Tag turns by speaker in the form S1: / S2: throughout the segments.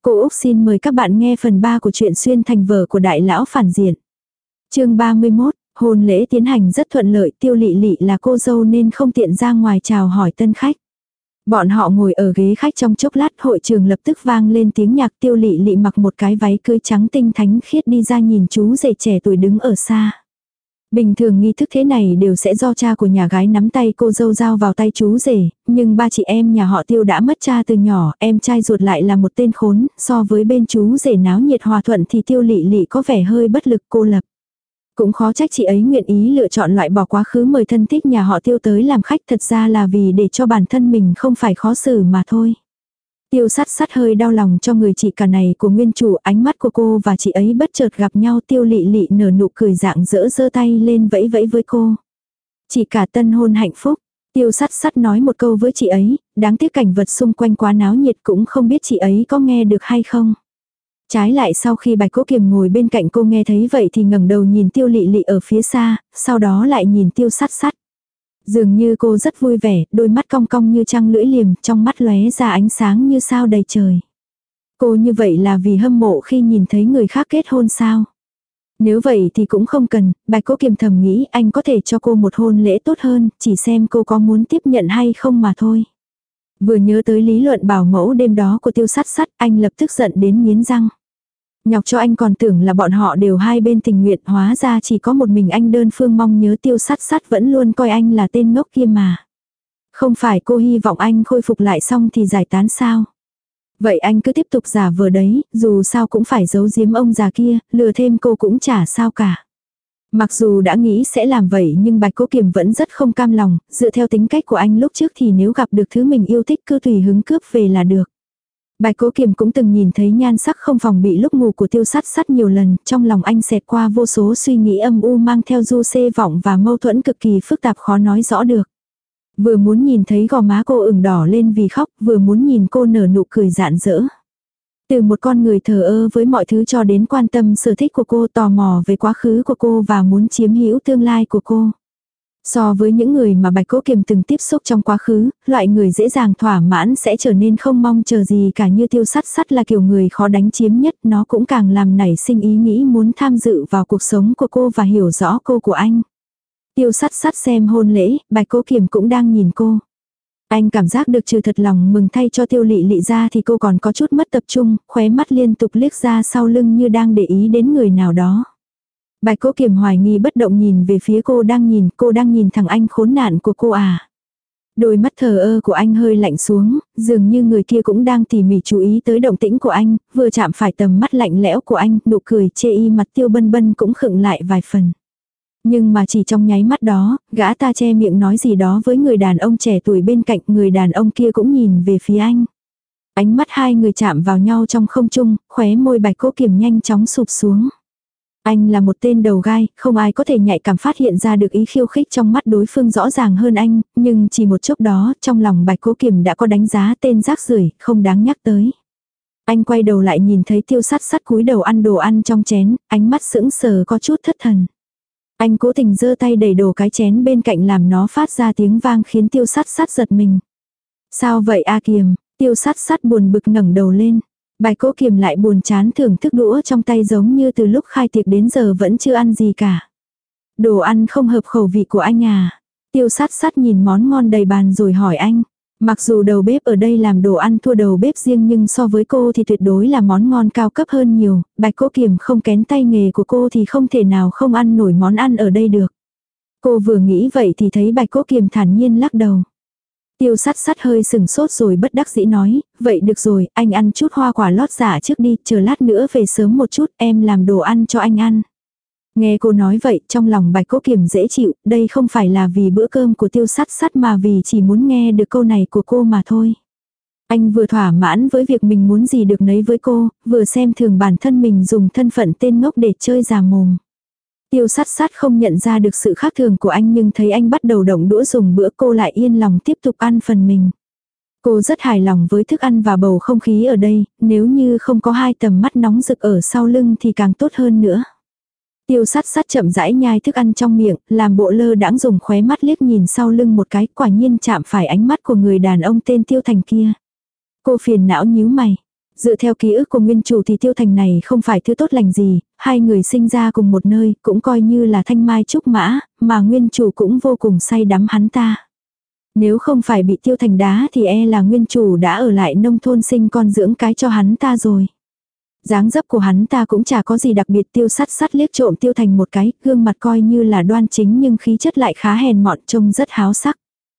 S1: Cô Úc xin mời các bạn nghe phần 3 của truyện xuyên thành vở của đại lão phản diện. Chương 31, hôn lễ tiến hành rất thuận lợi, Tiêu Lị Lị là cô dâu nên không tiện ra ngoài chào hỏi tân khách. Bọn họ ngồi ở ghế khách trong chốc lát, hội trường lập tức vang lên tiếng nhạc. Tiêu Lị Lị mặc một cái váy cưới trắng tinh thánh khiết đi ra nhìn chú rể trẻ tuổi đứng ở xa. Bình thường nghi thức thế này đều sẽ do cha của nhà gái nắm tay cô dâu giao vào tay chú rể, nhưng ba chị em nhà họ Tiêu đã mất cha từ nhỏ, em trai ruột lại là một tên khốn, so với bên chú rể náo nhiệt hòa thuận thì Tiêu Lị Lị có vẻ hơi bất lực cô lập. Cũng khó trách chị ấy nguyện ý lựa chọn loại bỏ quá khứ mời thân thích nhà họ Tiêu tới làm khách, thật ra là vì để cho bản thân mình không phải khó xử mà thôi. Tiêu Sắt Sắt hơi đau lòng cho người chị cả này của nguyên chủ, ánh mắt của cô và chị ấy bất chợt gặp nhau. Tiêu Lị Lị nở nụ cười rạng rỡ giơ tay lên vẫy vẫy với cô. Chị cả tân hôn hạnh phúc. Tiêu Sắt Sắt nói một câu với chị ấy, đáng tiếc cảnh vật xung quanh quá náo nhiệt, cũng không biết chị ấy có nghe được hay không. Trái lại sau khi Bạch Cố Kiềm ngồi bên cạnh cô nghe thấy vậy thì ngẩng đầu nhìn Tiêu Lị Lị ở phía xa, sau đó lại nhìn Tiêu Sắt Sắt. Dường như cô rất vui vẻ, đôi mắt cong cong như trăng lưỡi liềm, trong mắt lóe ra ánh sáng như sao đầy trời. Cô như vậy là vì hâm mộ khi nhìn thấy người khác kết hôn sao? Nếu vậy thì cũng không cần, Bạch Cố Kiềm thầm nghĩ anh có thể cho cô một hôn lễ tốt hơn, chỉ xem cô có muốn tiếp nhận hay không mà thôi. Vừa nhớ tới lý luận bảo mẫu đêm đó của Tiêu Sắt Sắt, anh lập tức giận đến nghiến răng. Nhọc cho anh còn tưởng là bọn họ đều hai bên tình nguyện, hóa ra chỉ có một mình anh đơn phương mong nhớ. Tiêu Sắt Sắt vẫn luôn coi anh là tên ngốc kia mà. Không phải cô hy vọng anh khôi phục lại xong thì giải tán sao? Vậy anh cứ tiếp tục giả vờ đấy, dù sao cũng phải giấu giếm ông già kia, lừa thêm cô cũng chả sao cả. Mặc dù đã nghĩ sẽ làm vậy nhưng Bạch Cố Kiềm vẫn rất không cam lòng, dựa theo tính cách của anh lúc trước thì nếu gặp được thứ mình yêu thích cứ tùy hứng cướp về là được. Bạch Cố Kiềm cũng từng nhìn thấy nhan sắc không phòng bị lúc ngủ của Tiêu Sắt Sắt nhiều lần, trong lòng anh xẹt qua vô số suy nghĩ âm u mang theo du xê vọng và mâu thuẫn cực kỳ phức tạp khó nói rõ được. Vừa muốn nhìn thấy gò má cô ửng đỏ lên vì khóc, vừa muốn nhìn cô nở nụ cười rạng rỡ. Từ một con người thờ ơ với mọi thứ cho đến quan tâm sở thích của cô, tò mò về quá khứ của cô và muốn chiếm hữu tương lai của cô. So với những người mà Bạch Cố Kiềm từng tiếp xúc trong quá khứ, loại người dễ dàng thỏa mãn sẽ trở nên không mong chờ gì cả như Tiêu Sắt Sắt là kiểu người khó đánh chiếm nhất, nó cũng càng làm nảy sinh ý nghĩ muốn tham dự vào cuộc sống của cô và hiểu rõ cô của anh. Tiêu Sắt Sắt xem hôn lễ, Bạch Cố Kiềm cũng đang nhìn cô. Anh cảm giác được trừ thật lòng mừng thay cho Tiêu Lị Lị ra thì cô còn có chút mất tập trung, khóe mắt liên tục liếc ra sau lưng như đang để ý đến người nào đó. Bạch Cố Kiềm hoài nghi bất động nhìn về phía cô đang nhìn thằng anh khốn nạn của cô à. Đôi mắt thờ ơ của anh hơi lạnh xuống, dường như người kia cũng đang tỉ mỉ chú ý tới động tĩnh của anh, vừa chạm phải tầm mắt lạnh lẽo của anh, nụ cười chê y mặt Tiêu Bân Bân cũng khựng lại vài phần. Nhưng mà chỉ trong nháy mắt đó, gã ta che miệng nói gì đó với người đàn ông trẻ tuổi bên cạnh, người đàn ông kia cũng nhìn về phía anh. Ánh mắt hai người chạm vào nhau trong không trung, khóe môi Bạch Cố Kiềm nhanh chóng sụp xuống. Anh là một tên đầu gai, không ai có thể nhạy cảm phát hiện ra được ý khiêu khích trong mắt đối phương rõ ràng hơn anh, nhưng chỉ một chốc đó, trong lòng Bạch Cố Kiềm đã có đánh giá tên rác rưởi, không đáng nhắc tới. Anh quay đầu lại nhìn thấy Tiêu Sắt Sắt cúi đầu ăn đồ ăn trong chén, ánh mắt sững sờ có chút thất thần. Anh cố tình giơ tay đẩy đổ cái chén bên cạnh làm nó phát ra tiếng vang khiến Tiêu Sắt Sắt giật mình. Sao vậy A Kiềm? Tiêu Sắt Sắt buồn bực ngẩng đầu lên. Bạch Cố Kiềm lại buồn chán thưởng thức đũa trong tay giống như từ lúc khai tiệc đến giờ vẫn chưa ăn gì cả. Đồ ăn không hợp khẩu vị của anh à? Tiêu Sắt Sắt nhìn món ngon đầy bàn rồi hỏi anh. Mặc dù đầu bếp ở đây làm đồ ăn thua đầu bếp riêng nhưng so với cô thì tuyệt đối là món ngon cao cấp hơn nhiều. Bạch Cố Kiềm không kén tay nghề của cô thì không thể nào không ăn nổi món ăn ở đây được. Cô vừa nghĩ vậy thì thấy Bạch Cố Kiềm thản nhiên lắc đầu. Tiêu Sắt Sắt hơi sừng sốt rồi bất đắc dĩ nói, vậy được rồi, anh ăn chút hoa quả lót dạ trước đi, chờ lát nữa về sớm một chút, em làm đồ ăn cho anh ăn. Nghe cô nói vậy, trong lòng Bạch Cố Kiềm dễ chịu, đây không phải là vì bữa cơm của Tiêu Sắt Sắt mà vì chỉ muốn nghe được câu này của cô mà thôi. Anh vừa thỏa mãn với việc mình muốn gì được nấy với cô, vừa xem thường bản thân mình dùng thân phận tên ngốc để chơi già mồm. Tiêu Sắt Sắt không nhận ra được sự khác thường của anh nhưng thấy anh bắt đầu động đũa dùng bữa cô lại yên lòng tiếp tục ăn phần mình. Cô rất hài lòng với thức ăn và bầu không khí ở đây, nếu như không có hai tầm mắt nóng rực ở sau lưng thì càng tốt hơn nữa. Tiêu Sắt Sắt chậm rãi nhai thức ăn trong miệng, làm bộ lơ đãng dùng khóe mắt liếc nhìn sau lưng một cái, quả nhiên chạm phải ánh mắt của người đàn ông tên Tiêu Thành kia. Cô phiền não nhíu mày. Dựa theo ký ức của nguyên chủ thì Tiêu Thành này không phải thứ tốt lành gì, hai người sinh ra cùng một nơi, cũng coi như là thanh mai trúc mã, mà nguyên chủ cũng vô cùng say đắm hắn ta. Nếu không phải bị Tiêu Thành đá thì là nguyên chủ đã ở lại nông thôn sinh con dưỡng cái cho hắn ta rồi. Dáng dấp của hắn ta cũng chả có gì đặc biệt, Tiêu Sắt Sắt liếc trộm Tiêu Thành một cái, gương mặt coi như là đoan chính nhưng khí chất lại khá hèn mọn, trông rất háo sắc.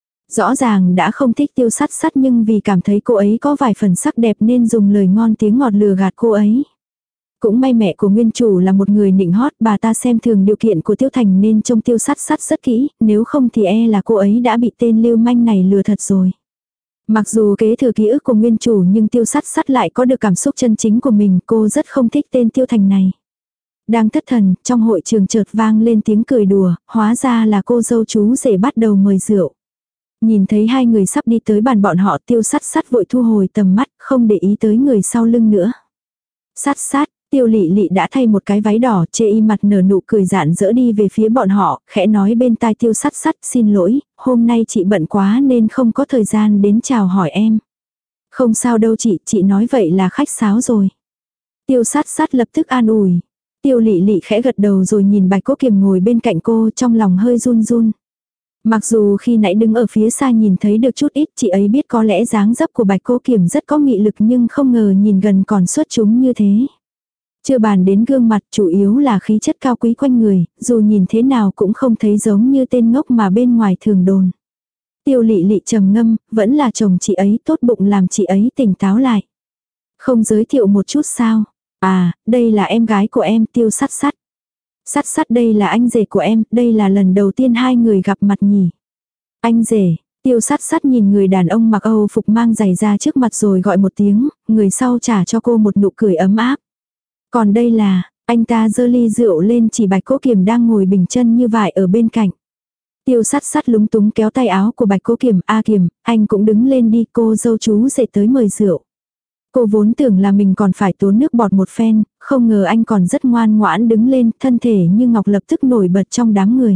S1: Rõ ràng đã không thích Tiêu Sắt Sắt nhưng vì cảm thấy cô ấy có vài phần sắc đẹp nên dùng lời ngon tiếng ngọt lừa gạt cô ấy. Cũng may mẹ của nguyên chủ là một người nịnh hót, bà ta xem thường điều kiện của Tiêu Thành nên trông Tiêu Sắt Sắt rất kỹ, nếu không thì là cô ấy đã bị tên lưu manh này lừa thật rồi. Mặc dù kế thừa ký ức của nguyên chủ nhưng Tiêu Sắt Sắt lại có được cảm xúc chân chính của mình, cô rất không thích tên Tiêu Thành này. Đang thất thần, trong hội trường chợt vang lên tiếng cười đùa, hóa ra là cô dâu chú rể bắt đầu mời rượu. Nhìn thấy hai người sắp đi tới bàn bọn họ, Tiêu Sắt Sắt vội thu hồi tầm mắt, không để ý tới người sau lưng nữa. Sắt Sắt, Tiêu Lị Lị đã thay một cái váy đỏ, chê y mặt nở nụ cười rạng rỡ đi về phía bọn họ, khẽ nói bên tai Tiêu Sắt Sắt, xin lỗi, hôm nay chị bận quá nên không có thời gian đến chào hỏi em. Không sao đâu chị nói vậy là khách sáo rồi. Tiêu Sắt Sắt lập tức an ủi. Tiêu Lị Lị khẽ gật đầu rồi nhìn Bạch Cố Kiềm ngồi bên cạnh cô, trong lòng hơi run run. Mặc dù khi nãy đứng ở phía xa nhìn thấy được chút ít, chị ấy biết có lẽ dáng dấp của Bạch Cố Kiềm rất có nghị lực nhưng không ngờ nhìn gần còn xuất chúng như thế. Chưa bàn đến gương mặt, chủ yếu là khí chất cao quý quanh người, dù nhìn thế nào cũng không thấy giống như tên ngốc mà bên ngoài thường đồn. Tiêu Lị Lị trầm ngâm, vẫn là chồng chị ấy tốt bụng làm chị ấy tỉnh táo lại. Không giới thiệu một chút sao? À, đây là em gái của em, Tiêu Sắt Sắt. Sắt Sắt đây là anh rể của em, đây là lần đầu tiên hai người gặp mặt nhỉ. Anh rể, Tiêu Sắt Sắt nhìn người đàn ông mặc Âu phục mang giày ra trước mặt rồi gọi một tiếng, người sau trả cho cô một nụ cười ấm áp. Còn đây là, anh ta giơ ly rượu lên chỉ Bạch Cố Kiềm đang ngồi bình chân như vải ở bên cạnh. Tiêu Sắt Sắt lúng túng kéo tay áo của Bạch Cố Kiềm, "A Kiềm, anh cũng đứng lên đi, cô dâu chú rể tới mời rượu." Cô vốn tưởng là mình còn phải tốn nước bọt một phen, không ngờ anh còn rất ngoan ngoãn đứng lên, thân thể như ngọc lập tức nổi bật trong đám người.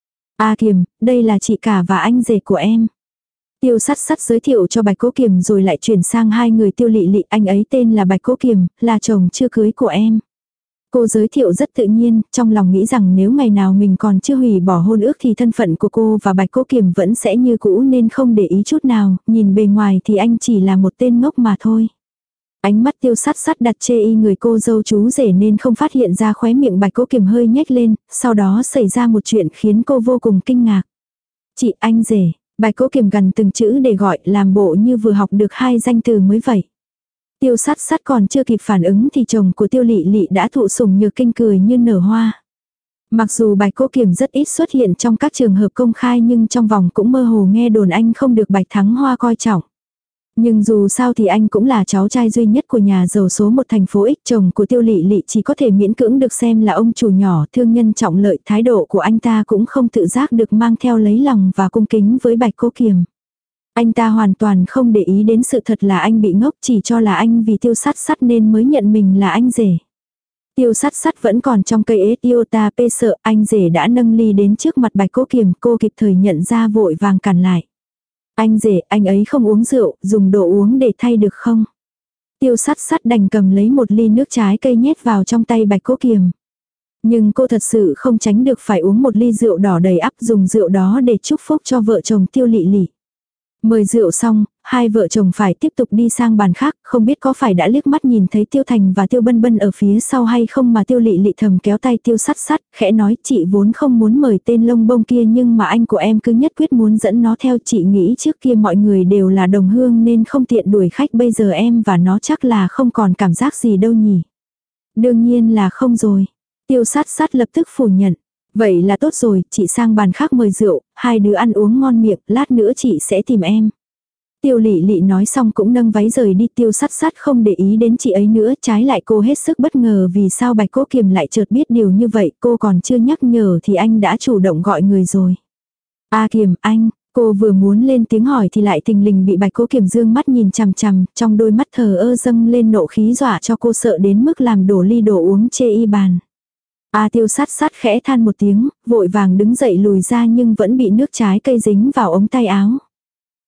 S1: "A Kiềm, đây là chị cả và anh rể của em." Tiêu Sắt Sắt giới thiệu cho Bạch Cố Kiềm rồi lại chuyển sang hai người Tiêu Lị Lị, anh ấy tên là Bạch Cố Kiềm, là chồng chưa cưới của em. Cô giới thiệu rất tự nhiên, trong lòng nghĩ rằng nếu ngày nào mình còn chưa hủy bỏ hôn ước thì thân phận của cô và Bạch Cố Kiềm vẫn sẽ như cũ nên không để ý chút nào, nhìn bề ngoài thì anh chỉ là một tên ngốc mà thôi. Ánh mắt Tiêu Sắt Sắt đặt chê y người cô dâu chú rể nên không phát hiện ra khóe miệng Bạch Cố Kiềm hơi nhếch lên, sau đó xảy ra một chuyện khiến cô vô cùng kinh ngạc. "Chị, anh rể." Bạch Cố Kiềm gần từng chữ để gọi, làm bộ như vừa học được hai danh từ mới vậy. Tiêu Sắt Sắt còn chưa kịp phản ứng thì chồng của Tiêu Lị Lị đã thụ sủng nhược kinh cười như nở hoa. Mặc dù Bạch Cố Kiềm rất ít xuất hiện trong các trường hợp công khai nhưng trong vòng cũng mơ hồ nghe đồn anh không được Bạch Thắng Hoa coi trọng. Nhưng dù sao thì anh cũng là cháu trai duy nhất của nhà giàu số một thành phố X, chồng của Tiêu Lị Lị chỉ có thể miễn cưỡng được xem là ông chủ nhỏ, thương nhân trọng lợi, thái độ của anh ta cũng không tự giác được mang theo lấy lòng và cung kính với Bạch Cố Kiềm. Anh ta hoàn toàn không để ý đến sự thật là anh bị ngốc, chỉ cho là anh vì Tiêu Sắt Sắt nên mới nhận mình là anh rể. Tiêu Sắt Sắt vẫn còn trong cây iota p sợ, anh rể đã nâng ly đến trước mặt Bạch Cố Kiềm, cô kịp thời nhận ra vội vàng cản lại. "Anh rể, anh ấy không uống rượu, dùng đồ uống để thay được không?" Tiêu Sắt Sắt đành cầm lấy một ly nước trái cây nhét vào trong tay Bạch Cố Kiềm. Nhưng cô thật sự không tránh được phải uống một ly rượu đỏ đầy ắp, dùng rượu đó để chúc phúc cho vợ chồng Tiêu Lị Lị. Mời rượu xong, hai vợ chồng phải tiếp tục đi sang bàn khác, không biết có phải đã liếc mắt nhìn thấy Tiêu Thành và Tiêu Bân Bân ở phía sau hay không mà Tiêu Lị Lị thầm kéo tay Tiêu Sắt Sắt, khẽ nói, "Chị vốn không muốn mời tên lông bông kia nhưng mà anh của em cứ nhất quyết muốn dẫn nó theo, chị nghĩ trước kia mọi người đều là đồng hương nên không tiện đuổi khách, bây giờ em và nó chắc là không còn cảm giác gì đâu nhỉ." "Đương nhiên là không rồi." Tiêu Sắt Sắt lập tức phủ nhận. "Vậy là tốt rồi, chị sang bàn khác mời rượu, hai đứa ăn uống ngon miệng, lát nữa chị sẽ tìm em." Tiêu Lị Lị nói xong cũng nâng váy rời đi. Tiêu Sắt Sắt không để ý đến chị ấy nữa, trái lại cô hết sức bất ngờ vì sao Bạch Cố Kiềm lại chợt biết điều như vậy, cô còn chưa nhắc nhở thì anh đã chủ động gọi người rồi. "A Kiềm, anh." Cô vừa muốn lên tiếng hỏi thì lại thình lình bị Bạch Cố Kiềm dương mắt nhìn chằm chằm, trong đôi mắt thờ ơ dâng lên nộ khí dọa cho cô sợ đến mức làm đổ ly đồ uống chê y bàn. Tiêu Sắt Sắt khẽ than một tiếng, vội vàng đứng dậy lùi ra nhưng vẫn bị nước trái cây dính vào ống tay áo.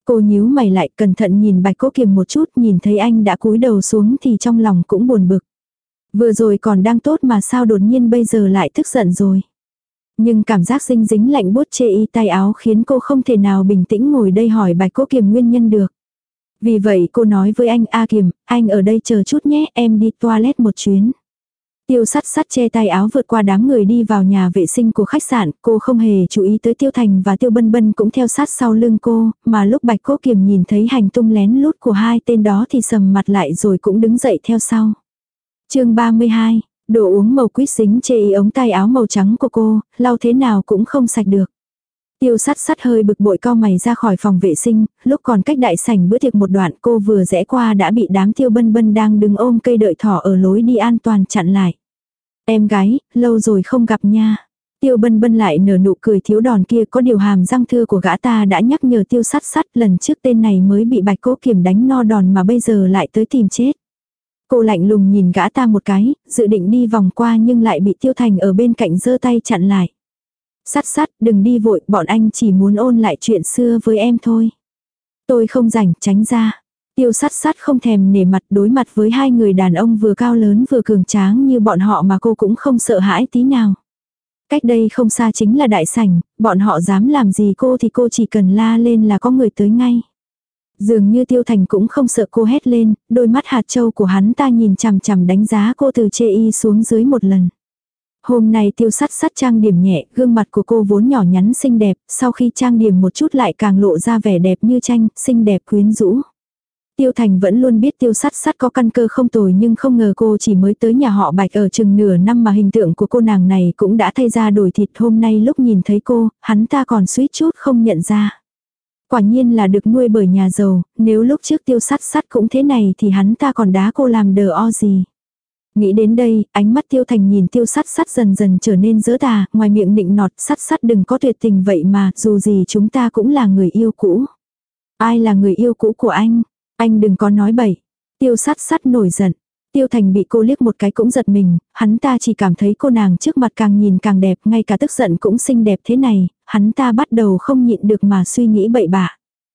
S1: Cô nhíu mày lại cẩn thận nhìn Bạch Cố Kiềm một chút, nhìn thấy anh đã cúi đầu xuống thì trong lòng cũng buồn bực. Vừa rồi còn đang tốt mà sao đột nhiên bây giờ lại tức giận rồi. Nhưng cảm giác dinh dính lạnh buốt chê y tay áo khiến cô không thể nào bình tĩnh ngồi đây hỏi Bạch Cố Kiềm nguyên nhân được. Vì vậy cô nói với anh, A Kiềm, anh ở đây chờ chút nhé, em đi toilet một chuyến. Tiêu sắt sắt che tay áo vượt qua đám người đi vào nhà vệ sinh của khách sạn, cô không hề chú ý tới Tiêu Thành và Tiêu Bân Bân cũng theo sát sau lưng cô, mà lúc Bạch Cố Kiềm nhìn thấy hành tung lén lút của hai tên đó thì sầm mặt lại rồi cũng đứng dậy theo sau. Chương 32, đồ uống màu quýt dính chê y ống tay áo màu trắng của cô, lau thế nào cũng không sạch được. Tiêu sắt sắt hơi bực bội cau mày ra khỏi phòng vệ sinh, lúc còn cách đại sảnh bữa tiệc một đoạn cô vừa rẽ qua đã bị đám Tiêu Bân Bân đang đứng ôm cây đợi thỏ ở lối đi an toàn chặn lại. Em gái, lâu rồi không gặp nha. Tiêu Bân Bân lại nở nụ cười thiếu đòn kia, có điều hàm răng thưa của gã ta đã nhắc nhở Tiêu sắt sắt, lần trước tên này mới bị Bạch Cố Kiềm đánh no đòn mà bây giờ lại tới tìm chết. Cô lạnh lùng nhìn gã ta một cái, dự định đi vòng qua nhưng lại bị Tiêu Thành ở bên cạnh giơ tay chặn lại. Sắt sắt, đừng đi vội, bọn anh chỉ muốn ôn lại chuyện xưa với em thôi. Tôi không rảnh, tránh ra. Tiêu sắt sắt không thèm nể mặt đối mặt với hai người đàn ông vừa cao lớn vừa cường tráng như bọn họ mà cô cũng không sợ hãi tí nào. Cách đây không xa chính là đại sảnh, bọn họ dám làm gì cô thì cô chỉ cần la lên là có người tới ngay. Dường như Tiêu Thành cũng không sợ cô hét lên, đôi mắt hạt châu của hắn ta nhìn chằm chằm đánh giá cô từ chê y xuống dưới một lần. Hôm nay Tiêu sắt sắt trang điểm nhẹ, gương mặt của cô vốn nhỏ nhắn xinh đẹp, sau khi trang điểm một chút lại càng lộ ra vẻ đẹp như tranh, xinh đẹp quyến rũ. Tiêu Thành vẫn luôn biết Tiêu sắt sắt có căn cơ không tồi nhưng không ngờ cô chỉ mới tới nhà họ Bạch ở chừng nửa năm mà hình tượng của cô nàng này cũng đã thay ra đổi thịt. Hôm nay lúc nhìn thấy cô, hắn ta còn suýt chút không nhận ra. Quả nhiên là được nuôi bởi nhà giàu, nếu lúc trước Tiêu sắt sắt cũng thế này thì hắn ta còn đá cô làm đờ o gì. Nghĩ đến đây, ánh mắt Tiêu Thành nhìn Tiêu sắt sắt dần dần trở nên dỡ tà, ngoài miệng nịnh nọt, sắt sắt đừng có tuyệt tình vậy mà, dù gì chúng ta cũng là người yêu cũ. Ai là người yêu cũ của anh? Anh đừng có nói bậy. Tiêu sắt sắt nổi giận. Tiêu Thành bị cô liếc một cái cũng giật mình, hắn ta chỉ cảm thấy cô nàng trước mặt càng nhìn càng đẹp, ngay cả tức giận cũng xinh đẹp thế này, hắn ta bắt đầu không nhịn được mà suy nghĩ bậy bạ.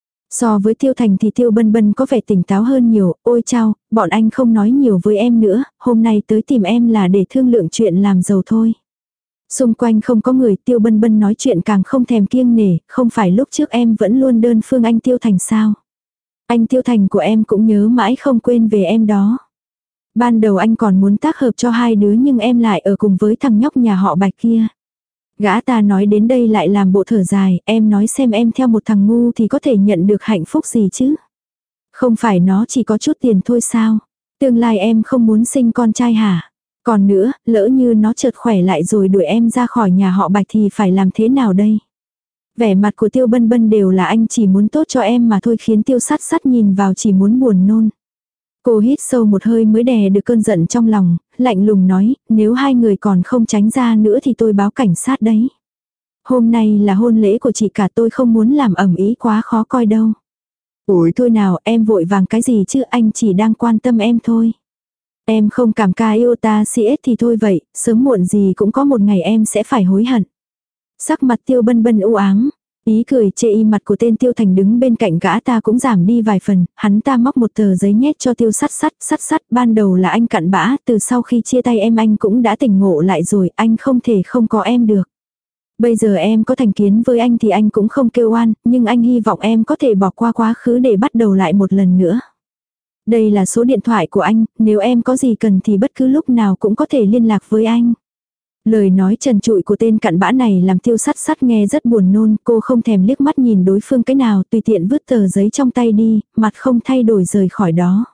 S1: So với Tiêu Thành thì Tiêu Bân Bân có vẻ tỉnh táo hơn nhiều, ôi chao, bọn anh không nói nhiều với em nữa, hôm nay tới tìm em là để thương lượng chuyện làm giàu thôi. Xung quanh không có người, Tiêu Bân Bân nói chuyện càng không thèm kiêng nể, không phải lúc trước em vẫn luôn đơn phương anh Tiêu Thành sao. Anh Tiêu Thành của em cũng nhớ mãi không quên về em đó. Ban đầu anh còn muốn tác hợp cho hai đứa nhưng em lại ở cùng với thằng nhóc nhà họ Bạch kia. Gã ta nói đến đây lại làm bộ thở dài, em nói xem em theo một thằng ngu thì có thể nhận được hạnh phúc gì chứ. Không phải nó chỉ có chút tiền thôi sao. Tương lai em không muốn sinh con trai hả? Còn nữa, lỡ như nó chợt khỏe lại rồi đuổi em ra khỏi nhà họ Bạch thì phải làm thế nào đây? Vẻ mặt của Tiêu Bân Bân đều là anh chỉ muốn tốt cho em mà thôi, khiến Tiêu sắt sắt nhìn vào chỉ muốn buồn nôn. Cô hít sâu một hơi mới đè được cơn giận trong lòng, lạnh lùng nói, nếu hai người còn không tránh ra nữa thì tôi báo cảnh sát đấy. Hôm nay là hôn lễ của chị cả, tôi không muốn làm ẩm ý quá khó coi đâu. Ủi thôi nào, em vội vàng cái gì chứ, anh chỉ đang quan tâm em thôi. Em không cảm ca yêu ta CS thì thôi vậy, sớm muộn gì cũng có một ngày em sẽ phải hối hận. Sắc mặt Tiêu Bân Bân u ám, ý cười chê y mặt của tên Tiêu Thành đứng bên cạnh gã ta cũng giảm đi vài phần, hắn ta móc một tờ giấy nhét cho Tiêu sắt sắt, ban đầu là anh cặn bã, từ sau khi chia tay em anh cũng đã tỉnh ngộ lại rồi, anh không thể không có em được. Bây giờ em có thành kiến với anh thì anh cũng không kêu oan, nhưng anh hy vọng em có thể bỏ qua quá khứ để bắt đầu lại một lần nữa. Đây là số điện thoại của anh, nếu em có gì cần thì bất cứ lúc nào cũng có thể liên lạc với anh. Lời nói trần trụi của tên cặn bã này làm Tiêu sắt sắt nghe rất buồn nôn, cô không thèm liếc mắt nhìn đối phương cái nào, tùy tiện vứt tờ giấy trong tay đi, mặt không thay đổi rời khỏi đó.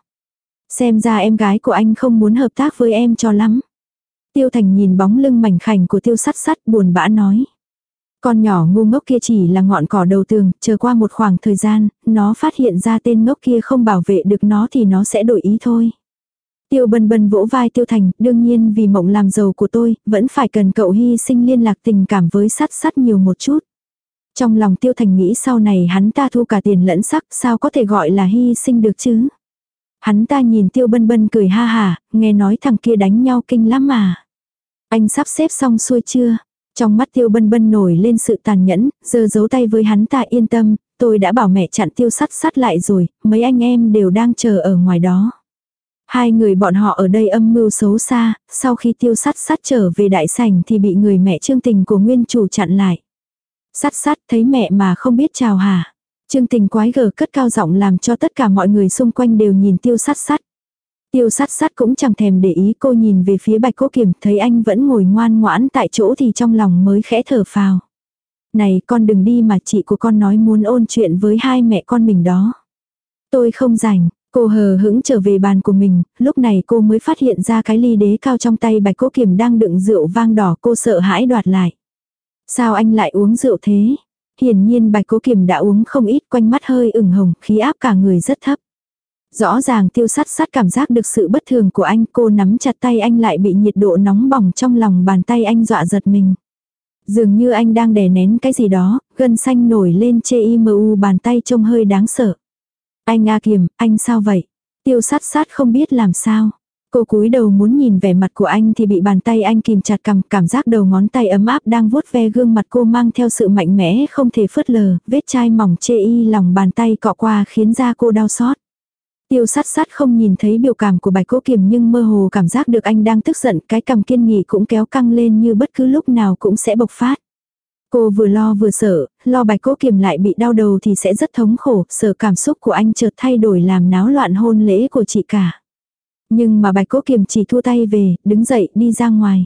S1: Xem ra em gái của anh không muốn hợp tác với em cho lắm. Tiêu Thành nhìn bóng lưng mảnh khảnh của Tiêu sắt sắt buồn bã nói. Con nhỏ ngu ngốc kia chỉ là ngọn cỏ đầu tường, chờ qua một khoảng thời gian, nó phát hiện ra tên ngốc kia không bảo vệ được nó thì nó sẽ đổi ý thôi. Tiêu Bân Bân vỗ vai Tiêu Thành, đương nhiên vì mộng làm giàu của tôi, vẫn phải cần cậu hy sinh liên lạc tình cảm với sắt sắt nhiều một chút. Trong lòng Tiêu Thành nghĩ sau này hắn ta thu cả tiền lẫn sắc, sao có thể gọi là hy sinh được chứ. Hắn ta nhìn Tiêu Bân Bân cười ha hả, nghe nói thằng kia đánh nhau kinh lắm mà. Anh sắp xếp xong xuôi chưa? Trong mắt Tiêu Bân Bân nổi lên sự tàn nhẫn, giơ giấu tay với hắn ta, yên tâm, tôi đã bảo mẹ chặn Tiêu Sắt Sắt lại rồi, mấy anh em đều đang chờ ở ngoài đó. Hai người bọn họ ở đây âm mưu xấu xa, sau khi Tiêu Sắt Sắt trở về đại sảnh thì bị người mẹ Trương Tình của nguyên chủ chặn lại. Sắt Sắt thấy mẹ mà không biết chào hả. Trương Tình quái gở cất cao giọng làm cho tất cả mọi người xung quanh đều nhìn Tiêu Sắt Sắt. Tiêu Sắt Sắt cũng chẳng thèm để ý, cô nhìn về phía Bạch Cố Kiềm, thấy anh vẫn ngồi ngoan ngoãn tại chỗ thì trong lòng mới khẽ thở phào. Này con đừng đi mà, chị của con nói muốn ôn chuyện với hai mẹ con mình đó. Tôi không rảnh. Cô hờ hững trở về bàn của mình, lúc này cô mới phát hiện ra cái ly đế cao trong tay Bạch Cố Kiềm đang đựng rượu vang đỏ, cô sợ hãi đoạt lại. Sao anh lại uống rượu thế? Hiển nhiên Bạch Cố Kiềm đã uống không ít, quanh mắt hơi ửng hồng, khí áp cả người rất thấp. Rõ ràng Tiêu Sắt Sắt cảm giác được sự bất thường của anh, cô nắm chặt tay anh lại bị nhiệt độ nóng bỏng trong lòng bàn tay anh dọa giật mình. Dường như anh đang đè nén cái gì đó, gân xanh nổi lên trên bàn tay trông hơi đáng sợ. Anh A Kiềm, anh sao vậy? Tiêu Sắt Sắt không biết làm sao. Cô cúi đầu muốn nhìn vẻ mặt của anh thì bị bàn tay anh kìm chặt cảm giác đầu ngón tay ấm áp đang vuốt ve gương mặt cô mang theo sự mạnh mẽ không thể phớt lờ, vết chai mỏng lòng bàn tay cọ qua khiến da cô đau xót. Tiêu Sắt Sắt không nhìn thấy biểu cảm của Bạch Cố Kiềm nhưng mơ hồ cảm giác được anh đang tức giận, cái cằm kiên nghị cũng kéo căng lên như bất cứ lúc nào cũng sẽ bộc phát. Cô vừa lo vừa sợ, lo Bạch Cố Kiềm lại bị đau đầu thì sẽ rất thống khổ, sợ cảm xúc của anh chợt thay đổi làm náo loạn hôn lễ của chị cả. Nhưng mà Bạch Cố Kiềm chỉ thua tay về, đứng dậy đi ra ngoài.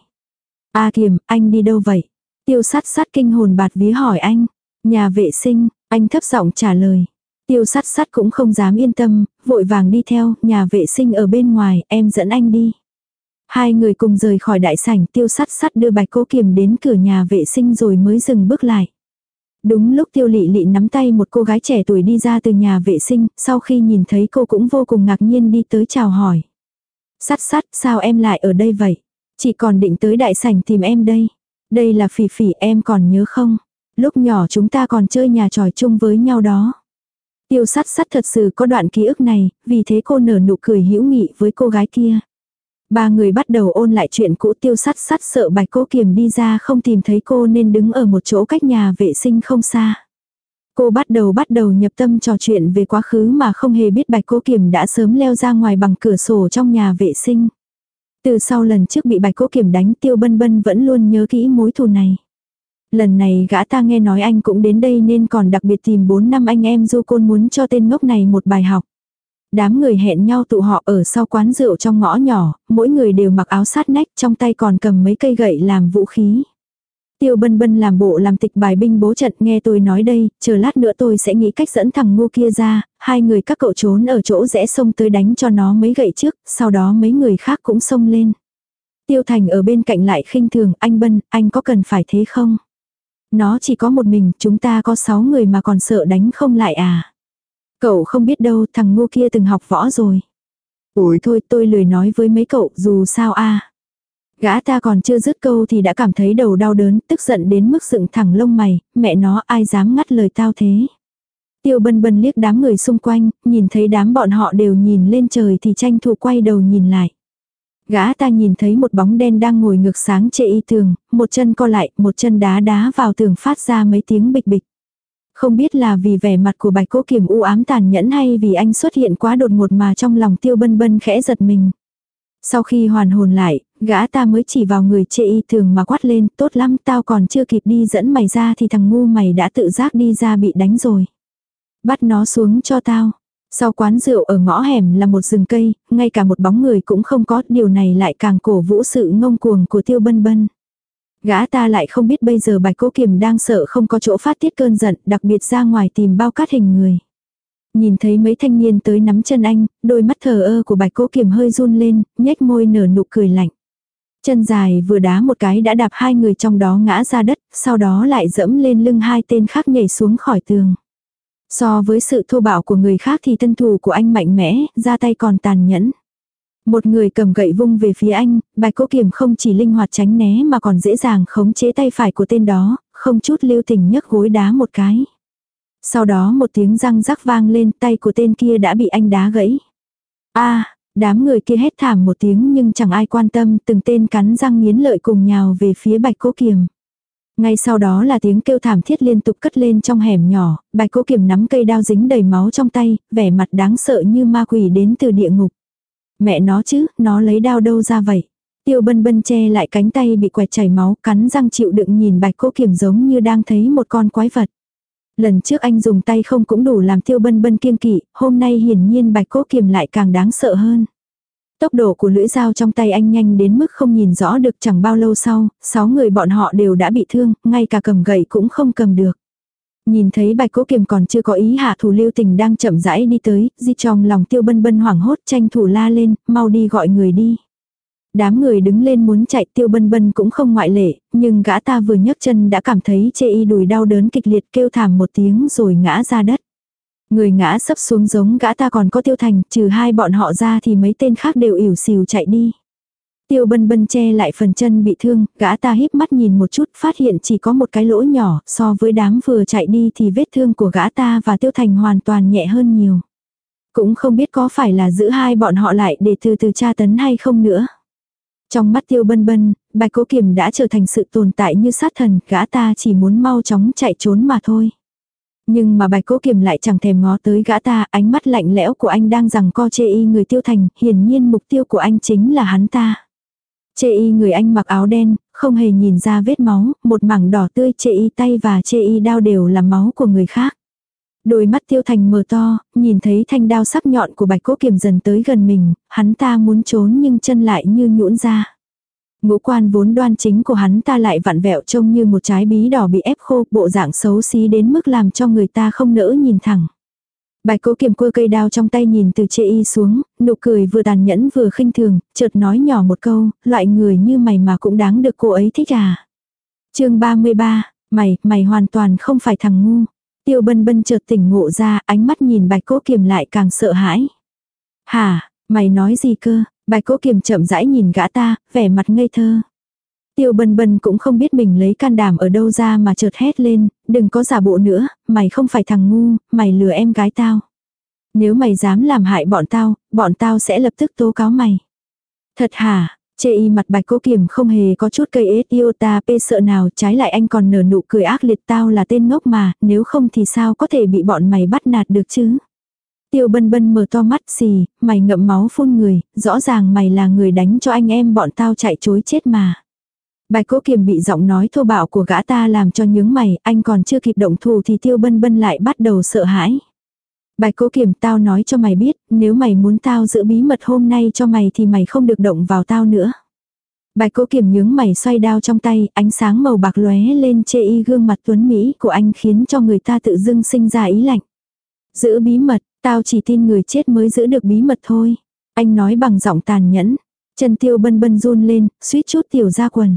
S1: A Kiềm, anh đi đâu vậy? Tiêu Sắt Sắt kinh hồn bạt vía hỏi anh. Nhà vệ sinh, anh thấp giọng trả lời. Tiêu Sắt Sắt cũng không dám yên tâm, vội vàng đi theo, nhà vệ sinh ở bên ngoài, em dẫn anh đi. Hai người cùng rời khỏi đại sảnh, Tiêu Sắt Sắt đưa Bạch Cố Kiềm đến cửa nhà vệ sinh rồi mới dừng bước lại. Đúng lúc Tiêu Lị Lị nắm tay một cô gái trẻ tuổi đi ra từ nhà vệ sinh, sau khi nhìn thấy cô cũng vô cùng ngạc nhiên đi tới chào hỏi. Sắt Sắt, sao em lại ở đây vậy? Chị còn định tới đại sảnh tìm em đây. Đây là Phỉ Phỉ, em còn nhớ không? Lúc nhỏ chúng ta còn chơi nhà tròi chung với nhau đó. Tiêu Sắt Sắt thật sự có đoạn ký ức này, vì thế cô nở nụ cười hữu nghị với cô gái kia. Ba người bắt đầu ôn lại chuyện cũ. Tiêu Sắt Sắt sợ Bạch Cố Kiềm đi ra không tìm thấy cô nên đứng ở một chỗ cách nhà vệ sinh không xa. Cô bắt đầu nhập tâm trò chuyện về quá khứ mà không hề biết Bạch Cố Kiềm đã sớm leo ra ngoài bằng cửa sổ trong nhà vệ sinh. Từ sau lần trước bị Bạch Cố Kiềm đánh, Tiêu Bân Bân vẫn luôn nhớ kỹ mối thù này. Lần này gã ta nghe nói anh cũng đến đây nên còn đặc biệt tìm 4 năm anh em du côn muốn cho tên ngốc này một bài học. Đám người hẹn nhau tụ họ ở sau quán rượu trong ngõ nhỏ, mỗi người đều mặc áo sát nách, trong tay còn cầm mấy cây gậy làm vũ khí. Tiêu Bân Bân làm bộ làm tịch bài binh bố trận, nghe tôi nói đây, chờ lát nữa tôi sẽ nghĩ cách dẫn thằng ngu kia ra, hai người các cậu trốn ở chỗ rẽ xông tới đánh cho nó mấy gậy trước, sau đó mấy người khác cũng xông lên. Tiêu Thành ở bên cạnh lại khinh thường, anh Bân, anh có cần phải thế không? Nó chỉ có một mình, chúng ta có 6 người mà còn sợ đánh không lại à? Cậu không biết đâu, thằng ngu kia từng học võ rồi. Ủi thôi, tôi lười nói với mấy cậu, dù sao a. Gã ta còn chưa dứt câu thì đã cảm thấy đầu đau đớn, tức giận đến mức dựng thẳng lông mày, mẹ nó ai dám ngắt lời tao thế. Tiêu Bân Bân liếc đám người xung quanh, nhìn thấy đám bọn họ đều nhìn lên trời thì tranh thủ quay đầu nhìn lại. Gã ta nhìn thấy một bóng đen đang ngồi ngược sáng trên tường, một chân co lại, một chân đá vào tường phát ra mấy tiếng bịch bịch. Không biết là vì vẻ mặt của Bạch Cố Kiềm u ám tàn nhẫn hay vì anh xuất hiện quá đột ngột mà trong lòng Tiêu Bân Bân khẽ giật mình. Sau khi hoàn hồn lại, gã ta mới chỉ vào người chê y thường mà quát lên, tốt lắm, tao còn chưa kịp đi dẫn mày ra thì thằng ngu mày đã tự giác đi ra bị đánh rồi. Bắt nó xuống cho tao. Sau quán rượu ở ngõ hẻm là một rừng cây, ngay cả một bóng người cũng không có, điều này lại càng cổ vũ sự ngông cuồng của Tiêu Bân Bân. Gã ta lại không biết bây giờ Bạch Cố Kiềm đang sợ không có chỗ phát tiết cơn giận, đặc biệt ra ngoài tìm bao cát hình người. Nhìn thấy mấy thanh niên tới nắm chân anh, đôi mắt thờ ơ của Bạch Cố Kiềm hơi run lên, nhếch môi nở nụ cười lạnh. Chân dài vừa đá một cái đã đạp hai người trong đó ngã ra đất, sau đó lại dẫm lên lưng hai tên khác nhảy xuống khỏi tường. So với sự thô bạo của người khác thì thân thủ của anh mạnh mẽ, ra tay còn tàn nhẫn. Một người cầm gậy vung về phía anh, Bạch Cố Kiềm không chỉ linh hoạt tránh né mà còn dễ dàng khống chế tay phải của tên đó, không chút lưu tình nhấc gối đá một cái. Sau đó một tiếng răng rắc vang lên, tay của tên kia đã bị anh đá gãy. Đám người kia hét thảm một tiếng nhưng chẳng ai quan tâm, từng tên cắn răng nghiến lợi cùng nhào về phía Bạch Cố Kiềm. Ngay sau đó là tiếng kêu thảm thiết liên tục cất lên trong hẻm nhỏ, Bạch Cố Kiềm nắm cây đao dính đầy máu trong tay, vẻ mặt đáng sợ như ma quỷ đến từ địa ngục. Mẹ nó chứ, nó lấy đao đâu ra vậy? Tiêu Bân Bân che lại cánh tay bị quẹt chảy máu, cắn răng chịu đựng nhìn Bạch Cố Kiềm giống như đang thấy một con quái vật. Lần trước anh dùng tay không cũng đủ làm Tiêu Bân Bân kiêng kỵ, hôm nay hiển nhiên Bạch Cố Kiềm lại càng đáng sợ hơn. Tốc độ của lưỡi dao trong tay anh nhanh đến mức không nhìn rõ được, chẳng bao lâu sau, 6 người bọn họ đều đã bị thương, ngay cả cầm gậy cũng không cầm được. Nhìn thấy Bạch Cố Kiềm còn chưa có ý hạ thủ lưu tình đang chậm rãi đi tới, di trong lòng Tiêu Bân Bân hoảng hốt tranh thủ la lên, mau đi gọi người đi. Đám người đứng lên muốn chạy, Tiêu Bân Bân cũng không ngoại lệ, nhưng gã ta vừa nhấc chân đã cảm thấy chê y đùi đau đớn kịch liệt, kêu thảm một tiếng rồi ngã ra đất. Người ngã sấp xuống giống gã ta còn có Tiêu Thành, trừ hai bọn họ ra thì mấy tên khác đều ỉu xìu chạy đi. Tiêu Bân Bân che lại phần chân bị thương, gã ta híp mắt nhìn một chút, phát hiện chỉ có một cái lỗ nhỏ, so với đám vừa chạy đi thì vết thương của gã ta và Tiêu Thành hoàn toàn nhẹ hơn nhiều. Cũng không biết có phải là giữ hai bọn họ lại để từ từ tra tấn hay không nữa. Trong mắt Tiêu Bân Bân, Bạch Cố Kiềm đã trở thành sự tồn tại như sát thần, gã ta chỉ muốn mau chóng chạy trốn mà thôi. Nhưng mà Bạch Cố Kiềm lại chẳng thèm ngó tới gã ta, ánh mắt lạnh lẽo của anh đang giằng co chê y người Tiêu Thành, hiển nhiên mục tiêu của anh chính là hắn ta. Chê y người anh mặc áo đen, không hề nhìn ra vết máu, một mảng đỏ tươi chê y tay và chê y đao đều là máu của người khác. Đôi mắt Tiêu Thành mở to, nhìn thấy thanh đao sắc nhọn của Bạch Cố Kiềm dần tới gần mình, hắn ta muốn trốn nhưng chân lại như nhũn ra. Ngũ quan vốn đoan chính của hắn ta lại vặn vẹo trông như một trái bí đỏ bị ép khô, bộ dạng xấu xí đến mức làm cho người ta không nỡ nhìn thẳng. Bạch Cố Kiềm cua cây đao trong tay nhìn từ chê y xuống, nụ cười vừa tàn nhẫn vừa khinh thường, chợt nói nhỏ một câu, loại người như mày mà cũng đáng được cô ấy thích à. Chương 33, mày hoàn toàn không phải thằng ngu. Tiêu Bân Bân chợt tỉnh ngộ ra, ánh mắt nhìn Bạch Cố Kiềm lại càng sợ hãi. Hả, mày nói gì cơ? Bạch Cố Kiềm chậm rãi nhìn gã ta, vẻ mặt ngây thơ. Tiêu Bân Bân cũng không biết mình lấy can đảm ở đâu ra mà chợt hét lên, đừng có giả bộ nữa, mày không phải thằng ngu, mày lừa em gái tao. Nếu mày dám làm hại bọn tao sẽ lập tức tố cáo mày. Thật hả? Chê y mặt Bạch Cố Kiềm không hề có chút cây ết yêu ta pê sợ nào, trái lại anh còn nở nụ cười ác liệt, tao là tên ngốc mà, nếu không thì sao có thể bị bọn mày bắt nạt được chứ. Tiêu Bân Bân mở to mắt xì, mày ngậm máu phun người, rõ ràng mày là người đánh cho anh em bọn tao chạy chối chết mà. Bạch Cố Kiềm bị giọng nói thô bạo của gã ta làm cho nhướng mày, anh còn chưa kịp động thủ thì Tiêu Bân Bân lại bắt đầu sợ hãi. Bạch Cố Kiềm, tao nói cho mày biết, nếu mày muốn tao giữ bí mật hôm nay cho mày thì mày không được động vào tao nữa. Bạch Cố Kiềm nhướng mày xoay đao trong tay, ánh sáng màu bạc lóe lên chê y gương mặt tuấn mỹ của anh khiến cho người ta tự dưng sinh ra ý lạnh. Giữ bí mật, tao chỉ tin người chết mới giữ được bí mật thôi. Anh nói bằng giọng tàn nhẫn. Chân Tiêu Bân Bân run lên, suýt chút tiểu ra quần.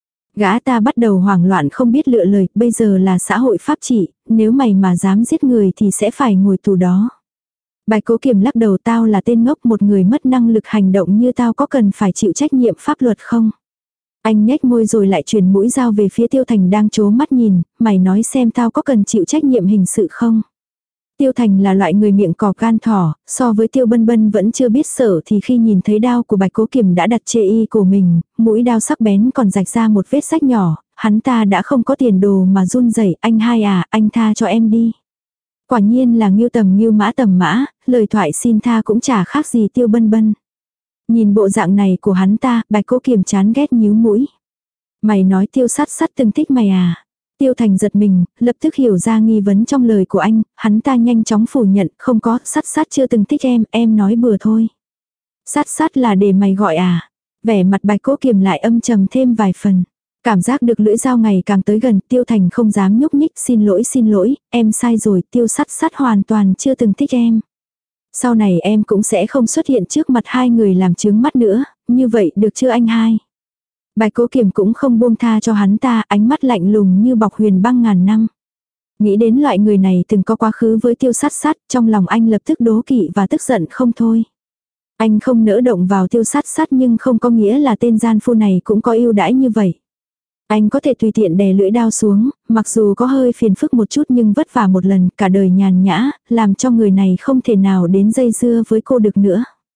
S1: Gã ta bắt đầu hoảng loạn không biết lựa lời, bây giờ là xã hội pháp trị, nếu mày mà dám giết người thì sẽ phải ngồi tù đó. Bạch Cố Kiềm lắc đầu, tao là tên ngốc, một người mất năng lực hành động như tao có cần phải chịu trách nhiệm pháp luật không? Anh nhếch môi rồi lại chuyển mũi dao về phía Tiêu Thành đang trố mắt nhìn, mày nói xem tao có cần chịu trách nhiệm hình sự không? Tiêu Thành là loại người miệng cọp gan thỏ, so với Tiêu Bân Bân vẫn chưa biết sợ thì khi nhìn thấy đao của Bạch Cố Kiềm đã đặt chê y của mình, mũi đao sắc bén còn rạch ra một vết rách nhỏ, hắn ta đã không có tiền đồ mà run rẩy, anh hai à, anh tha cho em đi. Quả nhiên là ngưu tầm ngưu mã tầm mã, lời thoại xin tha cũng chả khác gì Tiêu Bân Bân. Nhìn bộ dạng này của hắn ta, Bạch Cố Kiềm chán ghét nhíu mũi. Mày nói Tiêu Sắt Sắt từng thích mày à? Tiêu Thành giật mình, lập tức hiểu ra nghi vấn trong lời của anh, hắn ta nhanh chóng phủ nhận, không có, Sắt Sắt chưa từng thích em nói bừa thôi. Sắt Sắt là để mày gọi à? Vẻ mặt Bạch Cố Kiềm lại âm trầm thêm vài phần. Cảm giác được lưỡi dao ngày càng tới gần, Tiêu Thành không dám nhúc nhích, xin lỗi, em sai rồi, Tiêu Sắt Sắt hoàn toàn chưa từng thích em. Sau này em cũng sẽ không xuất hiện trước mặt hai người làm chướng mắt nữa, như vậy được chưa anh hai? Bạch Cố Kiềm cũng không buông tha cho hắn ta, ánh mắt lạnh lùng như bọc huyền băng ngàn năm. Nghĩ đến loại người này từng có quá khứ với Tiêu Sắt Sắt, trong lòng anh lập tức đố kỵ và tức giận không thôi. Anh không nỡ động vào Tiêu Sắt Sắt nhưng không có nghĩa là tên gian phu này cũng có ưu đãi như vậy. Anh có thể tùy tiện đè lưỡi đao xuống, mặc dù có hơi phiền phức một chút nhưng vất vả một lần, cả đời nhàn nhã, làm cho người này không thể nào đến dây dưa với cô được nữa.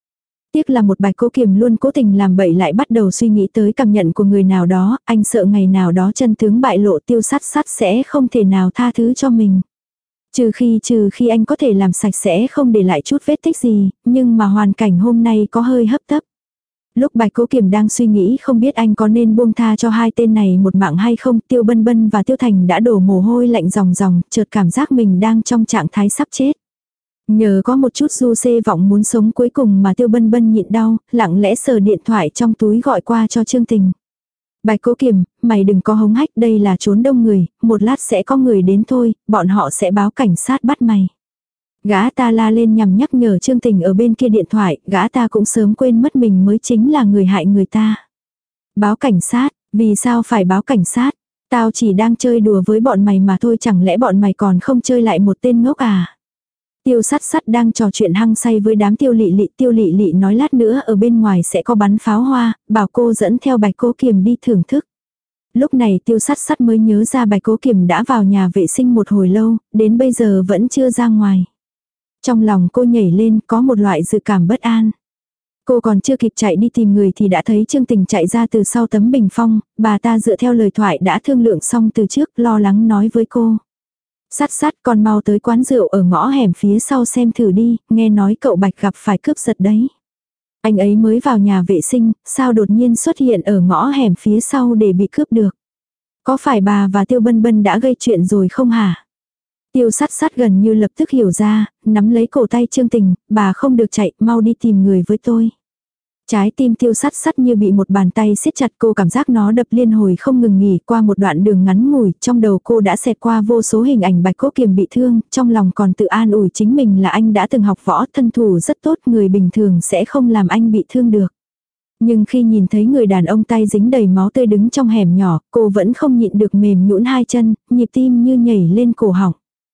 S1: Tiếc là một Bạch Cố Kiềm luôn cố tình làm bậy lại bắt đầu suy nghĩ tới cảm nhận của người nào đó, anh sợ ngày nào đó chân tướng bại lộ Tiêu Sắt Sắt sẽ không thể nào tha thứ cho mình. Trừ khi anh có thể làm sạch sẽ không để lại chút vết tích gì, nhưng mà hoàn cảnh hôm nay có hơi hấp tấp. Lúc Bạch Cố Kiềm đang suy nghĩ không biết anh có nên buông tha cho hai tên này một mạng hay không, Tiêu Bân Bân và Tiêu Thành đã đổ mồ hôi lạnh ròng ròng, chợt cảm giác mình đang trong trạng thái sắp chết. Nhờ có một chút du xê vọng muốn sống cuối cùng mà Tiêu Bân Bân nhịn đau, lặng lẽ sờ điện thoại trong túi gọi qua cho Trương Tình. Bạch Cố Kiềm, mày đừng có hống hách, đây là trốn đông người, một lát sẽ có người đến thôi, bọn họ sẽ báo cảnh sát bắt mày. Gã ta la lên nhằm nhắc nhở Trương Tình ở bên kia điện thoại, gã ta cũng sớm quên mất mình mới chính là người hại người ta. Báo cảnh sát, vì sao phải báo cảnh sát? Tao chỉ đang chơi đùa với bọn mày mà thôi, chẳng lẽ bọn mày còn không chơi lại một tên ngốc à? Tiêu Sắt Sắt đang trò chuyện hăng say với đám Tiêu Lị Lị nói lát nữa ở bên ngoài sẽ có bắn pháo hoa, bảo cô dẫn theo Bạch Cố Kiềm đi thưởng thức. Lúc này Tiêu Sắt Sắt mới nhớ ra Bạch Cố Kiềm đã vào nhà vệ sinh một hồi lâu, đến bây giờ vẫn chưa ra ngoài. Trong lòng cô nhảy lên, có một loại dự cảm bất an. Cô còn chưa kịp chạy đi tìm người thì đã thấy Trương Tình chạy ra từ sau tấm bình phong, bà ta dựa theo lời thoại đã thương lượng xong từ trước, lo lắng nói với cô. Sắt Sắt, con mau tới quán rượu ở ngõ hẻm phía sau xem thử đi, nghe nói cậu Bạch gặp phải cướp giật đấy. Anh ấy mới vào nhà vệ sinh, sao đột nhiên xuất hiện ở ngõ hẻm phía sau để bị cướp được. Có phải bà và Tiêu Bân Bân đã gây chuyện rồi không hả? Tiêu Sắt Sắt gần như lập tức hiểu ra, nắm lấy cổ tay Trương Tình, bà không được chạy, mau đi tìm người với tôi. Trái tim Tiêu Sắt Sắt như bị một bàn tay siết chặt, cô cảm giác nó đập liên hồi không ngừng nghỉ. Qua một đoạn đường ngắn ngủi, trong đầu cô đã xẹt qua vô số hình ảnh Bạch Cố Kiềm bị thương, trong lòng còn tự an ủi chính mình là anh đã từng học võ, thân thủ rất tốt, người bình thường sẽ không làm anh bị thương được. Nhưng khi nhìn thấy người đàn ông tay dính đầy máu tươi đứng trong hẻm nhỏ, cô vẫn không nhịn được mềm nhũn hai chân, nhịp tim như nhảy lên cổ họng.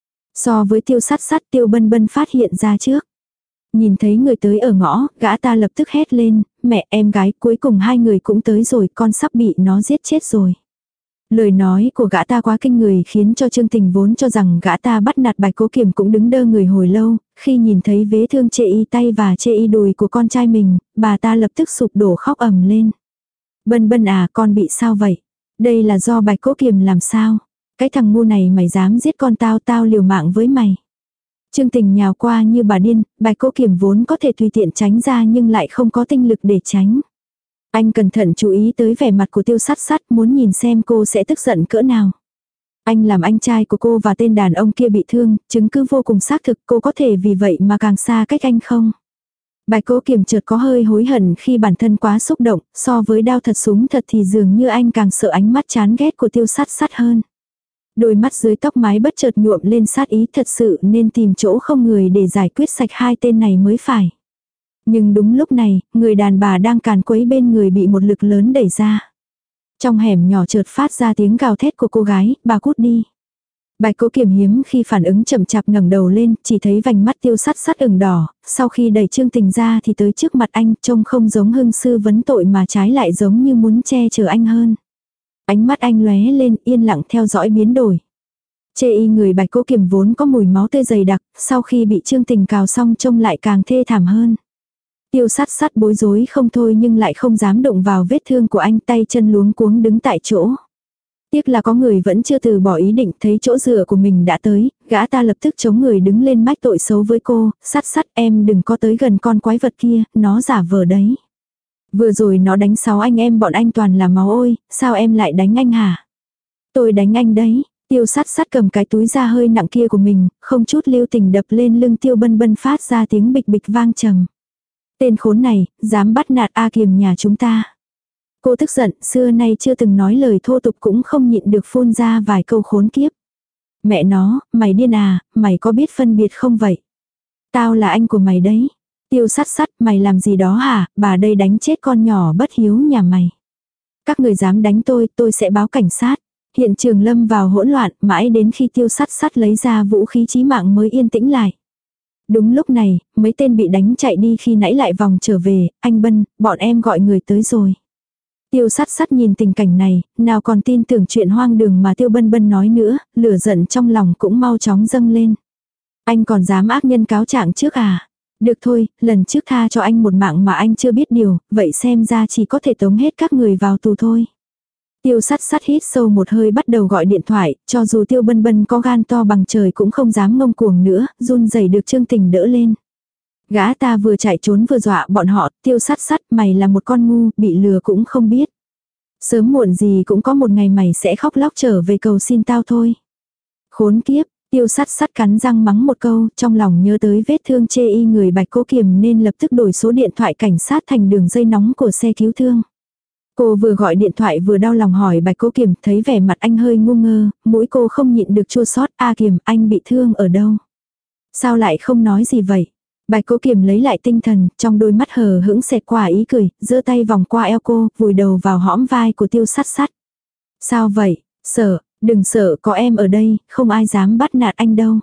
S1: So với Tiêu Sắt Sắt, Tiêu Bân Bân phát hiện ra trước. Nhìn thấy người tới ở ngõ, gã ta lập tức hét lên, mẹ em gái, cuối cùng hai người cũng tới rồi, con sắp bị nó giết chết rồi. Lời nói của gã ta quá kinh người khiến cho Trương Tình vốn cho rằng gã ta bắt nạt Bạch Cố Kiềm cũng đứng đơ người hồi lâu, khi nhìn thấy vết thương chê y tay và chê y đùi của con trai mình, bà ta lập tức sụp đổ khóc ầm lên. Bân Bân à, con bị sao vậy? Đây là do Bạch Cố Kiềm làm sao? Cái thằng ngu này mày dám giết con tao, tao liều mạng với mày. Trương Tình nhào qua như bà điên, Bạch Cố Kiềm vốn có thể tùy tiện tránh ra nhưng lại không có tinh lực để tránh. Anh cẩn thận chú ý tới vẻ mặt của Tiêu Sắt Sắt, muốn nhìn xem cô sẽ tức giận cỡ nào. Anh làm anh trai của cô và tên đàn ông kia bị thương, chứng cứ vô cùng xác thực, cô có thể vì vậy mà càng xa cách anh không? Bạch Cố Kiềm chợt có hơi hối hận khi bản thân quá xúc động, so với đao thật súng thật thì dường như anh càng sợ ánh mắt chán ghét của Tiêu Sắt Sắt hơn. Đôi mắt dưới tóc mái bất chợt nhuộm lên sát ý, thật sự nên tìm chỗ không người để giải quyết sạch hai tên này mới phải. Nhưng đúng lúc này, người đàn bà đang càn quấy bên người bị một lực lớn đẩy ra. Trong hẻm nhỏ chợt phát ra tiếng gào thét của cô gái, bà cút đi. Bạch Cố Kiềm hiếm khi phản ứng chậm chạp ngẩng đầu lên, chỉ thấy vành mắt Tiêu Sắt Sắt ửng đỏ, sau khi đẩy Trương Tình ra thì tới trước mặt anh, trông không giống hưng sư vấn tội mà trái lại giống như muốn che chở anh hơn. Ánh mắt anh lóe lên, yên lặng theo dõi biến đổi. Chê y người Bạch Cố Kiềm vốn có mùi máu tươi dày đặc, sau khi bị Trương Tình cào xong trông lại càng thê thảm hơn. Tiêu Sắt Sắt bối rối không thôi nhưng lại không dám động vào vết thương của anh, tay chân luống cuống đứng tại chỗ. Tiếc là có người vẫn chưa từ bỏ ý định, thấy chỗ dựa của mình đã tới, gã ta lập tức chống người đứng lên mách tội xấu với cô, Sắt Sắt em đừng có tới gần con quái vật kia, nó giả vờ đấy. Vừa rồi nó đánh 6 anh em bọn anh toàn là máu ôi, sao em lại đánh anh hả? Tôi đánh anh đấy. Tiêu Sắt Sắt cầm cái túi da hơi nặng kia của mình, không chút lưu tình đập lên lưng Tiêu Bân Bân phát ra tiếng bịch bịch vang trầm. Tên khốn này, dám bắt nạt A Kiềm nhà chúng ta. Cô tức giận, xưa nay chưa từng nói lời thô tục cũng không nhịn được phun ra vài câu khốn kiếp. Mẹ nó, mày điên à, mày có biết phân biệt không vậy? Tao là anh của mày đấy. Tiêu Sắt Sắt, mày làm gì đó hả, bà đây đánh chết con nhỏ bất hiếu nhà mày. Các người dám đánh tôi sẽ báo cảnh sát. Hiện trường lâm vào hỗn loạn, mãi đến khi Tiêu Sắt Sắt lấy ra vũ khí chí mạng mới yên tĩnh lại. Đúng lúc này, mấy tên bị đánh chạy đi khi nãy lại vòng trở về, anh Bân, bọn em gọi người tới rồi. Tiêu Sắt Sắt nhìn tình cảnh này, nào còn tin tưởng chuyện hoang đường mà Tiêu Bân Bân nói nữa, lửa giận trong lòng cũng mau chóng dâng lên. Anh còn dám ác nhân cáo trạng trước à? Được thôi, lần trước tha cho anh một mạng mà anh chưa biết điều, vậy xem ra chỉ có thể tống hết các người vào tù thôi. Tiêu sắt sắt hít sâu một hơi bắt đầu gọi điện thoại, cho dù Tiêu Bân Bân có gan to bằng trời cũng không dám ngông cuồng nữa, run rẩy được Trương Tình đỡ lên. Gã ta vừa chạy trốn vừa dọa bọn họ, Tiêu sắt sắt mày là một con ngu, bị lừa cũng không biết. Sớm muộn gì cũng có một ngày mày sẽ khóc lóc trở về cầu xin tao thôi. Khốn kiếp, Tiêu sắt sắt cắn răng mắng một câu, trong lòng nhớ tới vết thương chê y người Bạch Cố Kiềm nên lập tức đổi số điện thoại cảnh sát thành đường dây nóng của xe cứu thương. Cô vừa gọi điện thoại vừa đau lòng hỏi Bạch Cố Kiềm, thấy vẻ mặt anh hơi ngu ngơ, mũi cô không nhịn được chua xót. A Kiềm, anh bị thương ở đâu? Sao lại không nói gì vậy? Bạch Cố Kiềm lấy lại tinh thần, trong đôi mắt hờ hững xẹt qua ý cười, giơ tay vòng qua eo cô, vùi đầu vào hõm vai của Tiêu sắt sắt. Sao vậy? Sợ, đừng sợ, có em ở đây, không ai dám bắt nạt anh đâu.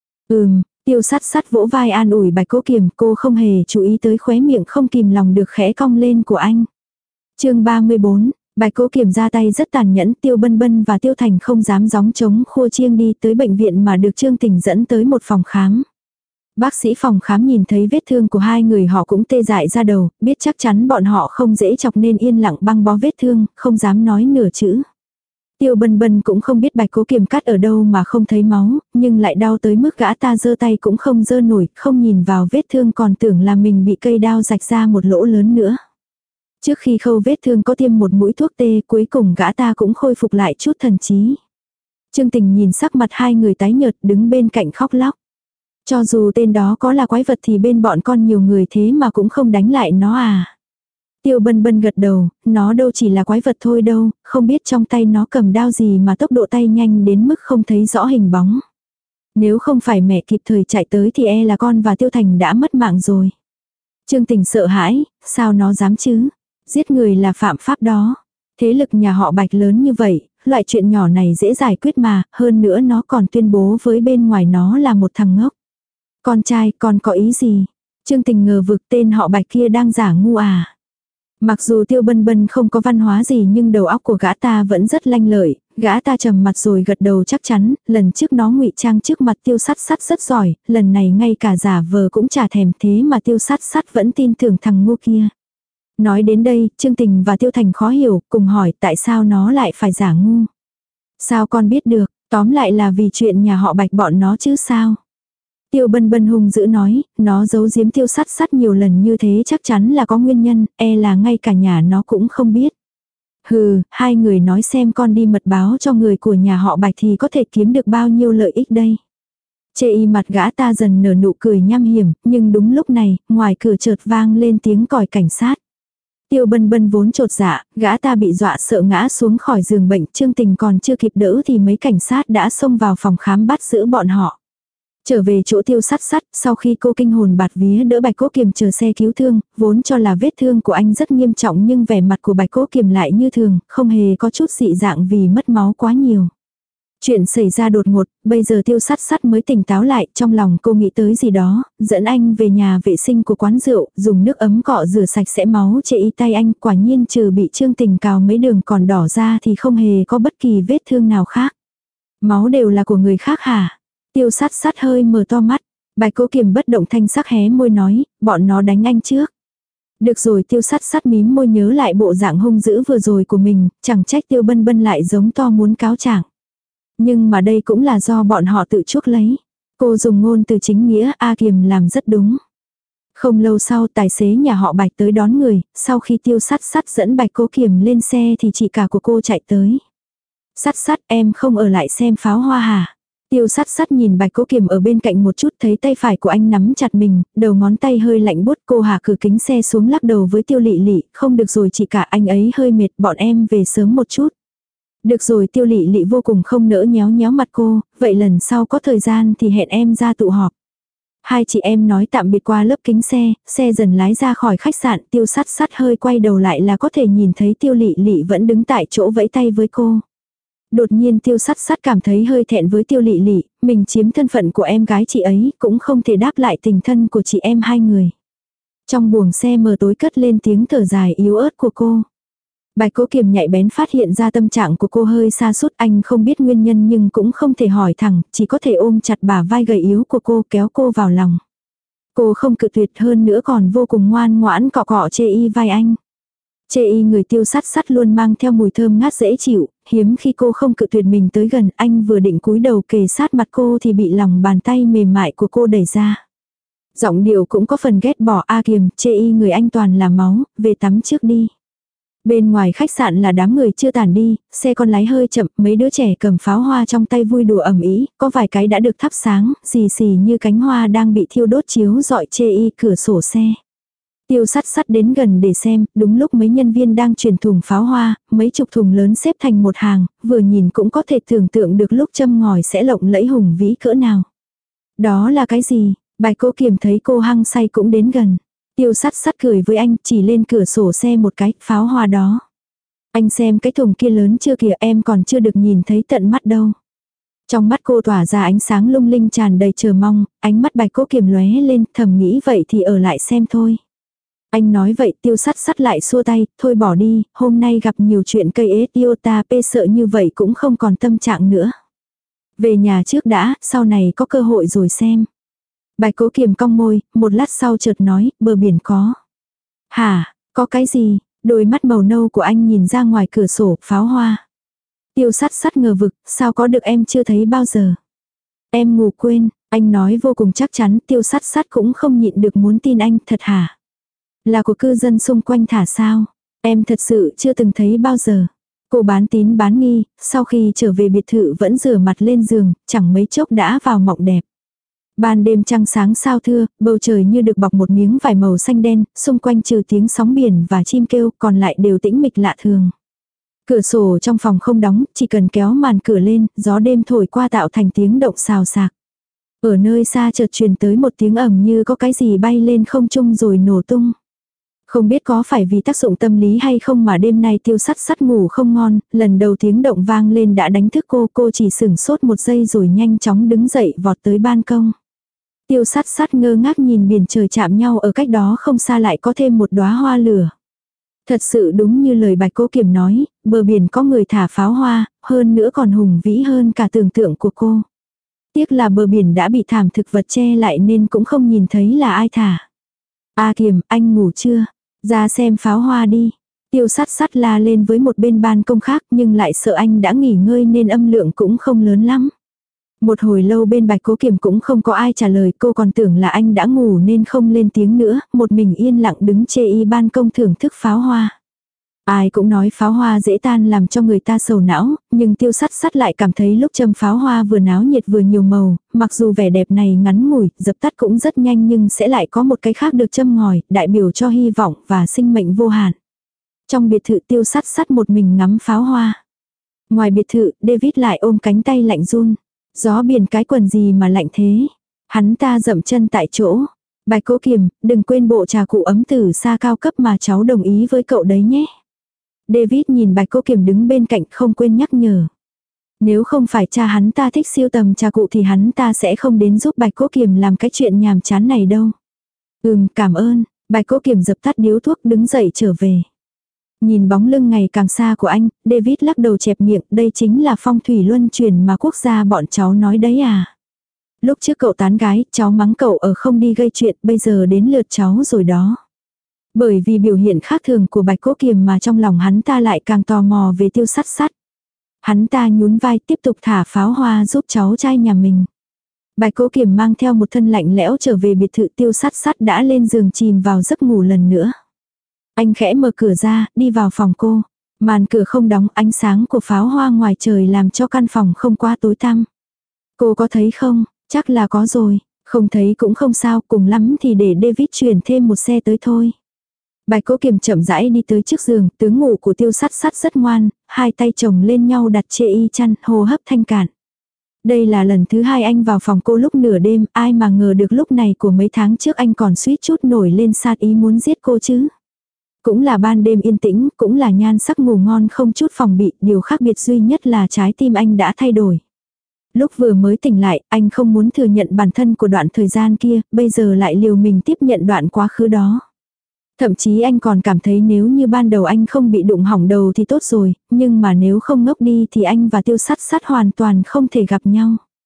S1: Tiêu sắt sắt vỗ vai an ủi Bạch Cố Kiềm, cô không hề chú ý tới khóe miệng không kìm lòng được khẽ cong lên của anh. Chương 34, Bạch Cố Kiềm ra tay rất tàn nhẫn, Tiêu Bân Bân và Tiêu Thành không dám gióng trống khua chiêng đi tới bệnh viện mà được Trương Tình dẫn tới một phòng khám. Bác sĩ phòng khám nhìn thấy vết thương của hai người họ cũng tê dại ra đầu, biết chắc chắn bọn họ không dễ chọc nên yên lặng băng bó vết thương, không dám nói nửa chữ. Tiêu Bân Bân cũng không biết Bạch Cố Kiềm cắt ở đâu mà không thấy máu, nhưng lại đau tới mức gã ta giơ tay cũng không giơ nổi, không nhìn vào vết thương còn tưởng là mình bị cây đao rạch ra một lỗ lớn nữa. Trước khi khâu vết thương có tiêm một mũi thuốc tê, cuối cùng gã ta cũng khôi phục lại chút thần trí. Trương Tình nhìn sắc mặt hai người tái nhợt đứng bên cạnh khóc lóc. Cho dù tên đó có là quái vật thì bên bọn con nhiều người thế mà cũng không đánh lại nó à. Tiêu Bân Bân gật đầu, nó đâu chỉ là quái vật thôi đâu, không biết trong tay nó cầm đao gì mà tốc độ tay nhanh đến mức không thấy rõ hình bóng. Nếu không phải mẹ kịp thời chạy tới thì e là con và Tiêu Thành đã mất mạng rồi. Trương Tình sợ hãi, sao nó dám chứ? Giết người là phạm pháp đó. Thế lực nhà họ Bạch lớn như vậy, loại chuyện nhỏ này dễ giải quyết mà, hơn nữa nó còn tuyên bố với bên ngoài nó là một thằng ngốc. Con trai, con có ý gì? Trương Tình ngờ vực tên họ Bạch kia đang giả ngu à. Mặc dù Tiêu Bân Bân không có văn hóa gì nhưng đầu óc của gã ta vẫn rất lanh lợi, gã ta trầm mặt rồi gật đầu chắc chắn, lần trước nó ngụy trang trước mặt Tiêu sắt sắt rất giỏi, lần này ngay cả giả vờ cũng chả thèm thế mà Tiêu sắt sắt vẫn tin tưởng thằng ngu kia. Nói đến đây, Trương Tình và Tiêu Thành khó hiểu, cùng hỏi tại sao nó lại phải giả ngu. Sao con biết được, tóm lại là vì chuyện nhà họ Bạch bọn nó chứ sao. Tiêu Bân Bân hung dữ nói, nó giấu giếm Tiêu sắt sắt nhiều lần như thế chắc chắn là có nguyên nhân, e là ngay cả nhà nó cũng không biết. Hừ, hai người nói xem con đi mật báo cho người của nhà họ Bạch thì có thể kiếm được bao nhiêu lợi ích đây. Chê y mặt gã ta dần nở nụ cười nham hiểm, nhưng đúng lúc này, ngoài cửa chợt vang lên tiếng còi cảnh sát. Tiêu Bân Bân vốn chột dạ, gã ta bị dọa sợ ngã xuống khỏi giường bệnh, Trương Tình còn chưa kịp đỡ thì mấy cảnh sát đã xông vào phòng khám bắt giữ bọn họ. Trở về chỗ Tiêu sắt sắt, sau khi cô kinh hồn bạt vía đỡ Bạch Cố Kiềm chờ xe cứu thương, vốn cho là vết thương của anh rất nghiêm trọng nhưng vẻ mặt của Bạch Cố Kiềm lại như thường, không hề có chút dị dạng vì mất máu quá nhiều. Chuyện xảy ra đột ngột, bây giờ Tiêu sắt sắt mới tỉnh táo lại, trong lòng cô nghĩ tới gì đó, dẫn anh về nhà vệ sinh của quán rượu, dùng nước ấm cọ rửa sạch sẽ máu chệ y tay anh, quả nhiên trừ bị Trương Tình cào mấy đường còn đỏ ra thì không hề có bất kỳ vết thương nào khác. Máu đều là của người khác hả? Tiêu sắt sắt hơi mở to mắt, Bạch Cố Kiềm bất động thanh sắc hé môi nói, bọn nó đánh anh trước. Được rồi, Tiêu sắt sắt mím môi nhớ lại bộ dạng hung dữ vừa rồi của mình, chẳng trách Tiêu Bân Bân lại giống to muốn cáo trạng. Nhưng mà đây cũng là do bọn họ tự chuốc lấy. Cô dùng ngôn từ chính nghĩa, A Kiềm làm rất đúng. Không lâu sau tài xế nhà họ Bạch tới đón người, sau khi Tiêu sắt sắt dẫn Bạch Cố Kiềm lên xe thì chị cả của cô chạy tới. Sắt sắt em không ở lại xem pháo hoa hả? Tiêu sắt sắt nhìn Bạch Cố Kiềm ở bên cạnh một chút thấy tay phải của anh nắm chặt mình, đầu ngón tay hơi lạnh buốt, cô hạ cửa kính xe xuống lắc đầu với Tiêu Lị Lị, không được rồi chị cả, anh ấy hơi mệt, bọn em về sớm một chút. Được rồi, Tiêu Lị Lị vô cùng không nỡ nhéo nhéo mặt cô, vậy lần sau có thời gian thì hẹn em ra tụ họp. Hai chị em nói tạm biệt qua lớp kính xe dần lái ra khỏi khách sạn, Tiêu sắt sắt hơi quay đầu lại là có thể nhìn thấy Tiêu Lị Lị vẫn đứng tại chỗ vẫy tay với cô. Đột nhiên Tiêu sắt sắt cảm thấy hơi thẹn với Tiêu Lị Lị, mình chiếm thân phận của em gái chị ấy, cũng không thể đáp lại tình thân của chị em hai người. Trong buồng xe mờ tối cất lên tiếng thở dài yếu ớt của cô. Bạch Cố Kiềm nhạy bén phát hiện ra tâm trạng của cô hơi sa sút, anh không biết nguyên nhân nhưng cũng không thể hỏi thẳng, chỉ có thể ôm chặt bả vai gầy yếu của cô kéo cô vào lòng. Cô không cự tuyệt, hơn nữa còn vô cùng ngoan ngoãn cọ cọ chê y vai anh. Chê y người Tiêu Sắt Sắt luôn mang theo mùi thơm ngát dễ chịu, hiếm khi cô không cự tuyệt mình tới gần, anh vừa định cúi đầu kề sát mặt cô thì bị lòng bàn tay mềm mại của cô đẩy ra. Giọng điệu cũng có phần ghét bỏ. A Kiềm, chê y người anh toàn là máu, về tắm trước đi. Bên ngoài khách sạn là đám người chưa tản đi, xe con lái hơi chậm, mấy đứa trẻ cầm pháo hoa trong tay vui đùa ầm ĩ, có vài cái đã được thắp sáng, xì xì như cánh hoa đang bị thiêu đốt chiếu rọi chê y cửa sổ xe. Tiêu Sắt Sắt đến gần để xem, đúng lúc mấy nhân viên đang chuyển thùng pháo hoa, mấy chục thùng lớn xếp thành một hàng, vừa nhìn cũng có thể tưởng tượng được lúc châm ngòi sẽ lộng lẫy hùng vĩ cỡ nào. Đó là cái gì? Bạch Cố Kiềm thấy cô hăng say cũng đến gần. Tiêu Sắt Sắt cười với anh, chỉ lên cửa sổ xe một cái, pháo hoa đó. Anh xem cái thùng kia lớn chưa kìa, em còn chưa được nhìn thấy tận mắt đâu. Trong mắt cô tỏa ra ánh sáng lung linh tràn đầy chờ mong, ánh mắt Bạch Cố Kiềm lóe lên, thầm nghĩ vậy thì ở lại xem thôi. Anh nói vậy Tiêu Sắt Sắt lại xua tay, thôi bỏ đi, hôm nay gặp nhiều chuyện cây ế Iota P sợ như vậy cũng không còn tâm trạng nữa. Về nhà trước đã, sau này có cơ hội rồi xem. Bạch Cố Kiềm cong môi, một lát sau chợt nói, bờ biển có. Hả, có cái gì? Đôi mắt màu nâu của anh nhìn ra ngoài cửa sổ, pháo hoa. Tiêu Sắt Sắt ngờ vực, sao có được, em chưa thấy bao giờ. Em ngủ quên, anh nói vô cùng chắc chắn. Tiêu Sắt Sắt cũng không nhịn được muốn tin anh, thật hả? Là của cư dân xung quanh thả sao? Em thật sự chưa từng thấy bao giờ. Cô bán tín bán nghi, sau khi trở về biệt thự vẫn rửa mặt lên giường, chẳng mấy chốc đã vào mộng đẹp. Ban đêm trăng sáng sao thưa, bầu trời như được bọc một miếng vải màu xanh đen, xung quanh trừ tiếng sóng biển và chim kêu còn lại đều tĩnh mịch lạ thường. Cửa sổ trong phòng không đóng, chỉ cần kéo màn cửa lên, gió đêm thổi qua tạo thành tiếng động xào xạc. Ở nơi xa chợt truyền tới một tiếng ầm như có cái gì bay lên không trung rồi nổ tung. Không biết có phải vì tác dụng tâm lý hay không mà đêm nay Tiêu Sắt Sắt ngủ không ngon, lần đầu tiếng động vang lên đã đánh thức cô chỉ sửng sốt một giây rồi nhanh chóng đứng dậy vọt tới ban công. Tiêu Sắt Sắt ngơ ngác nhìn biển trời chạm nhau ở cách đó không xa lại có thêm một đóa hoa lửa. Thật sự đúng như lời Bạch Cố Kiềm nói, bờ biển có người thả pháo hoa, hơn nữa còn hùng vĩ hơn cả tưởng tượng của cô. Tiếc là bờ biển đã bị thảm thực vật che lại nên cũng không nhìn thấy là ai thả. A Kiềm, anh ngủ chưa? Ra xem pháo hoa đi. Tiêu Sắt Sắt la lên với một bên ban công khác nhưng lại sợ anh đã nghỉ ngơi nên âm lượng cũng không lớn lắm. Một hồi lâu bên Bạch Cố Kiềm cũng không có ai trả lời, cô còn tưởng là anh đã ngủ nên không lên tiếng nữa, một mình yên lặng đứng chê y ban công thưởng thức pháo hoa. Ai cũng nói pháo hoa dễ tan làm cho người ta sầu não, nhưng Tiêu Sắt Sắt lại cảm thấy lúc châm pháo hoa vừa náo nhiệt vừa nhiều màu, mặc dù vẻ đẹp này ngắn ngủi, dập tắt cũng rất nhanh nhưng sẽ lại có một cái khác được châm ngòi, đại biểu cho hy vọng và sinh mệnh vô hạn. Trong biệt thự Tiêu Sắt Sắt một mình ngắm pháo hoa. Ngoài biệt thự, David lại ôm cánh tay lạnh run. Gió biển cái quần gì mà lạnh thế. Hắn ta dậm chân tại chỗ. Bạch Cố Kiềm, đừng quên bộ trà cụ ấm từ xa cao cấp mà cháu đồng ý với cậu đấy nhé. David nhìn Bạch Cố Kiềm đứng bên cạnh không quên nhắc nhở. Nếu không phải cha hắn ta thích siêu tầm trà cụ thì hắn ta sẽ không đến giúp Bạch Cố Kiềm làm cái chuyện nhàm chán này đâu. Cảm ơn. Bạch Cố Kiềm dập tắt điếu thuốc đứng dậy trở về. Nhìn bóng lưng ngày càng xa của anh, David lắc đầu chẹp miệng, đây chính là phong thủy luân chuyển mà quốc gia bọn cháu nói đấy à. Lúc trước cậu tán gái, cháu mắng cậu ở không đi gây chuyện, bây giờ đến lượt cháu rồi đó. Bởi vì biểu hiện khác thường của Bạch Cố Kiềm mà trong lòng hắn ta lại càng tò mò về Tiêu Sắt Sắt. Hắn ta nhún vai tiếp tục thả pháo hoa giúp cháu trai nhà mình. Bạch Cố Kiềm mang theo một thân lạnh lẽo trở về biệt thự. Tiêu Sắt Sắt đã lên giường chìm vào giấc ngủ lần nữa. Anh khẽ mở cửa ra, đi vào phòng cô. Màn cửa không đóng, ánh sáng của pháo hoa ngoài trời làm cho căn phòng không quá tối tăm. Cô có thấy không? Chắc là có rồi. Không thấy cũng không sao, cùng lắm thì để David chuyển thêm một xe tới thôi. Bạch Cố Kiềm chậm rãi đi tới trước giường, tướng ngủ của Tiêu Sắt Sắt rất ngoan, hai tay chồng lên nhau đặt chê y chăn, hô hấp thanh cạn. Đây là lần thứ hai anh vào phòng cô lúc nửa đêm, ai mà ngờ được lúc này của mấy tháng trước anh còn suýt chút nổi lên sát ý muốn giết cô chứ. Cũng là ban đêm yên tĩnh, cũng là nhan sắc ngủ ngon không chút phòng bị, điều khác biệt duy nhất là trái tim anh đã thay đổi. Lúc vừa mới tỉnh lại, anh không muốn thừa nhận bản thân của đoạn thời gian kia, bây giờ lại liều mình tiếp nhận đoạn quá khứ đó. Thậm chí anh còn cảm thấy nếu như ban đầu anh không bị đụng hỏng đầu thì tốt rồi, nhưng mà nếu không ngốc đi thì anh và Tiêu Sắt Sắt hoàn toàn không thể gặp nhau.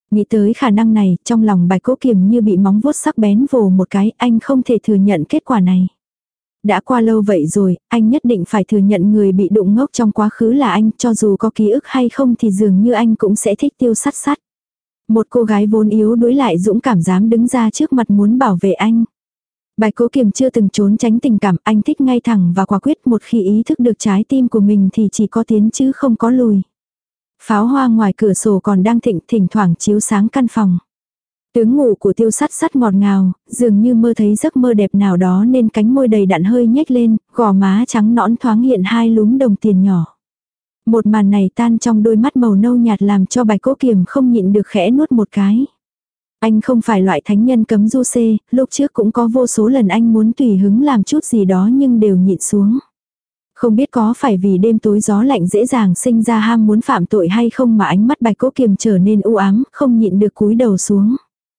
S1: Nghĩ tới khả năng này, trong lòng Bạch Cố Kiềm như bị móng vuốt sắc bén vồ một cái, anh không thể thừa nhận kết quả này. Đã qua lâu vậy rồi, anh nhất định phải thừa nhận người bị đụng ngốc trong quá khứ là anh, cho dù có ký ức hay không thì dường như anh cũng sẽ thích Tiêu Sắt Sắt. Một cô gái vốn yếu đuối lại dũng cảm dám đứng ra trước mặt muốn bảo vệ anh. Bạch Cố Kiềm chưa từng trốn tránh tình cảm, anh thích ngay thẳng và quả quyết, một khi ý thức được trái tim của mình thì chỉ có tiến chứ không có lùi. Pháo hoa ngoài cửa sổ còn đang thỉnh thoảng chiếu sáng căn phòng. Tướng ngủ của Tiêu Sắt Sắt ngọt ngào, dường như mơ thấy giấc mơ đẹp nào đó nên cánh môi đầy đặn hơi nhếch lên, gò má trắng nõn thoáng hiện hai lúm đồng tiền nhỏ. Một màn này tan trong đôi mắt màu nâu nhạt làm cho Bạch Cố Kiềm không nhịn được khẽ nuốt một cái. Anh không phải loại thánh nhân cấm du xê, lúc trước cũng có vô số lần anh muốn tùy hứng làm chút gì đó nhưng đều nhịn xuống. Không biết có phải vì đêm tối gió lạnh dễ dàng sinh ra ham muốn phạm tội hay không mà ánh mắt Bạch Cố Kiềm trở nên u ám, không nhịn được cúi đầu xuống.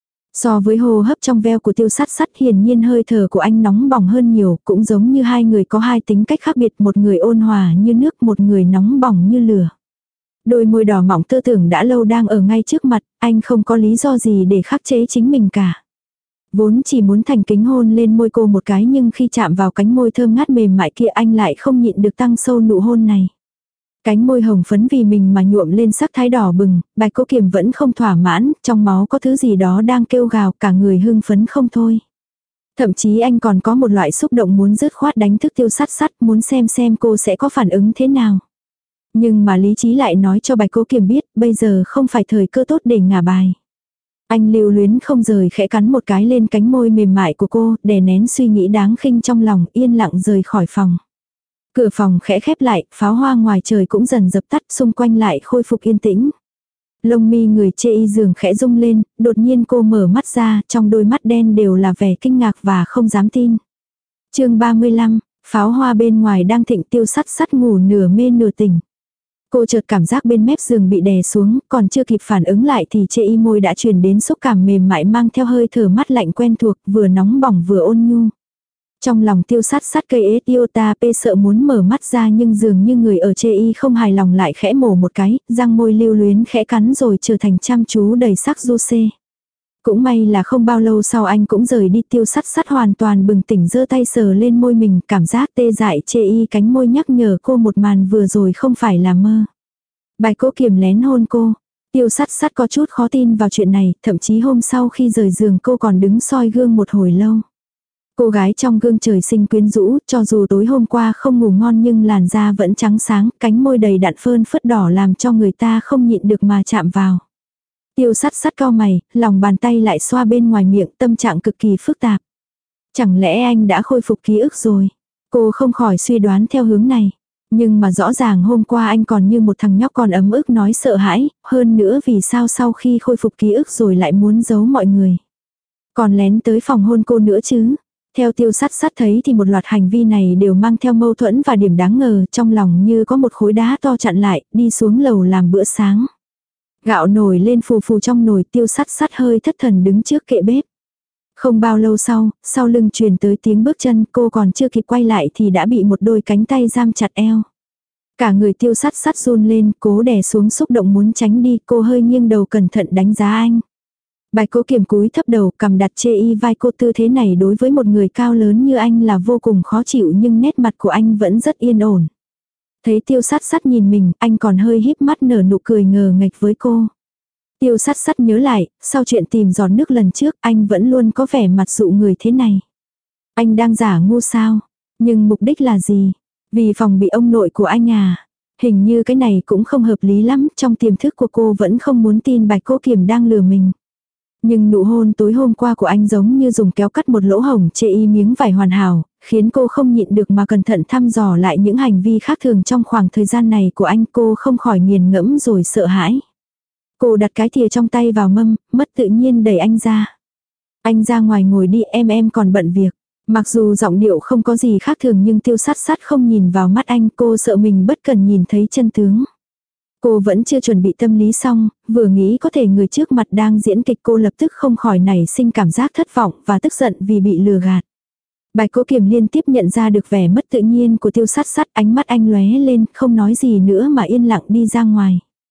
S1: So với hô hấp trong veo của Tiêu Sắt Sắt, hiển nhiên hơi thở của anh nóng bỏng hơn nhiều, cũng giống như hai người có hai tính cách khác biệt, một người ôn hòa như nước, một người nóng bỏng như lửa. Đôi môi đỏ mỏng tơ tưởng đã lâu đang ở ngay trước mặt, anh không có lý do gì để khắc chế chính mình cả. Vốn chỉ muốn thành kính hôn lên môi cô một cái, nhưng khi chạm vào cánh môi thơm ngát mềm mại kia anh lại không nhịn được tăng sâu nụ hôn này. Cánh môi hồng phấn vì mình mà nhuộm lên sắc thái đỏ bừng, Bạch Cố Kiềm vẫn không thỏa mãn, trong máu có thứ gì đó đang kêu gào, cả người hưng phấn không thôi. Thậm chí anh còn có một loại xúc động muốn dứt khoát đánh thức Tiêu Sắt Sắt, muốn xem cô sẽ có phản ứng thế nào. Nhưng mà lý trí lại nói cho Bạch Cố Kiềm biết, bây giờ không phải thời cơ tốt để ngả bài. Anh lưu luyến không rời khẽ cắn một cái lên cánh môi mềm mại của cô, đè nén suy nghĩ đáng khinh trong lòng, yên lặng rời khỏi phòng. Cửa phòng khẽ khép lại, pháo hoa ngoài trời cũng dần dập tắt, xung quanh lại khôi phục yên tĩnh. Lông mi người chê y giường khẽ rung lên, đột nhiên cô mở mắt ra, trong đôi mắt đen đều là vẻ kinh ngạc và không dám tin. Chương 35, pháo hoa bên ngoài đang thịnh. Tiêu Sắt Sắt ngủ nửa mê nửa tỉnh. Cô chợt cảm giác bên mép giường bị đè xuống, còn chưa kịp phản ứng lại thì chê y môi đã truyền đến xúc cảm mềm mại mang theo hơi thở mát lạnh quen thuộc, vừa nóng bỏng vừa ôn nhu. Trong lòng Tiêu Sắt Sắt cây ế tiêu ta pê sợ muốn mở mắt ra, nhưng dường như người ở chê y không hài lòng lại khẽ mổ một cái, răng môi lưu luyến khẽ cắn rồi trở thành chăm chú đầy sắc du xê. Cũng may là không bao lâu sau anh cũng rời đi. Tiêu Sắt Sắt hoàn toàn bừng tỉnh, giơ tay sờ lên môi mình, cảm giác tê dại chê y cánh môi nhắc nhở cô một màn vừa rồi không phải là mơ. Bạch Cố Kiềm lén hôn cô. Tiêu Sắt Sắt có chút khó tin vào chuyện này, thậm chí hôm sau khi rời giường cô còn đứng soi gương một hồi lâu. Cô gái trong gương trời sinh quyến rũ, cho dù tối hôm qua không ngủ ngon nhưng làn da vẫn trắng sáng, cánh môi đầy đặn phơn phớt đỏ làm cho người ta không nhịn được mà chạm vào. Tiêu Sắt Sắt cau mày, lòng bàn tay lại xoa bên ngoài miệng, tâm trạng cực kỳ phức tạp. Chẳng lẽ anh đã khôi phục ký ức rồi? Cô không khỏi suy đoán theo hướng này. Nhưng mà rõ ràng hôm qua anh còn như một thằng nhóc còn ấm ức nói sợ hãi, hơn nữa vì sao sau khi khôi phục ký ức rồi lại muốn giấu mọi người. Còn lén tới phòng hôn cô nữa chứ. Theo Tiêu Sắt Sắt thấy thì một loạt hành vi này đều mang theo mâu thuẫn và điểm đáng ngờ, trong lòng như có một khối đá to chặn lại, đi xuống lầu làm bữa sáng. Gạo nổi lên phù phù trong nồi. Tiêu Sắt Sắt hơi thất thần đứng trước kệ bếp. Không bao lâu sau lưng truyền tới tiếng bước chân, cô còn chưa kịp quay lại thì đã bị một đôi cánh tay giam chặt eo. Cả người Tiêu Sắt Sắt run lên, cố đè xuống xúc động muốn tránh đi, cô hơi nghiêng đầu cẩn thận đánh giá anh. Bạch Cố Kiềm cúi thấp đầu, cằm đặt chê y vai cô. Tư thế này đối với một người cao lớn như anh là vô cùng khó chịu, nhưng nét mặt của anh vẫn rất yên ổn. Thấy Tiêu Sắt Sắt nhìn mình, anh còn hơi híp mắt nở nụ cười ngờ nghệch với cô. Tiêu Sắt Sắt nhớ lại, sau chuyện tìm giọt nước lần trước, anh vẫn luôn có vẻ mặt dụ người thế này. Anh đang giả ngu sao? Nhưng mục đích là gì? Vì phòng bị ông nội của anh à? Hình như cái này cũng không hợp lý lắm, trong tiềm thức của cô vẫn không muốn tin Bạch Cố Kiềm đang lừa mình. Nhưng nụ hôn tối hôm qua của anh giống như dùng kéo cắt một lỗ hổng chê y miếng vải hoàn hảo, khiến cô không nhịn được mà cẩn thận thăm dò lại những hành vi khác thường trong khoảng thời gian này của anh. Cô không khỏi nghiền ngẫm rồi sợ hãi. Cô đặt cái thìa trong tay vào mâm, mất tự nhiên đẩy anh ra. Anh ra ngoài ngồi đi, em còn bận việc. Mặc dù giọng điệu không có gì khác thường nhưng Tiêu Sắt Sắt không nhìn vào mắt anh, cô sợ mình bất cần nhìn thấy chân tướng. Cô vẫn chưa chuẩn bị tâm lý xong, vừa nghĩ có thể người trước mặt đang diễn kịch, cô lập tức không khỏi nảy sinh cảm giác thất vọng và tức giận vì bị lừa gạt. Bạch Cố Kiềm liên tiếp nhận ra được vẻ mất tự nhiên của Tiêu Sắt Sắt, ánh mắt anh lóe lên, không nói gì nữa mà yên lặng đi ra ngoài.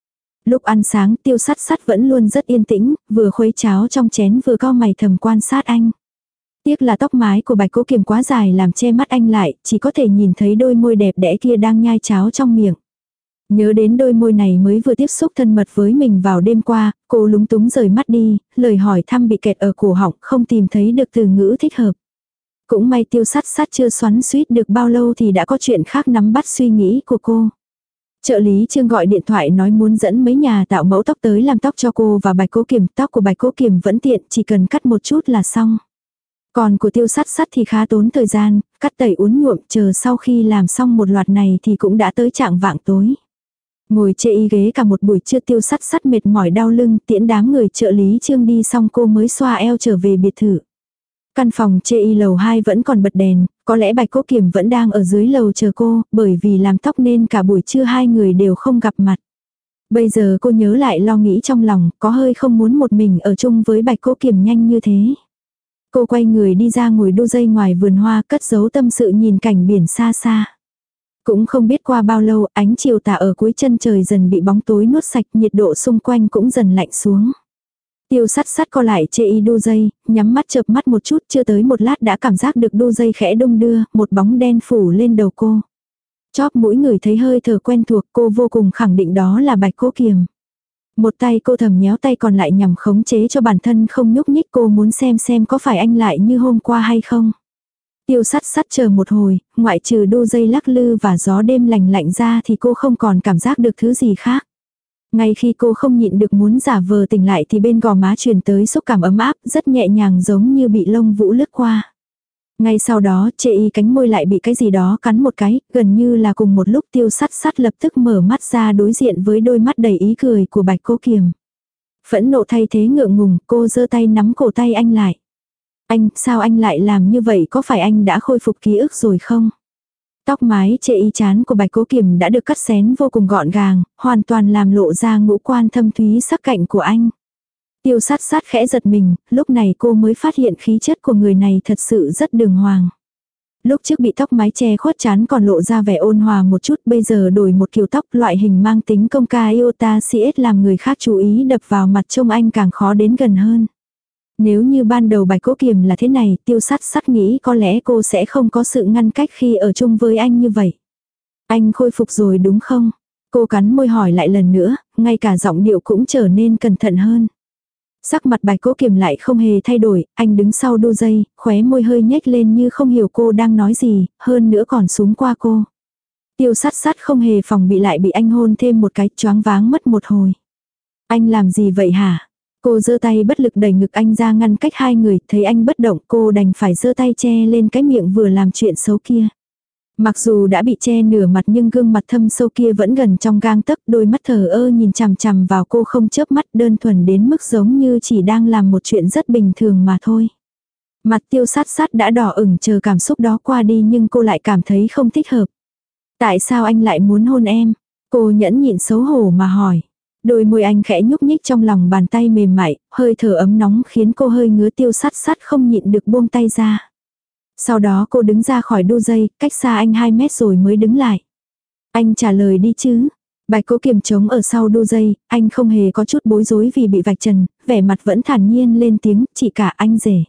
S1: Lúc ăn sáng Tiêu Sắt Sắt vẫn luôn rất yên tĩnh, vừa khuấy cháo trong chén vừa cau mày thầm quan sát anh. Tiếc là tóc mái của Bạch Cố Kiềm quá dài làm che mắt anh lại, chỉ có thể nhìn thấy đôi môi đẹp đẽ kia đang nhai cháo trong miệng. Nhớ đến đôi môi này mới vừa tiếp xúc thân mật với mình vào đêm qua, cô lúng túng rời mắt đi, lời hỏi thăm bị kẹt ở cổ họng, không tìm thấy được từ ngữ thích hợp. Cũng may Tiêu Sắt Sắt chưa xoắn xuýt được bao lâu thì đã có chuyện khác nắm bắt suy nghĩ của cô. Trợ lý Trương gọi điện thoại nói muốn dẫn mấy nhà tạo mẫu tóc tới làm tóc cho cô và Bạch Cố Kiềm. Tóc của Bạch Cố Kiềm vẫn tiện, chỉ cần cắt một chút là xong. Còn của Tiêu Sắt Sắt thì khá tốn thời gian, cắt tẩy uốn nhuộm, chờ sau khi làm xong một loạt này thì cũng đã tới trạng vạng tối. Ngồi chê y ghế cả một buổi trưa Tiêu Sắt Sắt mệt mỏi đau lưng, tiễn đám người trợ lý Trương đi xong cô mới xoa eo trở về biệt thự. Căn phòng chê y lầu 2 vẫn còn bật đèn, có lẽ Bạch Cố Kiềm vẫn đang ở dưới lầu chờ cô, bởi vì làm tóc nên cả buổi trưa hai người đều không gặp mặt. Bây giờ cô nhớ lại lo nghĩ trong lòng, có hơi không muốn một mình ở chung với Bạch Cố Kiềm nhanh như thế. Cô quay người đi ra ngồi đu dây ngoài vườn hoa, cất giấu tâm sự nhìn cảnh biển xa xa. Cũng không biết qua bao lâu, ánh chiều tà ở cuối chân trời dần bị bóng tối nuốt sạch, nhiệt độ xung quanh cũng dần lạnh xuống. Tiêu Sắt Sắt co lại chê y đu dây, nhắm mắt chợp mắt một chút, chưa tới một lát đã cảm giác được đu dây khẽ đung đưa, một bóng đen phủ lên đầu cô. Chóp mũi người thấy hơi thở quen thuộc, cô vô cùng khẳng định đó là Bạch Cố Kiềm. Một tay cô thầm nhéo tay còn lại nhằm khống chế cho bản thân không nhúc nhích, cô muốn xem có phải anh lại như hôm qua hay không. Tiêu Sắt Sắt chờ một hồi, ngoại trừ đu dây lắc lư và gió đêm lành lạnh ra thì cô không còn cảm giác được thứ gì khác. Ngay khi cô không nhịn được muốn giả vờ tỉnh lại thì bên gò má truyền tới xúc cảm ấm áp, rất nhẹ nhàng giống như bị lông vũ lướt qua. Ngay sau đó chê y cánh môi lại bị cái gì đó cắn một cái, gần như là cùng một lúc Tiêu Sắt Sắt lập tức mở mắt ra đối diện với đôi mắt đầy ý cười của Bạch Cố Kiềm. Phẫn nộ thay thế ngượng ngùng, cô giơ tay nắm cổ tay anh lại. Anh, sao anh lại làm như vậy, có phải anh đã khôi phục ký ức rồi không? Tóc mái chê y chán của Bạch Cố Kiềm đã được cắt xén vô cùng gọn gàng, hoàn toàn làm lộ ra ngũ quan thâm thúy sắc cạnh của anh. Tiêu Sắt Sắt khẽ giật mình, lúc này cô mới phát hiện khí chất của người này thật sự rất đường hoàng. Lúc trước bị tóc mái che khuất trán còn lộ ra vẻ ôn hòa một chút, bây giờ đổi một kiểu tóc loại hình mang tính công ca iota CS làm người khác chú ý đập vào mặt trông anh càng khó đến gần hơn. Nếu như ban đầu Bạch Cố Kiềm là thế này, Tiêu Sắt Sắt nghĩ có lẽ cô sẽ không có sự ngăn cách khi ở chung với anh như vậy. Anh khôi phục rồi đúng không? Cô cắn môi hỏi lại lần nữa, ngay cả giọng điệu cũng trở nên cẩn thận hơn. Sắc mặt Bạch Cố Kiềm lại không hề thay đổi, anh đứng sau đu dây, khóe môi hơi nhếch lên như không hiểu cô đang nói gì, hơn nữa còn súm qua cô. Tiêu Sắt Sắt không hề phòng bị lại bị anh hôn thêm một cái, choáng váng mất một hồi. Anh làm gì vậy hả? Cô giơ tay bất lực đẩy ngực anh ra ngăn cách hai người, thấy anh bất động cô đành phải giơ tay che lên cái miệng vừa làm chuyện xấu kia. Mặc dù đã bị che nửa mặt nhưng gương mặt thâm sâu kia vẫn gần trong gang tấc, đôi mắt thờ ơ nhìn chằm chằm vào cô không chớp mắt, đơn thuần đến mức giống như chỉ đang làm một chuyện rất bình thường mà thôi. Mặt Tiêu Sắt Sắt đã đỏ ửng chờ cảm xúc đó qua đi nhưng cô lại cảm thấy không thích hợp. Tại sao anh lại muốn hôn em? Cô nhẫn nhịn xấu hổ mà hỏi. Đôi môi anh khẽ nhúc nhích trong lòng bàn tay mềm mại, hơi thở ấm nóng khiến cô hơi ngứa. Tiêu Sắt Sắt không nhịn được buông tay ra. Sau đó cô đứng ra khỏi đu dây, cách xa anh 2 mét rồi mới đứng lại. Anh trả lời đi chứ. Bạch Cố Kiềm trống ở sau đu dây, anh không hề có chút bối rối vì bị vạch trần, vẻ mặt vẫn thản nhiên lên tiếng, chị cả anh rể.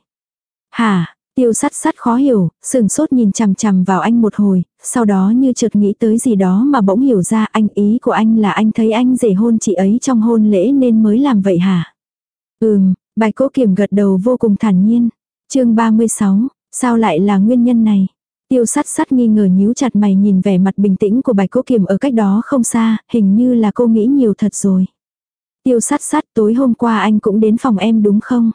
S1: Hả? Tiêu Sắt Sắt khó hiểu, sừng sốt nhìn chằm chằm vào anh một hồi, sau đó như chợt nghĩ tới gì đó mà bỗng hiểu ra, anh ý của anh là anh thấy anh rể hôn chị ấy trong hôn lễ nên mới làm vậy hả? Bạch Cố Kiềm gật đầu vô cùng thản nhiên. Chương 36, sao lại là nguyên nhân này? Tiêu Sắt Sắt nghi ngờ nhíu chặt mày nhìn vẻ mặt bình tĩnh của Bạch Cố Kiềm ở cách đó không xa, hình như là cô nghĩ nhiều thật rồi. Tiêu Sắt Sắt, tối hôm qua anh cũng đến phòng em đúng không?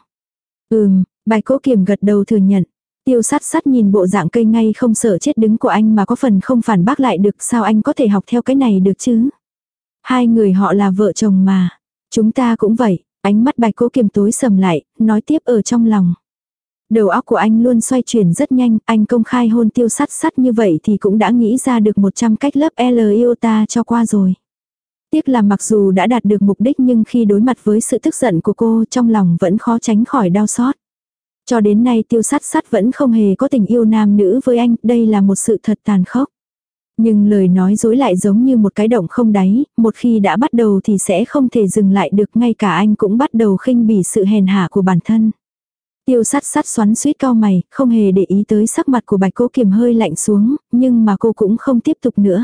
S1: Bạch Cố Kiềm gật đầu thừa nhận. Tiêu Sắt Sắt nhìn bộ dạng cây ngay không sợ chết đứng của anh mà có phần không phản bác lại được, sao anh có thể học theo cái này được chứ? Hai người họ là vợ chồng mà. Chúng ta cũng vậy. Ánh mắt Bạch Cố Kiềm tối sầm lại, nói tiếp ở trong lòng. Đầu óc của anh luôn xoay chuyển rất nhanh, anh công khai hôn Tiêu Sắt Sắt như vậy thì cũng đã nghĩ ra được 100 cách lớp L iota cho qua rồi. Tiếc là mặc dù đã đạt được mục đích nhưng khi đối mặt với sự tức giận của cô trong lòng vẫn khó tránh khỏi đau xót. Cho đến nay Tiêu Sắt Sắt vẫn không hề có tình yêu nam nữ với anh, đây là một sự thật tàn khốc. Nhưng lời nói dối lại giống như một cái động không đáy, một khi đã bắt đầu thì sẽ không thể dừng lại được, ngay cả anh cũng bắt đầu khinh bỉ sự hèn hạ của bản thân. Tiêu Sắt Sắt xoắn xuýt cau mày, không hề để ý tới sắc mặt của Bạch Cố Kiềm hơi lạnh xuống, nhưng mà cô cũng không tiếp tục nữa.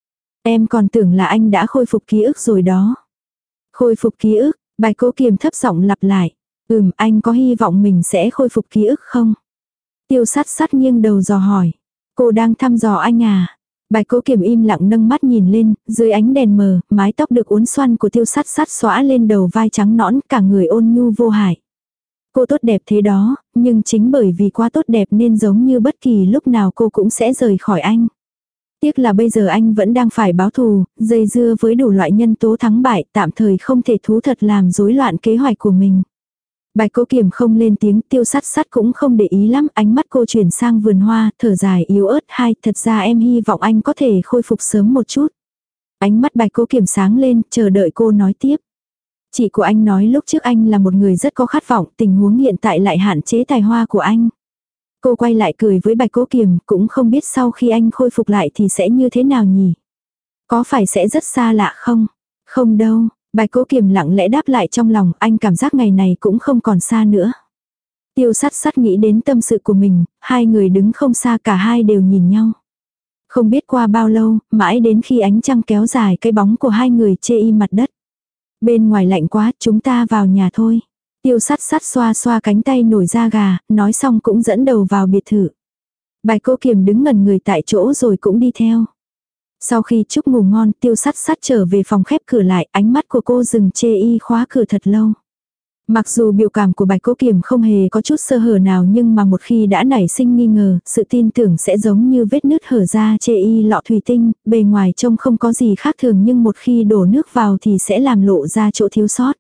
S1: Em còn tưởng là anh đã khôi phục ký ức rồi đó. Khôi phục ký ức, Bạch Cố Kiềm thấp giọng lặp lại. Anh có hy vọng mình sẽ khôi phục ký ức không? Tiêu Sắt Sắt nghiêng đầu dò hỏi. Cô đang thăm dò anh à? Bạch Cố Kiềm im lặng nâng mắt nhìn lên, dưới ánh đèn mờ, mái tóc được uốn xoăn của Tiêu Sắt Sắt xõa lên đầu vai trắng nõn, cả người ôn nhu vô hại. Cô tốt đẹp thế đó, nhưng chính bởi vì quá tốt đẹp nên giống như bất kỳ lúc nào cô cũng sẽ rời khỏi anh. Tiếc là bây giờ anh vẫn đang phải báo thù, dây dưa với đủ loại nhân tố thắng bại, tạm thời không thể thú thật làm rối loạn kế hoạch của mình. Bạch Cố Kiềm không lên tiếng, Tiêu Sắt Sắt cũng không để ý lắm, ánh mắt cô chuyển sang vườn hoa, thở dài yếu ớt. Thật ra em hy vọng anh có thể khôi phục sớm một chút. Ánh mắt Bạch Cố Kiềm sáng lên, chờ đợi cô nói tiếp. Chị của anh nói lúc trước anh là một người rất có khát vọng, tình huống hiện tại lại hạn chế tài hoa của anh. Cô quay lại cười với Bạch Cố Kiềm, cũng không biết sau khi anh khôi phục lại thì sẽ như thế nào nhỉ? Có phải sẽ rất xa lạ không? Không đâu, Bạch Cố Kiềm lặng lẽ đáp lại trong lòng, anh cảm giác ngày này cũng không còn xa nữa. Tiêu Sắt Sắt nghĩ đến tâm sự của mình, hai người đứng không xa, cả hai đều nhìn nhau. Không biết qua bao lâu, mãi đến khi ánh trăng kéo dài cái bóng của hai người chê y mặt đất. Bên ngoài lạnh quá, chúng ta vào nhà thôi. Tiêu Sắt Sắt xoa xoa cánh tay nổi da gà, nói xong cũng dẫn đầu vào biệt thự. Bạch Cố Kiềm đứng ngẩn người tại chỗ rồi cũng đi theo. Sau khi chúc ngủ ngon, Tiêu Sắt Sắt trở về phòng khép cửa lại, ánh mắt của cô dừng chê y khóa cửa thật lâu. Mặc dù biểu cảm của Bạch Cố Kiềm không hề có chút sơ hở nào, nhưng mà một khi đã nảy sinh nghi ngờ, sự tin tưởng sẽ giống như vết nứt hở ra chê y lọ thủy tinh, bề ngoài trông không có gì khác thường nhưng một khi đổ nước vào thì sẽ làm lộ ra chỗ thiếu sót.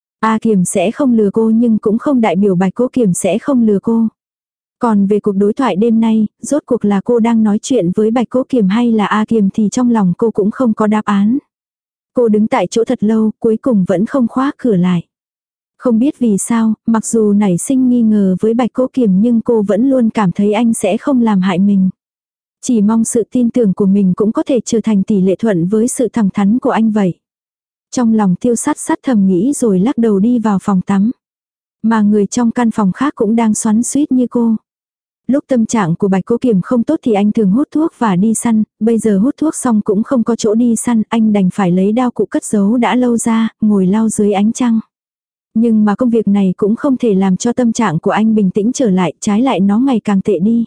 S1: A Kiềm sẽ không lừa cô nhưng cũng không đại biểu Bạch Cố Kiềm sẽ không lừa cô. Còn về cuộc đối thoại đêm nay, rốt cuộc là cô đang nói chuyện với Bạch Cố Kiềm hay là A Kiềm thì trong lòng cô cũng không có đáp án. Cô đứng tại chỗ thật lâu, cuối cùng vẫn không khóa cửa lại. Không biết vì sao, mặc dù nảy sinh nghi ngờ với Bạch Cố Kiềm nhưng cô vẫn luôn cảm thấy anh sẽ không làm hại mình. Chỉ mong sự tin tưởng của mình cũng có thể trở thành tỷ lệ thuận với sự thẳng thắn của anh vậy. Trong lòng Tiêu Sắt Sắt thầm nghĩ rồi lắc đầu đi vào phòng tắm. Mà người trong căn phòng khác cũng đang xoắn xuýt như cô. Lúc tâm trạng của Bạch Cố Kiềm không tốt thì anh thường hút thuốc và đi săn, bây giờ hút thuốc xong cũng không có chỗ đi săn, anh đành phải lấy đao cụ cất giấu đã lâu ra, ngồi lau dưới ánh trăng. Nhưng mà công việc này cũng không thể làm cho tâm trạng của anh bình tĩnh trở lại, trái lại nó ngày càng tệ đi.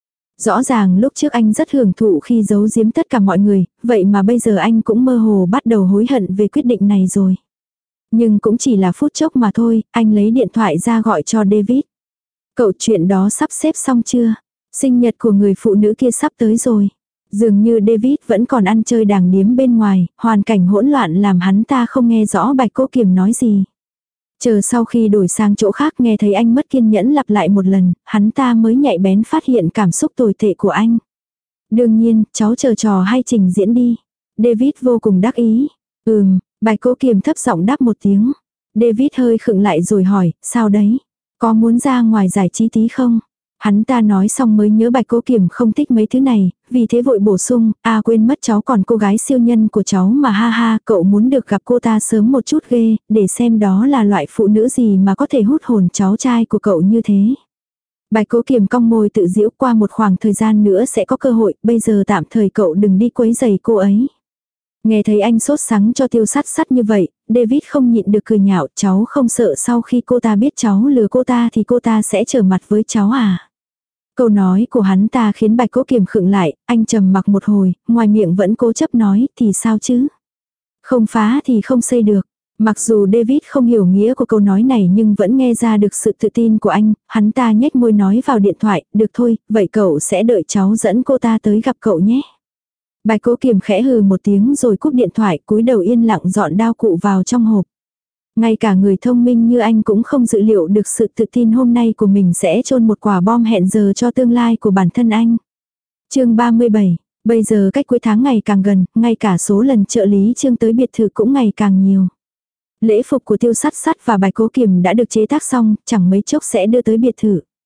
S1: Rõ ràng lúc trước anh rất hưởng thụ khi giấu giếm tất cả mọi người, vậy mà bây giờ anh cũng mơ hồ bắt đầu hối hận về quyết định này rồi. Nhưng cũng chỉ là phút chốc mà thôi, anh lấy điện thoại ra gọi cho David. Cậu, chuyện đó sắp xếp xong chưa? Sinh nhật của người phụ nữ kia sắp tới rồi. Dường như David vẫn còn ăn chơi đàng điếm bên ngoài, hoàn cảnh hỗn loạn làm hắn ta không nghe rõ Bạch Cố Kiềm nói gì. Chờ sau khi đổi sang chỗ khác nghe thấy anh mất kiên nhẫn lặp lại một lần, hắn ta mới nhạy bén phát hiện cảm xúc tồi tệ của anh. Đương nhiên, cháu chờ trò hay trình diễn đi. David vô cùng đắc ý. Bạch Cố Kiềm thấp giọng đáp một tiếng. David hơi khựng lại rồi hỏi, sao đấy? Có muốn ra ngoài giải trí tí không? Hắn ta nói xong mới nhớ Bạch Cố Kiềm không thích mấy thứ này, vì thế vội bổ sung, quên mất cháu còn cô gái siêu nhân của cháu mà ha ha, cậu muốn được gặp cô ta sớm một chút ghê, để xem đó là loại phụ nữ gì mà có thể hút hồn cháu trai của cậu như thế. Bạch Cố Kiềm cong môi tự giễu, qua một khoảng thời gian nữa sẽ có cơ hội, bây giờ tạm thời cậu đừng đi quấy rầy cô ấy. Nghe thấy anh sốt sắng cho Tiêu Sắt Sắt như vậy, David không nhịn được cười nhạo, cháu không sợ sau khi cô ta biết cháu lừa cô ta thì cô ta sẽ trở mặt với cháu à? Câu nói của hắn ta khiến Bạch Cố Kiềm khựng lại, anh trầm mặc một hồi, ngoài miệng vẫn cố chấp nói, thì sao chứ? Không phá thì không xây được. Mặc dù David không hiểu nghĩa của câu nói này nhưng vẫn nghe ra được sự tự tin của anh, hắn ta nhếch môi nói vào điện thoại, được thôi, vậy cậu sẽ đợi cháu dẫn cô ta tới gặp cậu nhé. Bạch Cố Kiềm khẽ hừ một tiếng rồi cúp điện thoại, cúi đầu yên lặng dọn đao cụ vào trong hộp. Ngay cả người thông minh như anh cũng không dự liệu được sự tự tin hôm nay của mình sẽ chôn một quả bom hẹn giờ cho tương lai của bản thân anh. Chương 37, bây giờ cách cuối tháng ngày càng gần, ngay cả số lần trợ lý Trương tới biệt thự cũng ngày càng nhiều. Lễ phục của Tiêu Sắt Sắt và Bạch Cố Kiềm đã được chế tác xong, chẳng mấy chốc sẽ đưa tới biệt thự.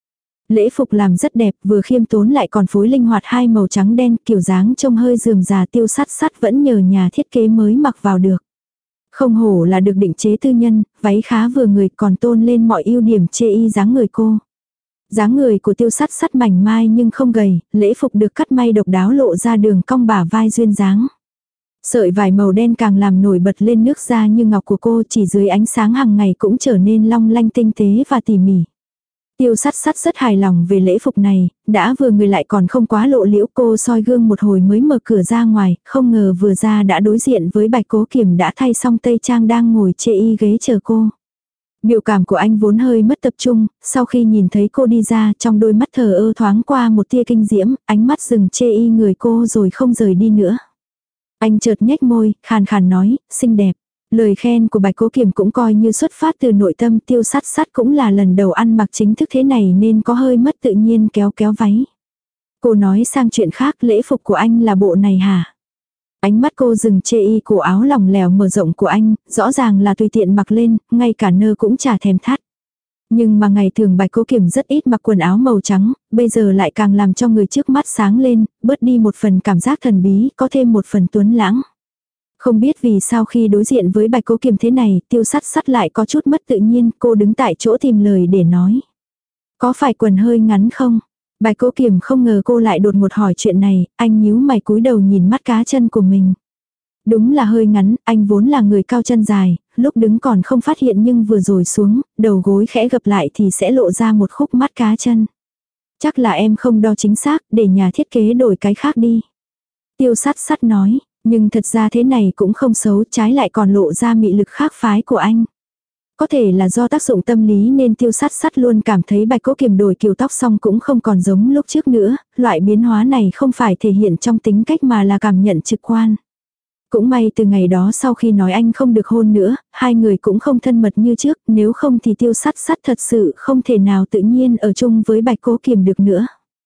S1: Lễ phục làm rất đẹp, vừa khiêm tốn lại còn phối linh hoạt hai màu trắng đen, kiểu dáng trông hơi rườm rà. Tiêu Sắt Sắt vẫn nhờ nhà thiết kế mới mặc vào được. Không hổ là được định chế tư nhân, váy khá vừa người, còn tôn lên mọi ưu điểm chê y dáng người cô. Dáng người của Tiêu Sắt Sắt mảnh mai nhưng không gầy, lễ phục được cắt may độc đáo lộ ra đường cong bả vai duyên dáng. Sợi vải màu đen càng làm nổi bật lên nước da như ngọc của cô, chỉ dưới ánh sáng hàng ngày cũng trở nên long lanh tinh tế và tỉ mỉ. Tiêu Sắt Sắt rất hài lòng về lễ phục này, đã vừa người lại còn không quá lộ liễu. Cô soi gương một hồi mới mở cửa ra ngoài, không ngờ vừa ra đã đối diện với Bạch Cố Kiềm đã thay xong tây trang đang ngồi chê y ghế chờ cô. Biểu cảm của anh vốn hơi mất tập trung, sau khi nhìn thấy cô đi ra, trong đôi mắt thờ ơ thoáng qua một tia kinh diễm, ánh mắt dừng chê y người cô rồi không rời đi nữa. Anh chợt nhếch môi, khàn khàn nói, xinh đẹp. Lời khen của Bạch Cố Kiềm cũng coi như xuất phát từ nội tâm. Tiêu Sắt Sắt cũng là lần đầu ăn mặc chính thức thế này nên có hơi mất tự nhiên kéo kéo váy. Cô nói sang chuyện khác, lễ phục của anh là bộ này hả? Ánh mắt cô dừng chê y cổ áo lỏng lẻo mở rộng của anh, rõ ràng là tùy tiện mặc lên, ngay cả nơ cũng chả thèm thắt. Nhưng mà ngày thường Bạch Cố Kiềm rất ít mặc quần áo màu trắng, bây giờ lại càng làm cho người trước mắt sáng lên, bớt đi một phần cảm giác thần bí, có thêm một phần tuấn lãng. Không biết vì sao khi đối diện với Bạch Cố Kiềm thế này, Tiêu Sắt Sắt lại có chút mất tự nhiên, cô đứng tại chỗ tìm lời để nói. Có phải quần hơi ngắn không? Bạch Cố Kiềm không ngờ cô lại đột ngột hỏi chuyện này, anh nhíu mày cúi đầu nhìn mắt cá chân của mình. Đúng là hơi ngắn, anh vốn là người cao chân dài, lúc đứng còn không phát hiện nhưng vừa rồi xuống, đầu gối khẽ gập lại thì sẽ lộ ra một khúc mắt cá chân. Chắc là em không đo chính xác, để nhà thiết kế đổi cái khác đi. Tiêu Sắt Sắt nói, nhưng thật ra thế này cũng không xấu, trái lại còn lộ ra mị lực khác phái của anh. Có thể là do tác dụng tâm lý nên Tiêu Sắt Sắt luôn cảm thấy Bạch Cố Kiềm đổi kiểu tóc xong cũng không còn giống lúc trước nữa, loại biến hóa này không phải thể hiện trong tính cách mà là cảm nhận trực quan. Cũng may từ ngày đó sau khi nói anh không được hôn nữa, hai người cũng không thân mật như trước, nếu không thì Tiêu Sắt Sắt thật sự không thể nào tự nhiên ở chung với Bạch Cố Kiềm được nữa.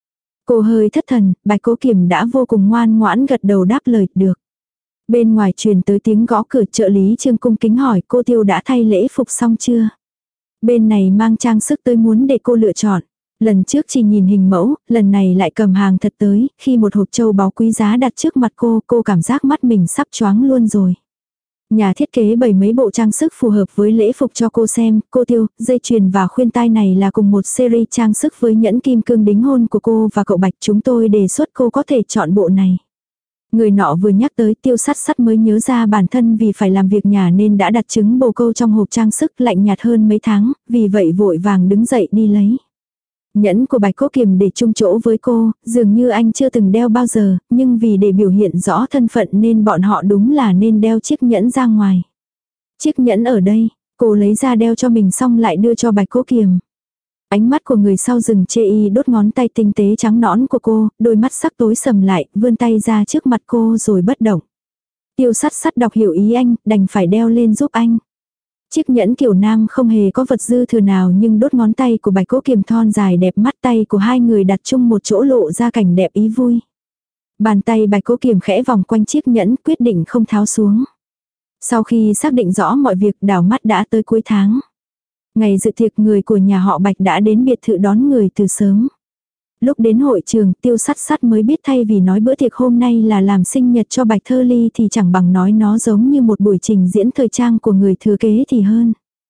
S1: Cô hơi thất thần, Bạch Cố Kiềm đã vô cùng ngoan ngoãn gật đầu đáp lời, được. Bên ngoài truyền tới tiếng gõ cửa, trợ lý Trương cung kính hỏi cô Tiêu đã thay lễ phục xong chưa? Bên này mang trang sức tới muốn để cô lựa chọn. Lần trước chỉ nhìn hình mẫu, lần này lại cầm hàng thật tới, khi một hộp châu báu quý giá đặt trước mặt cô cảm giác mắt mình sắp choáng luôn rồi. Nhà thiết kế bày mấy bộ trang sức phù hợp với lễ phục cho cô xem, cô Tiêu, dây chuyền và khuyên tai này là cùng một series trang sức với nhẫn kim cương đính hôn của cô và cậu Bạch, chúng tôi đề xuất cô có thể chọn bộ này. Người nọ vừa nhắc tới Tiêu Sắt Sắt mới nhớ ra bản thân vì phải làm việc nhà nên đã đặt trứng bồ câu trong hộp trang sức lạnh nhạt hơn mấy tháng, vì vậy vội vàng đứng dậy đi lấy. Nhẫn của Bạch Cố Kiềm để chung chỗ với cô, dường như anh chưa từng đeo bao giờ, nhưng vì để biểu hiện rõ thân phận nên bọn họ đúng là nên đeo chiếc nhẫn ra ngoài. Chiếc nhẫn ở đây, cô lấy ra đeo cho mình xong lại đưa cho Bạch Cố Kiềm. Ánh mắt của người sau rừng chê y đốt ngón tay tinh tế trắng nõn của cô, đôi mắt sắc tối sầm lại, vươn tay ra trước mặt cô rồi bất động. Tiêu Sắt Sắt đọc hiểu ý anh, đành phải đeo lên giúp anh. Chiếc nhẫn kiểu nam không hề có vật dư thừa nào nhưng đốt ngón tay của Bạch Cố Kiềm thon dài đẹp mắt, tay của hai người đặt chung một chỗ lộ ra cảnh đẹp ý vui. Bàn tay Bạch Cố Kiềm khẽ vòng quanh chiếc nhẫn quyết định không tháo xuống. Sau khi xác định rõ mọi việc đảo mắt đã tới cuối tháng. Ngày dự tiệc người của nhà họ Bạch đã đến biệt thự đón người từ sớm. Lúc đến hội trường Tiêu Sắt Sắt mới biết thay vì nói bữa tiệc hôm nay là làm sinh nhật cho Bạch Thơ Ly thì chẳng bằng nói nó giống như một buổi trình diễn thời trang của người thừa kế thì hơn.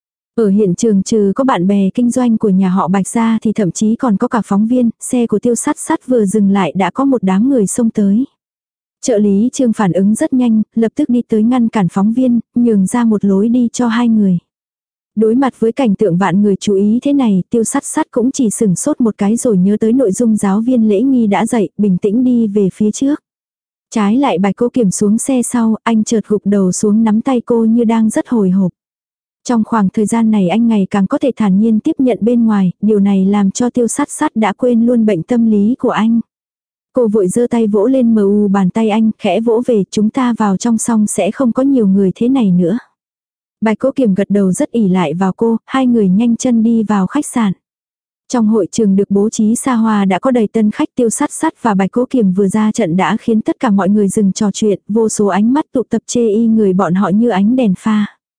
S1: Ở hiện trường trừ có bạn bè kinh doanh của nhà họ Bạch ra thì thậm chí còn có cả phóng viên, xe của Tiêu Sắt Sắt vừa dừng lại đã có một đám người xông tới. Trợ lý Trương phản ứng rất nhanh, lập tức đi tới ngăn cản phóng viên, nhường ra một lối đi cho hai người. Đối mặt với cảnh tượng vạn người chú ý thế này, Tiêu Sắt Sắt cũng chỉ sửng sốt một cái rồi nhớ tới nội dung giáo viên lễ nghi đã dạy, bình tĩnh đi về phía trước. Trái lại Bạch Cố Kiềm xuống xe sau, anh chợt gục đầu xuống nắm tay cô như đang rất hồi hộp. Trong khoảng thời gian này anh ngày càng có thể thản nhiên tiếp nhận bên ngoài, điều này làm cho Tiêu Sắt Sắt đã quên luôn bệnh tâm lý của anh. Cô vội giơ tay vỗ lên bàn tay anh, khẽ vỗ về, chúng ta vào trong xong sẽ không có nhiều người thế này nữa. Bạch Cố Kiềm gật đầu rất ỉ lại vào cô, hai người nhanh chân đi vào khách sạn. Trong hội trường được bố trí xa hoa đã có đầy tân khách. Tiêu Sắt Sắt và Bạch Cố Kiềm vừa ra trận đã khiến tất cả mọi người dừng trò chuyện, vô số ánh mắt tụ tập chê y người bọn họ như ánh đèn pha.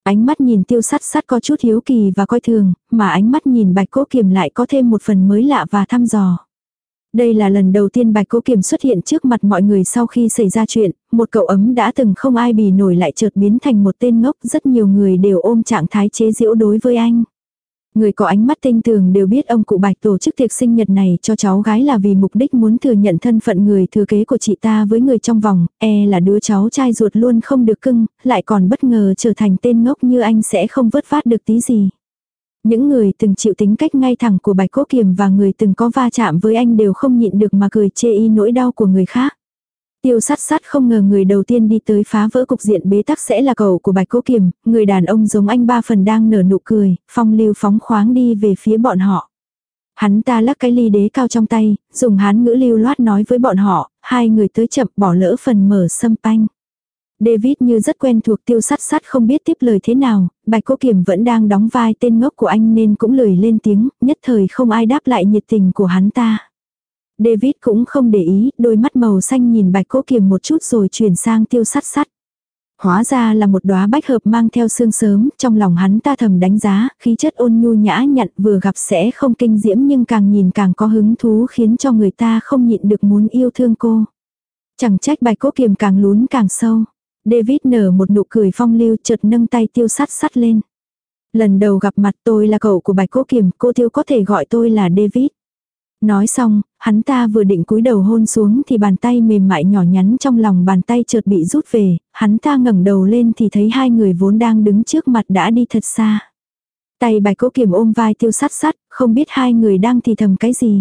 S1: Ánh mắt nhìn Tiêu Sắt Sắt có chút hiếu kỳ và coi thường, mà ánh mắt nhìn Bạch Cố Kiềm lại có thêm một phần mới lạ và thăm dò. Đây là lần đầu tiên Bạch Cố Kiềm xuất hiện trước mặt mọi người sau khi xảy ra chuyện, một cậu ấm đã từng không ai bì nổi lại chợt biến thành một tên ngốc, rất nhiều người đều ôm trạng thái chế giễu đối với anh. Người có ánh mắt tinh tường đều biết ông cụ Bạch tổ chức tiệc sinh nhật này cho cháu gái là vì mục đích muốn thừa nhận thân phận người thừa kế của chị ta với người trong vòng, là đứa cháu trai ruột luôn không được cưng, lại còn bất ngờ trở thành tên ngốc như anh sẽ không vớt vát được tí gì. Những người từng chịu tính cách ngay thẳng của Bạch Cố Kiềm và người từng có va chạm với anh đều không nhịn được mà cười chê y nỗi đau của người khác. Tiêu Sắt Sắt không ngờ người đầu tiên đi tới phá vỡ cục diện bế tắc sẽ là cậu của Bạch Cố Kiềm, người đàn ông giống anh ba phần đang nở nụ cười, phong lưu phóng khoáng đi về phía bọn họ. Hắn ta lắc cái ly đế cao trong tay, dùng Hán ngữ lưu loát nói với bọn họ, hai người tới chậm bỏ lỡ phần mở sâm panh. David như rất quen thuộc Tiêu Sắt Sắt không biết tiếp lời thế nào, Bạch Cố Kiềm vẫn đang đóng vai tên ngốc của anh nên cũng lười lên tiếng, nhất thời không ai đáp lại nhiệt tình của hắn ta. David cũng không để ý, đôi mắt màu xanh nhìn Bạch Cố Kiềm một chút rồi chuyển sang Tiêu Sắt Sắt. Hóa ra là một đóa bách hợp mang theo sương sớm, trong lòng hắn ta thầm đánh giá, khí chất ôn nhu nhã nhặn vừa gặp sẽ không kinh diễm nhưng càng nhìn càng có hứng thú khiến cho người ta không nhịn được muốn yêu thương cô. Chẳng trách Bạch Cố Kiềm càng lún càng sâu. David nở một nụ cười phong lưu chợt nâng tay Tiêu Sắt Sắt lên. Lần đầu gặp mặt tôi là cậu của Bạch Cố Kiềm, cô Tiêu có thể gọi tôi là David. Nói xong, hắn ta vừa định cúi đầu hôn xuống thì bàn tay mềm mại nhỏ nhắn trong lòng bàn tay chợt bị rút về, hắn ta ngẩng đầu lên thì thấy hai người vốn đang đứng trước mặt đã đi thật xa. Tay Bạch Cố Kiềm ôm vai Tiêu Sắt Sắt, không biết hai người đang thì thầm cái gì.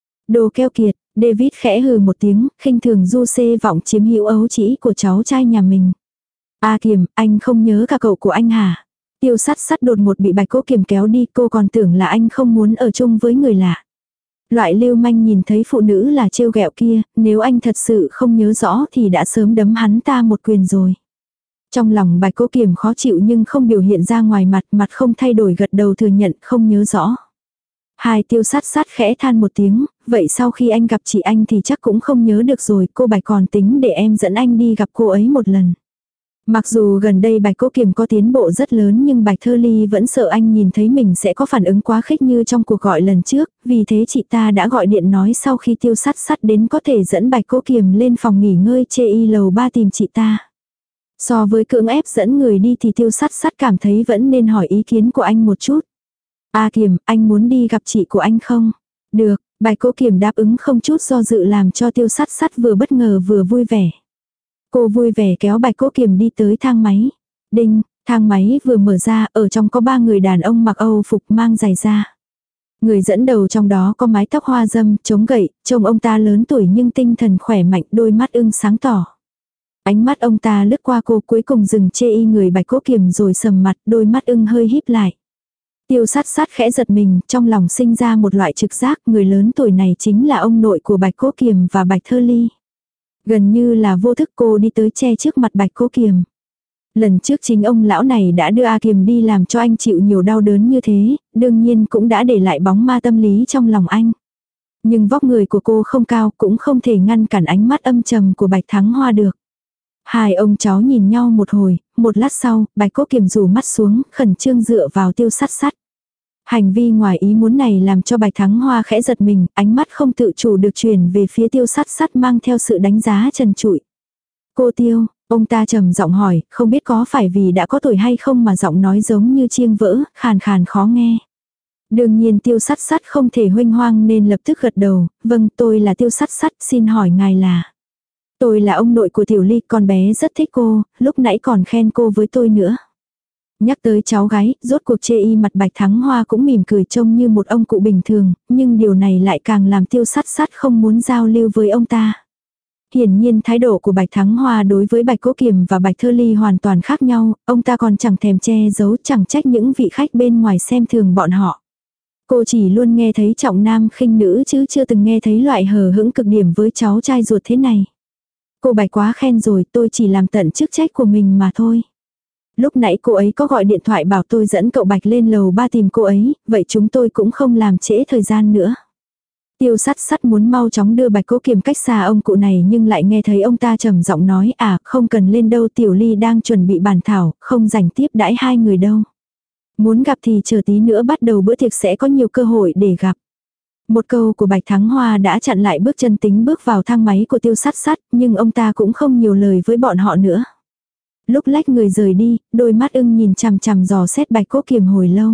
S1: Đồ keo kiệt, David khẽ hừ một tiếng, khinh thường du xê vọng chiếm hữu ấu trĩ của cháu trai nhà mình. A Kiềm, anh không nhớ cả cậu của anh hả? Tiêu Sắt Sắt đột ngột bị Bạch Cố Kiềm kéo đi, cô còn tưởng là anh không muốn ở chung với người lạ. Loại lưu manh nhìn thấy phụ nữ là trêu ghẹo kia, nếu anh thật sự không nhớ rõ thì đã sớm đấm hắn ta một quyền rồi. Trong lòng Bạch Cố Kiềm khó chịu nhưng không biểu hiện ra ngoài mặt, mặt không thay đổi gật đầu thừa nhận không nhớ rõ. Hai Tiêu Sắt Sắt khẽ than một tiếng, vậy sau khi anh gặp chị anh thì chắc cũng không nhớ được rồi, cô Bạch còn tính để em dẫn anh đi gặp cô ấy một lần. Mặc dù gần đây Bạch Cố Kiềm có tiến bộ rất lớn nhưng Bạch Thơ Ly vẫn sợ anh nhìn thấy mình sẽ có phản ứng quá khích như trong cuộc gọi lần trước, vì thế chị ta đã gọi điện nói sau khi Tiêu Sắt Sắt đến có thể dẫn Bạch Cố Kiềm lên phòng nghỉ ngơi chê y lầu 3 tìm chị ta. So với cưỡng ép dẫn người đi thì Tiêu Sắt Sắt cảm thấy vẫn nên hỏi ý kiến của anh một chút. A Kiềm, anh muốn đi gặp chị của anh không? Được, Bạch Cố Kiềm đáp ứng không chút do dự làm cho Tiêu Sắt Sắt vừa bất ngờ vừa vui vẻ. Cô vui vẻ kéo Bạch Cố Kiềm đi tới thang máy. Đinh, thang máy vừa mở ra, ở trong có 3 người đàn ông mặc Âu phục mang giày da. Người dẫn đầu trong đó có mái tóc hoa dâm, chống gậy, trông ông ta lớn tuổi nhưng tinh thần khỏe mạnh, đôi mắt ưng sáng tỏ. Ánh mắt ông ta lướt qua cô cuối cùng dừng chê y người Bạch Cố Kiềm rồi sầm mặt, đôi mắt ưng hơi híp lại. Tiêu Sắt Sắt khẽ giật mình, trong lòng sinh ra một loại trực giác, người lớn tuổi này chính là ông nội của Bạch Cố Kiềm và Bạch Thơ Ly. Gần như là vô thức cô đi tới che trước mặt Bạch Cố Kiềm. Lần trước chính ông lão này đã đưa A Kiềm đi làm cho anh chịu nhiều đau đớn như thế, đương nhiên cũng đã để lại bóng ma tâm lý trong lòng anh. Nhưng vóc người của cô không cao cũng không thể ngăn cản ánh mắt âm trầm của Bạch Thắng Hoa được. Hai ông cháu nhìn nhau một hồi, một lát sau, Bạch Cố Kiềm rủ mắt xuống, khẩn trương dựa vào Tiêu Sắt Sắt. Hành vi ngoài ý muốn này làm cho Bạch Thắng Hoa khẽ giật mình, ánh mắt không tự chủ được chuyển về phía Tiêu Sắt Sắt mang theo sự đánh giá trần trụi. Cô Tiêu, ông ta trầm giọng hỏi, không biết có phải vì đã có tuổi hay không mà giọng nói giống như chiêng vỡ, khàn khàn khó nghe. Đương nhiên Tiêu Sắt Sắt không thể huênh hoang nên lập tức gật đầu, vâng tôi là Tiêu Sắt Sắt, xin hỏi ngài là. Tôi là ông nội của Tiểu Ly, con bé rất thích cô, lúc nãy còn khen cô với tôi nữa. Nhắc tới cháu gái, rốt cuộc chê y mặt Bạch Thắng Hoa cũng mỉm cười trông như một ông cụ bình thường, nhưng điều này lại càng làm Tiêu Sắt Sắt không muốn giao lưu với ông ta. Hiển nhiên thái độ của Bạch Thắng Hoa đối với Bạch Cố Kiềm và Bạch Thơ Ly hoàn toàn khác nhau, ông ta còn chẳng thèm che giấu, chẳng trách những vị khách bên ngoài xem thường bọn họ. Cô chỉ luôn nghe thấy trọng nam khinh nữ chứ chưa từng nghe thấy loại hờ hững cực điểm với cháu trai ruột thế này. Cô Bạch quá khen rồi, tôi chỉ làm tận chức trách của mình mà thôi. Lúc nãy cô ấy có gọi điện thoại bảo tôi dẫn cậu Bạch lên lầu 3 tìm cô ấy, vậy chúng tôi cũng không làm trễ thời gian nữa. Tiêu Sắt Sắt muốn mau chóng đưa Bạch Cố Kiềm cách xa ông cụ này nhưng lại nghe thấy ông ta trầm giọng nói không cần lên đâu, Tiểu Ly đang chuẩn bị bàn thảo, không rảnh tiếp đãi hai người đâu. Muốn gặp thì chờ tí nữa bắt đầu bữa tiệc sẽ có nhiều cơ hội để gặp. Một câu của Bạch Thắng Hoa đã chặn lại bước chân tính bước vào thang máy của Tiêu Sắt Sắt, nhưng ông ta cũng không nhiều lời với bọn họ nữa. Lúc lách người rời đi, đôi mắt ưng nhìn chằm chằm dò xét Bạch Cố Kiềm hồi lâu.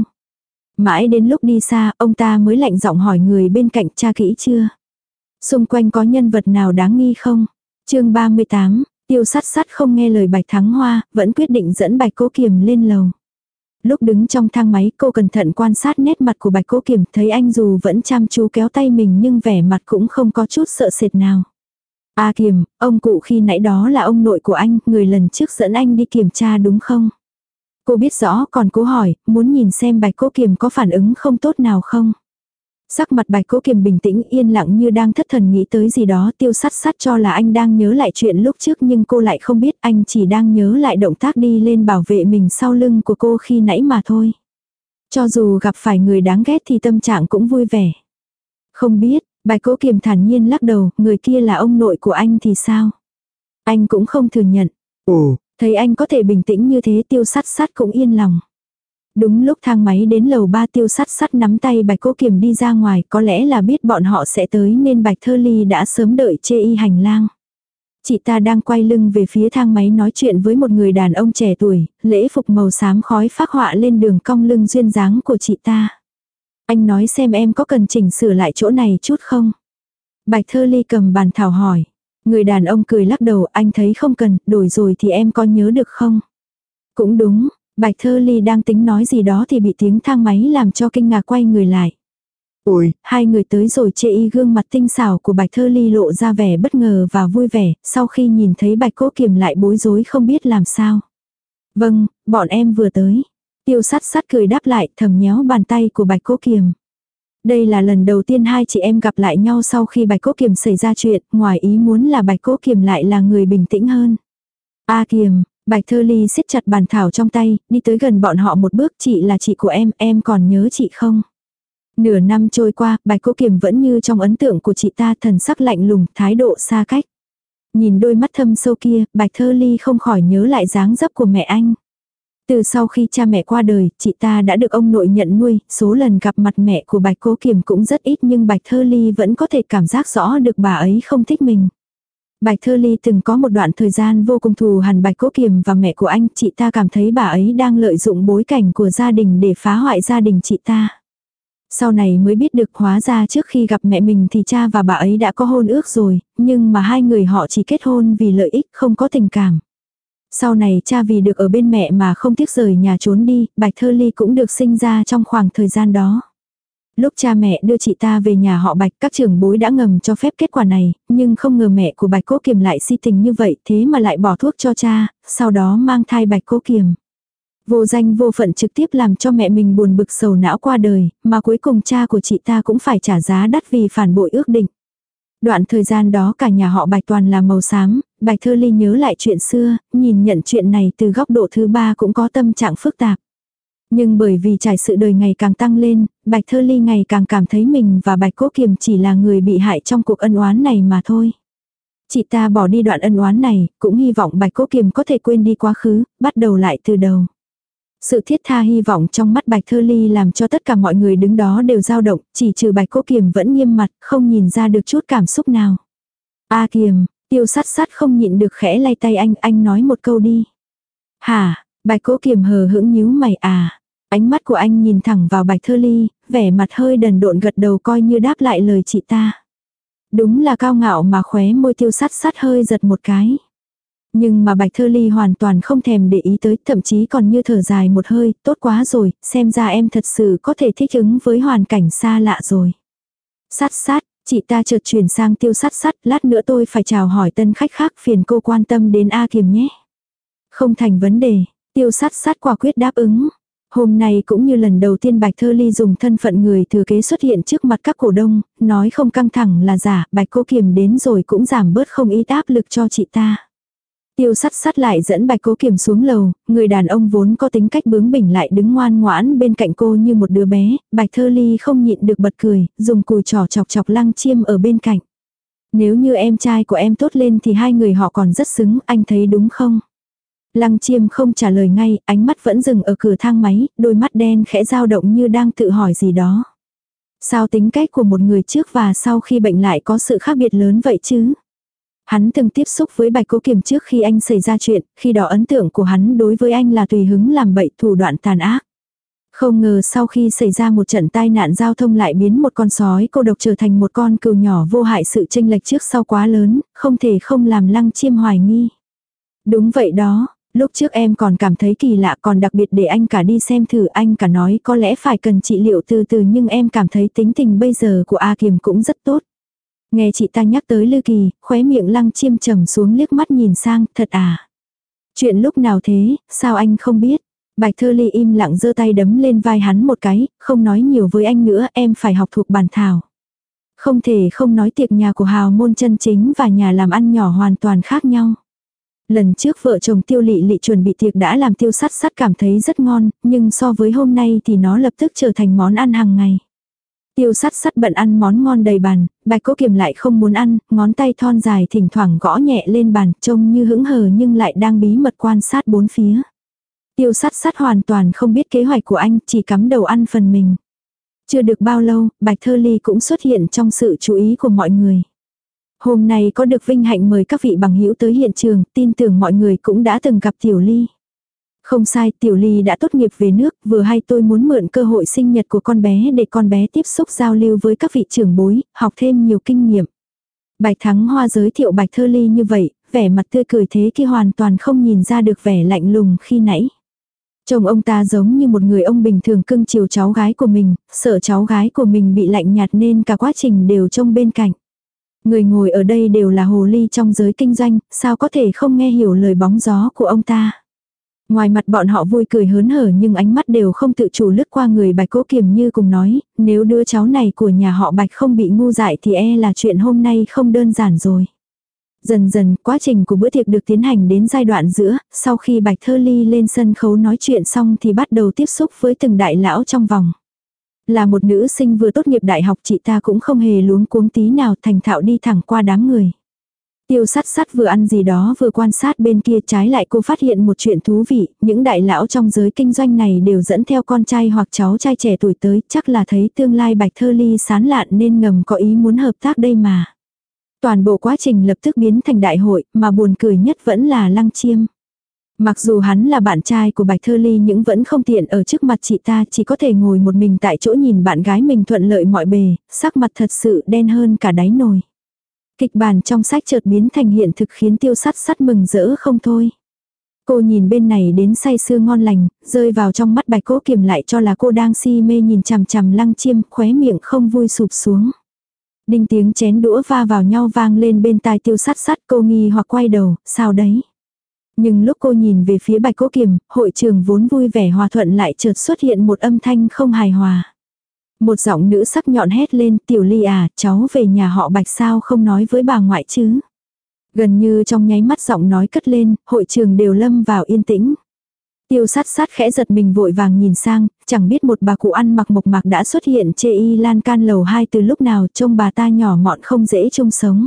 S1: Mãi đến lúc đi xa, ông ta mới lạnh giọng hỏi người bên cạnh, tra kỹ chưa? Xung quanh có nhân vật nào đáng nghi không? Chương 38, Tiêu Sắt Sắt không nghe lời Bạch Thắng Hoa, vẫn quyết định dẫn Bạch Cố Kiềm lên lầu. Lúc đứng trong thang máy, cô cẩn thận quan sát nét mặt của Bạch Cố Kiềm, thấy anh dù vẫn chăm chú kéo tay mình nhưng vẻ mặt cũng không có chút sợ sệt nào. Kiềm, ông cụ khi nãy đó là ông nội của anh, người lần trước dẫn anh đi kiểm tra đúng không? Cô biết rõ còn cố hỏi, muốn nhìn xem Bạch Cố Kiềm có phản ứng không tốt nào không? Sắc mặt Bạch Cố Kiềm bình tĩnh yên lặng như đang thất thần nghĩ tới gì đó. Tiêu Sắt Sắt cho là anh đang nhớ lại chuyện lúc trước nhưng cô lại không biết anh chỉ đang nhớ lại động tác đi lên bảo vệ mình sau lưng của cô khi nãy mà thôi. Cho dù gặp phải người đáng ghét thì tâm trạng cũng vui vẻ. Không biết, Bạch Cố Kiềm thản nhiên lắc đầu, người kia là ông nội của anh thì sao? Anh cũng không thừa nhận. Thấy anh có thể bình tĩnh như thế, Tiêu Sắt Sắt cũng yên lòng. Đúng lúc thang máy đến lầu 3, Tiêu Sắt Sắt nắm tay Bạch Cố Kiềm đi ra ngoài, có lẽ là biết bọn họ sẽ tới nên Bạch Thơ Ly đã sớm đợi chê y hành lang. Chị ta đang quay lưng về phía thang máy nói chuyện với một người đàn ông trẻ tuổi, lễ phục màu xám khói phác họa lên đường cong lưng duyên dáng của chị ta. Anh nói xem em có cần chỉnh sửa lại chỗ này chút không? Bạch Thơ Ly cầm bàn thảo hỏi. Người đàn ông cười lắc đầu, anh thấy không cần, đổi rồi thì em có nhớ được không? Cũng đúng, Bạch Thơ Ly đang tính nói gì đó thì bị tiếng thang máy làm cho kinh ngạc quay người lại. Ôi, hai người tới rồi, chê y gương mặt tinh xảo của Bạch Thơ Ly lộ ra vẻ bất ngờ và vui vẻ, sau khi nhìn thấy Bạch Cố Kiềm lại bối rối không biết làm sao. Vâng, bọn em vừa tới. Tiêu Sắt Sắt cười đáp lại, thầm nhéo bàn tay của Bạch Cố Kiềm. Đây là lần đầu tiên hai chị em gặp lại nhau sau khi Bạch Cố Kiềm xảy ra chuyện, ngoài ý muốn là Bạch Cố Kiềm lại là người bình tĩnh hơn. Kiềm, Bạch Thơ Ly siết chặt bàn thảo trong tay, đi tới gần bọn họ một bước, chị là chị của em còn nhớ chị không? Nửa năm trôi qua, Bạch Cố Kiềm vẫn như trong ấn tượng của chị ta, thần sắc lạnh lùng, thái độ xa cách. Nhìn đôi mắt thâm sâu kia, Bạch Thơ Ly không khỏi nhớ lại dáng dấp của mẹ anh. Từ sau khi cha mẹ qua đời, chị ta đã được ông nội nhận nuôi, số lần gặp mặt mẹ của Bạch Cố Kiềm cũng rất ít nhưng Bạch Thơ Ly vẫn có thể cảm giác rõ được bà ấy không thích mình. Bạch Thơ Ly từng có một đoạn thời gian vô cùng thù hằn Bạch Cố Kiềm và mẹ của anh, chị ta cảm thấy bà ấy đang lợi dụng bối cảnh của gia đình để phá hoại gia đình chị ta. Sau này mới biết được hóa ra trước khi gặp mẹ mình thì cha và bà ấy đã có hôn ước rồi, nhưng mà hai người họ chỉ kết hôn vì lợi ích không có tình cảm. Sau này cha vì được ở bên mẹ mà không tiếc rời nhà trốn đi, Bạch Thơ Ly cũng được sinh ra trong khoảng thời gian đó. Lúc cha mẹ đưa chị ta về nhà họ Bạch, các trưởng bối đã ngầm cho phép kết quả này, nhưng không ngờ mẹ của Bạch Cố Kiềm lại si tình như vậy, thế mà lại bỏ thuốc cho cha, sau đó mang thai Bạch Cố Kiềm. Vô danh vô phận trực tiếp làm cho mẹ mình buồn bực sầu não qua đời, mà cuối cùng cha của chị ta cũng phải trả giá đắt vì phản bội ước định. Đoạn thời gian đó cả nhà họ Bạch toàn là màu xám, Bạch Thơ Ly nhớ lại chuyện xưa, nhìn nhận chuyện này từ góc độ thứ ba cũng có tâm trạng phức tạp. Nhưng bởi vì trải sự đời ngày càng tăng lên, Bạch Thơ Ly ngày càng cảm thấy mình và Bạch Cố Kiềm chỉ là người bị hại trong cuộc ân oán này mà thôi. Chị ta bỏ đi đoạn ân oán này, cũng hy vọng Bạch Cố Kiềm có thể quên đi quá khứ, bắt đầu lại từ đầu. Sự thiết tha hy vọng trong mắt Bạch Thơ Ly làm cho tất cả mọi người đứng đó đều dao động, chỉ trừ Bạch Cố Kiềm vẫn nghiêm mặt, không nhìn ra được chút cảm xúc nào. Kiềm, Tiêu Sắt Sắt không nhịn được khẽ lay tay anh nói một câu đi. Hả, Bạch Cố Kiềm hờ hững nhíu mày Ánh mắt của anh nhìn thẳng vào Bạch Thơ Ly, vẻ mặt hơi đần độn gật đầu coi như đáp lại lời chị ta. Đúng là cao ngạo mà khóe môi Tiêu Sắt Sắt hơi giật một cái. Nhưng mà Bạch Thơ Ly hoàn toàn không thèm để ý tới, thậm chí còn như thở dài một hơi, tốt quá rồi, xem ra em thật sự có thể thích ứng với hoàn cảnh xa lạ rồi. Sắt Sắt, chị ta chợt chuyển sang Tiêu Sắt Sắt, lát nữa tôi phải chào hỏi tân khách khác, phiền cô quan tâm đến Kiềm nhé. Không thành vấn đề, Tiêu Sắt Sắt quả quyết đáp ứng. Hôm nay cũng như lần đầu tiên Bạch Thơ Ly dùng thân phận người thừa kế xuất hiện trước mặt các cổ đông, nói không căng thẳng là giả, Bạch Cố Kiềm đến rồi cũng giảm bớt không ít áp lực cho chị ta. Tiêu Sắt Sắt lại dẫn Bạch Cố Kiềm xuống lầu, người đàn ông vốn có tính cách bướng bỉnh lại đứng ngoan ngoãn bên cạnh cô như một đứa bé, Bạch Thơ Ly không nhịn được bật cười, dùng cùi trỏ chọc chọc Lăng Chiêm ở bên cạnh. Nếu như em trai của em tốt lên thì hai người họ còn rất xứng, anh thấy đúng không? Lăng Chiêm không trả lời ngay, ánh mắt vẫn dừng ở cửa thang máy, đôi mắt đen khẽ dao động như đang tự hỏi gì đó. Sao tính cách của một người trước và sau khi bệnh lại có sự khác biệt lớn vậy chứ? Hắn từng tiếp xúc với Bạch Cố Kiềm trước khi anh xảy ra chuyện, khi đó ấn tượng của hắn đối với anh là tùy hứng làm bậy, thủ đoạn tàn ác. Không ngờ sau khi xảy ra một trận tai nạn giao thông lại biến một con sói cô độc trở thành một con cừu nhỏ vô hại, sự chênh lệch trước sau quá lớn, không thể không làm Lăng Chiêm hoài nghi. Đúng vậy đó, lúc trước em còn cảm thấy kỳ lạ, còn đặc biệt để anh cả đi xem thử, anh cả nói có lẽ phải cần trị liệu từ từ, nhưng em cảm thấy tính tình bây giờ của A Kiềm cũng rất tốt. Nghe chị ta nhắc tới Lư Kỳ, khóe miệng Lăng Chiêm trầm xuống liếc mắt nhìn sang, thật à? Chuyện lúc nào thế, sao anh không biết? Bạch Thơ Ly im lặng giơ tay đấm lên vai hắn một cái, không nói nhiều với anh nữa, em phải học thuộc bản thảo. Không thể không nói tiệc nhà của hào môn chân chính và nhà làm ăn nhỏ hoàn toàn khác nhau. Lần trước vợ chồng Tiêu Lị Lị chuẩn bị tiệc đã làm Tiêu Sắt Sắt cảm thấy rất ngon, nhưng so với hôm nay thì nó lập tức trở thành món ăn hàng ngày. Tiêu Sắt Sắt bận ăn món ngon đầy bàn, Bạch Cố Kiềm lại không muốn ăn, ngón tay thon dài thỉnh thoảng gõ nhẹ lên bàn, trông như hững hờ nhưng lại đang bí mật quan sát bốn phía. Tiêu Sắt Sắt hoàn toàn không biết kế hoạch của anh, chỉ cắm đầu ăn phần mình. Chưa được bao lâu, Bạch Thơ Ly cũng xuất hiện trong sự chú ý của mọi người. Hôm nay có được vinh hạnh mời các vị bằng hữu tới hiện trường, tin tưởng mọi người cũng đã từng gặp Tiểu Ly. Không sai, Tiểu Ly đã tốt nghiệp về nước, vừa hay tôi muốn mượn cơ hội sinh nhật của con bé để con bé tiếp xúc giao lưu với các vị trưởng bối, học thêm nhiều kinh nghiệm. Bạch Thắng Hoa giới thiệu Bạch Thơ Ly như vậy, vẻ mặt tươi cười thế kia hoàn toàn không nhìn ra được vẻ lạnh lùng khi nãy. Chồng ông ta giống như một người ông bình thường cưng chiều cháu gái của mình, sợ cháu gái của mình bị lạnh nhạt nên cả quá trình đều trông bên cạnh. Người ngồi ở đây đều là hồ ly trong giới kinh doanh, sao có thể không nghe hiểu lời bóng gió của ông ta. Ngoài mặt bọn họ vui cười hớn hở nhưng ánh mắt đều không tự chủ lướt qua người Bạch Cố Kiềm như cùng nói, nếu đứa cháu này của nhà họ Bạch không bị ngu dại thì e là chuyện hôm nay không đơn giản rồi. Dần dần, quá trình của bữa tiệc được tiến hành đến giai đoạn giữa, sau khi Bạch Thơ Ly lên sân khấu nói chuyện xong thì bắt đầu tiếp xúc với từng đại lão trong vòng. Là một nữ sinh vừa tốt nghiệp đại học, chị ta cũng không hề luống cuống tí nào, thành thạo đi thẳng qua đám người. Tiêu Sắt Sắt vừa ăn gì đó vừa quan sát bên kia, trái lại cô phát hiện một chuyện thú vị, những đại lão trong giới kinh doanh này đều dẫn theo con trai hoặc cháu trai trẻ tuổi tới, chắc là thấy tương lai Bạch Thơ Ly sán lạn nên ngầm có ý muốn hợp tác đây mà. Toàn bộ quá trình lập tức biến thành đại hội, mà buồn cười nhất vẫn là Lăng Chiêm. Mặc dù hắn là bạn trai của Bạch Thơ Ly nhưng vẫn không tiện ở trước mặt chị ta, chỉ có thể ngồi một mình tại chỗ nhìn bạn gái mình thuận lợi mọi bề, sắc mặt thật sự đen hơn cả đáy nồi. Kịch bản trong sách chợt biến thành hiện thực khiến Tiêu Sắt Sắt mừng rỡ không thôi. Cô nhìn bên này đến say sưa ngon lành, rơi vào trong mắt Bạch Cố Kiềm lại cho là cô đang si mê nhìn chằm chằm Lăng Chiêm, khóe miệng không vui sụp xuống. Đinh tiếng chén đũa va vào nhau vang lên bên tai Tiêu Sắt Sắt, cô nghi hoặc quay đầu, sao đấy? Nhưng lúc cô nhìn về phía Bạch Cố Kiềm, hội trường vốn vui vẻ hòa thuận lại chợt xuất hiện một âm thanh không hài hòa. Một giọng nữ sắc nhọn hét lên, Tiểu Ly à, cháu về nhà họ Bạch sao không nói với bà ngoại chứ? Gần như trong nháy mắt giọng nói cất lên, hội trường đều lâm vào yên tĩnh. Tiêu Sắt Sắt khẽ giật mình vội vàng nhìn sang, chẳng biết một bà cụ ăn mặc mộc mạc đã xuất hiện chê y lan can lầu 2 từ lúc nào, trông bà ta nhỏ mọn không dễ chung sống.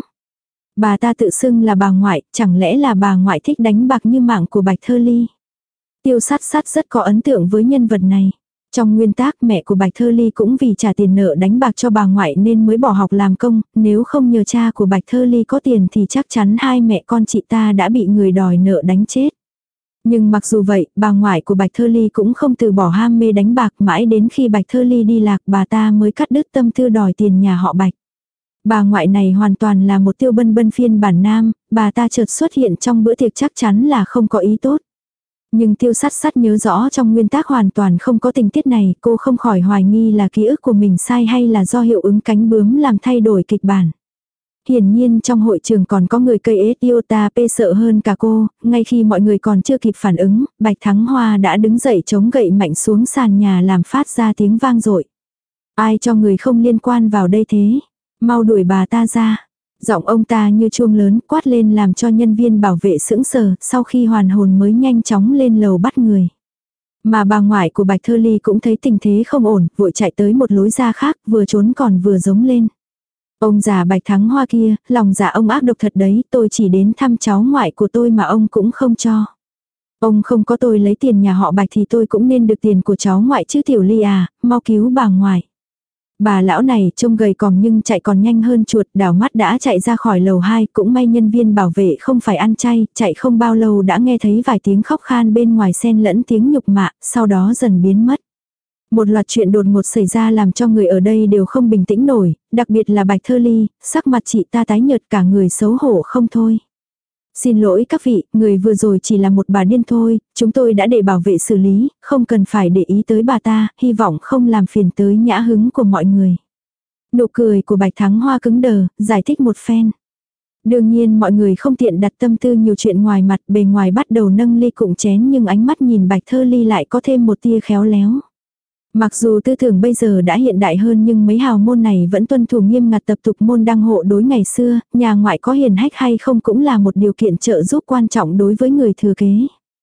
S1: Bà ta tự xưng là bà ngoại, chẳng lẽ là bà ngoại thích đánh bạc như mạng của Bạch Thơ Ly? Tiêu Sắt Sắt rất có ấn tượng với nhân vật này. Trong nguyên tác mẹ của Bạch Thơ Ly cũng vì trả tiền nợ đánh bạc cho bà ngoại nên mới bỏ học làm công, nếu không nhờ cha của Bạch Thơ Ly có tiền thì chắc chắn hai mẹ con chị ta đã bị người đòi nợ đánh chết. Nhưng mặc dù vậy, bà ngoại của Bạch Thơ Ly cũng không từ bỏ ham mê đánh bạc, mãi đến khi Bạch Thơ Ly đi lạc bà ta mới cắt đứt tâm tư đòi tiền nhà họ Bạch. Bà ngoại này hoàn toàn là một Tiêu Bân Bân phiên bản nam, bà ta chợt xuất hiện trong bữa tiệc chắc chắn là không có ý tốt. Nhưng Tiêu Sắt Sắt nhớ rõ trong nguyên tác hoàn toàn không có tình tiết này, cô không khỏi hoài nghi là ký ức của mình sai hay là do hiệu ứng cánh bướm làm thay đổi kịch bản. Hiển nhiên trong hội trường còn có người cây ết iota p sợ hơn cả cô, ngay khi mọi người còn chưa kịp phản ứng, Bạch Thắng Hoa đã đứng dậy chống gậy mạnh xuống sàn nhà làm phát ra tiếng vang dội. Ai cho người không liên quan vào đây thế? Mau đuổi bà ta ra. Giọng ông ta như chuông lớn quát lên làm cho nhân viên bảo vệ sững sờ, sau khi hoàn hồn mới nhanh chóng lên lầu bắt người. Mà bà ngoại của Bạch Thơ Ly cũng thấy tình thế không ổn, vội chạy tới một lối ra khác, vừa trốn còn vừa giống lên. Ông già Bạch Thắng Hoa kia, lòng dạ ông ác độc thật đấy, tôi chỉ đến thăm cháu ngoại của tôi mà ông cũng không cho. Ông không có tôi lấy tiền nhà họ Bạch thì tôi cũng nên được tiền của cháu ngoại chứ Tiểu Ly à, mau cứu bà ngoại. Bà lão này trông gầy còm nhưng chạy còn nhanh hơn chuột, đảo mắt đã chạy ra khỏi lầu 2, cũng may nhân viên bảo vệ không phải ăn chay, chạy không bao lâu đã nghe thấy vài tiếng khóc khan bên ngoài xen lẫn tiếng nhục mạ, sau đó dần biến mất. Một loạt chuyện đột ngột xảy ra làm cho người ở đây đều không bình tĩnh nổi, đặc biệt là Bạch Thơ Ly, sắc mặt chị ta tái nhợt cả người xấu hổ không thôi. Xin lỗi các vị, người vừa rồi chỉ là một bà điên thôi, chúng tôi đã để bảo vệ xử lý, không cần phải để ý tới bà ta, hy vọng không làm phiền tới nhã hứng của mọi người. Nụ cười của Bạch Thắng Hoa cứng đờ, giải thích một phen. Đương nhiên mọi người không tiện đặt tâm tư nhiều chuyện ngoài mặt, bề ngoài bắt đầu nâng ly cụng chén nhưng ánh mắt nhìn Bạch Thơ Ly lại có thêm một tia khéo léo. Mặc dù tư tưởng bây giờ đã hiện đại hơn nhưng mấy hào môn này vẫn tuân thủ nghiêm ngặt tập tục môn đăng hộ đối ngày xưa, nhà ngoại có hiền hách hay không cũng là một điều kiện trợ giúp quan trọng đối với người thừa kế.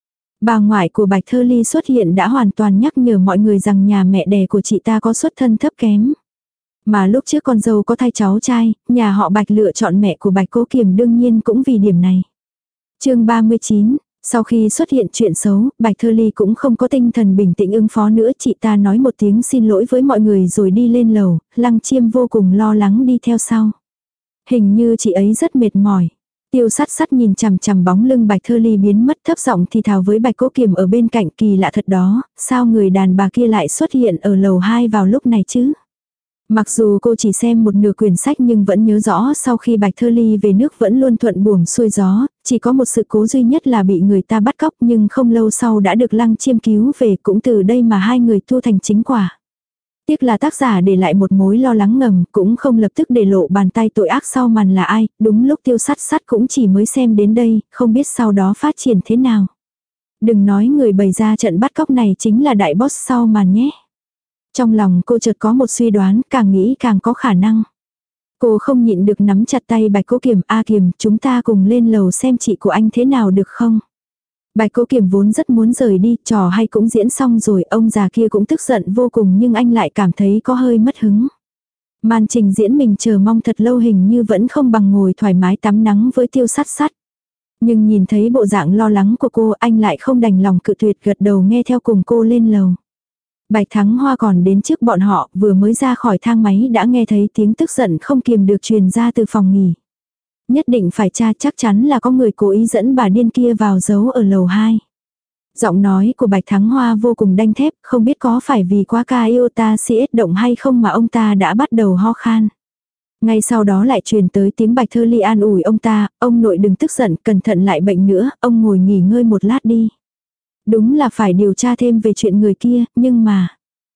S1: Bà ngoại của Bạch Thơ Ly xuất hiện đã hoàn toàn nhắc nhở mọi người rằng nhà mẹ đẻ của chị ta có xuất thân thấp kém. Mà lúc trước con dâu có thai cháu trai, nhà họ Bạch lựa chọn mẹ của Bạch Cố Kiềm đương nhiên cũng vì điểm này. Chương 39. Sau khi xuất hiện chuyện xấu, Bạch Thơ Ly cũng không có tinh thần bình tĩnh ứng phó nữa, chị ta nói một tiếng xin lỗi với mọi người rồi đi lên lầu, Lăng Chiêm vô cùng lo lắng đi theo sau. Hình như chị ấy rất mệt mỏi. Tiêu Sắt Sắt nhìn chằm chằm bóng lưng Bạch Thơ Ly biến mất, thấp giọng thì thào với Bạch Cố Kiềm ở bên cạnh, kỳ lạ thật đó, sao người đàn bà kia lại xuất hiện ở lầu 2 vào lúc này chứ? Mặc dù cô chỉ xem một nửa quyển sách nhưng vẫn nhớ rõ sau khi Bạch Thơ Ly về nước vẫn luôn thuận buồm xuôi gió, chỉ có một sự cố duy nhất là bị người ta bắt cóc nhưng không lâu sau đã được Lăng Chiêm cứu về, cũng từ đây mà hai người thu thành chính quả. Tiếc là tác giả để lại một mối lo lắng ngầm, cũng không lập tức để lộ bàn tay tội ác sau màn là ai, đúng lúc Tiêu Sắt Sắt cũng chỉ mới xem đến đây, không biết sau đó phát triển thế nào. Đừng nói người bày ra trận bắt cóc này chính là đại boss sau màn nhé. Trong lòng cô chợt có một suy đoán, càng nghĩ càng có khả năng. Cô không nhịn được nắm chặt tay Bạch Cố Kiềm, "A Kiềm, chúng ta cùng lên lầu xem chị của anh thế nào được không?" Bạch Cố Kiềm vốn rất muốn rời đi, trò hay cũng diễn xong rồi, ông già kia cũng tức giận vô cùng nhưng anh lại cảm thấy có hơi mất hứng. Màn trình diễn mình chờ mong thật lâu hình như vẫn không bằng ngồi thoải mái tắm nắng với Tiêu Sắt Sắt. Nhưng nhìn thấy bộ dạng lo lắng của cô, anh lại không đành lòng cự tuyệt, gật đầu nghe theo cùng cô lên lầu. Bạch Thắng Hoa còn đến trước bọn họ, vừa mới ra khỏi thang máy đã nghe thấy tiếng tức giận không kiềm được truyền ra từ phòng nghỉ. Nhất định phải tra, chắc chắn là có người cố ý dẫn bà điên kia vào giấu ở lầu 2. Giọng nói của Bạch Thắng Hoa vô cùng đanh thép, không biết có phải vì quá ca iota CS động hay không mà ông ta đã bắt đầu ho khan. Ngay sau đó lại truyền tới tiếng Bạch Thơ Ly an ủi ông ta, "Ông nội đừng tức giận, cẩn thận lại bệnh nữa, ông ngồi nghỉ ngơi một lát đi." Đúng là phải điều tra thêm về chuyện người kia, nhưng mà...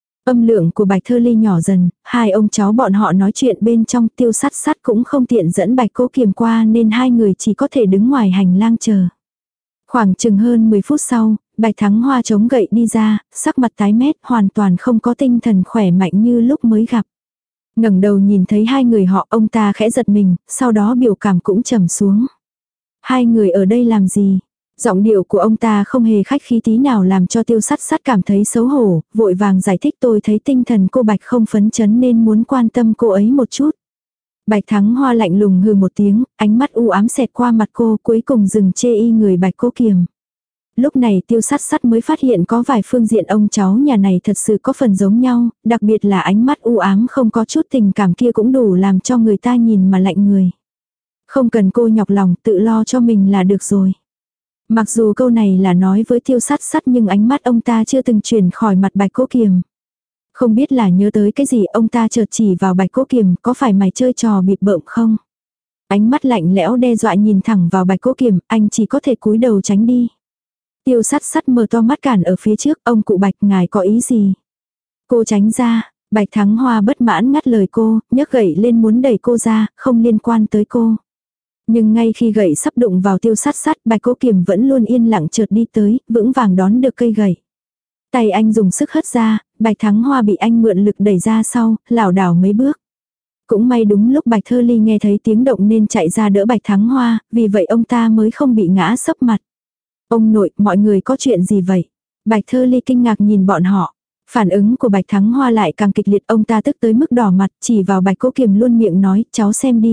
S1: Âm lượng của Bạch Thơ Ly nhỏ dần, hai ông cháu bọn họ nói chuyện bên trong, Tiêu Sắt Sắt cũng không tiện dẫn Bạch Cố Kiềm qua nên hai người chỉ có thể đứng ngoài hành lang chờ. Khoảng chừng hơn 10 phút sau, Bạch Thắng Hoa chống gậy đi ra, sắc mặt tái mét, hoàn toàn không có tinh thần khỏe mạnh như lúc mới gặp. Ngẩng đầu nhìn thấy hai người họ, ông ta khẽ giật mình, sau đó biểu cảm cũng trầm xuống. Hai người ở đây làm gì? Giọng điệu của ông ta không hề khách khí tí nào làm cho Tiêu Sắt Sắt cảm thấy xấu hổ, vội vàng giải thích, "Tôi thấy tinh thần cô Bạch không phấn chấn nên muốn quan tâm cô ấy một chút." Bạch Thắng Hoa lạnh lùng hừ một tiếng, ánh mắt u ám xẹt qua mặt cô, cuối cùng dừng chê y người Bạch Cố Kiềm. Lúc này Tiêu Sắt Sắt mới phát hiện có vài phương diện ông cháu nhà này thật sự có phần giống nhau, đặc biệt là ánh mắt u ám không có chút tình cảm kia cũng đủ làm cho người ta nhìn mà lạnh người. Không cần cô nhọc lòng, tự lo cho mình là được rồi. Mặc dù câu này là nói với Tiêu Sắt Sắt nhưng ánh mắt ông ta chưa từng chuyển khỏi mặt Bạch Cố Kiềm. Không biết là nhớ tới cái gì, ông ta chợt chỉ vào Bạch Cố Kiềm, "Có phải mày chơi trò bịp bợm không?" Ánh mắt lạnh lẽo đe dọa nhìn thẳng vào Bạch Cố Kiềm, anh chỉ có thể cúi đầu tránh đi. Tiêu Sắt Sắt mở to mắt cản ở phía trước, "Ông cụ Bạch, ngài có ý gì?" Cô tránh ra. Bạch Thắng Hoa bất mãn ngắt lời cô, nhấc gậy lên muốn đẩy cô ra, "Không liên quan tới cô." Nhưng ngay khi gậy sắp đụng vào Tiêu Sắt Sắt, Bạch Cố Kiềm vẫn luôn yên lặng chợt đi tới, vững vàng đón được cây gậy. Tay anh dùng sức hất ra, Bạch Thắng Hoa bị anh mượn lực đẩy ra sau, lảo đảo mấy bước. Cũng may đúng lúc Bạch Thơ Ly nghe thấy tiếng động nên chạy ra đỡ Bạch Thắng Hoa, vì vậy ông ta mới không bị ngã sấp mặt. Ông nội, mọi người có chuyện gì vậy? Bạch Thơ Ly kinh ngạc nhìn bọn họ. Phản ứng của Bạch Thắng Hoa lại càng kịch liệt, ông ta tức tới mức đỏ mặt, chỉ vào Bạch Cố Kiềm luôn miệng nói, cháu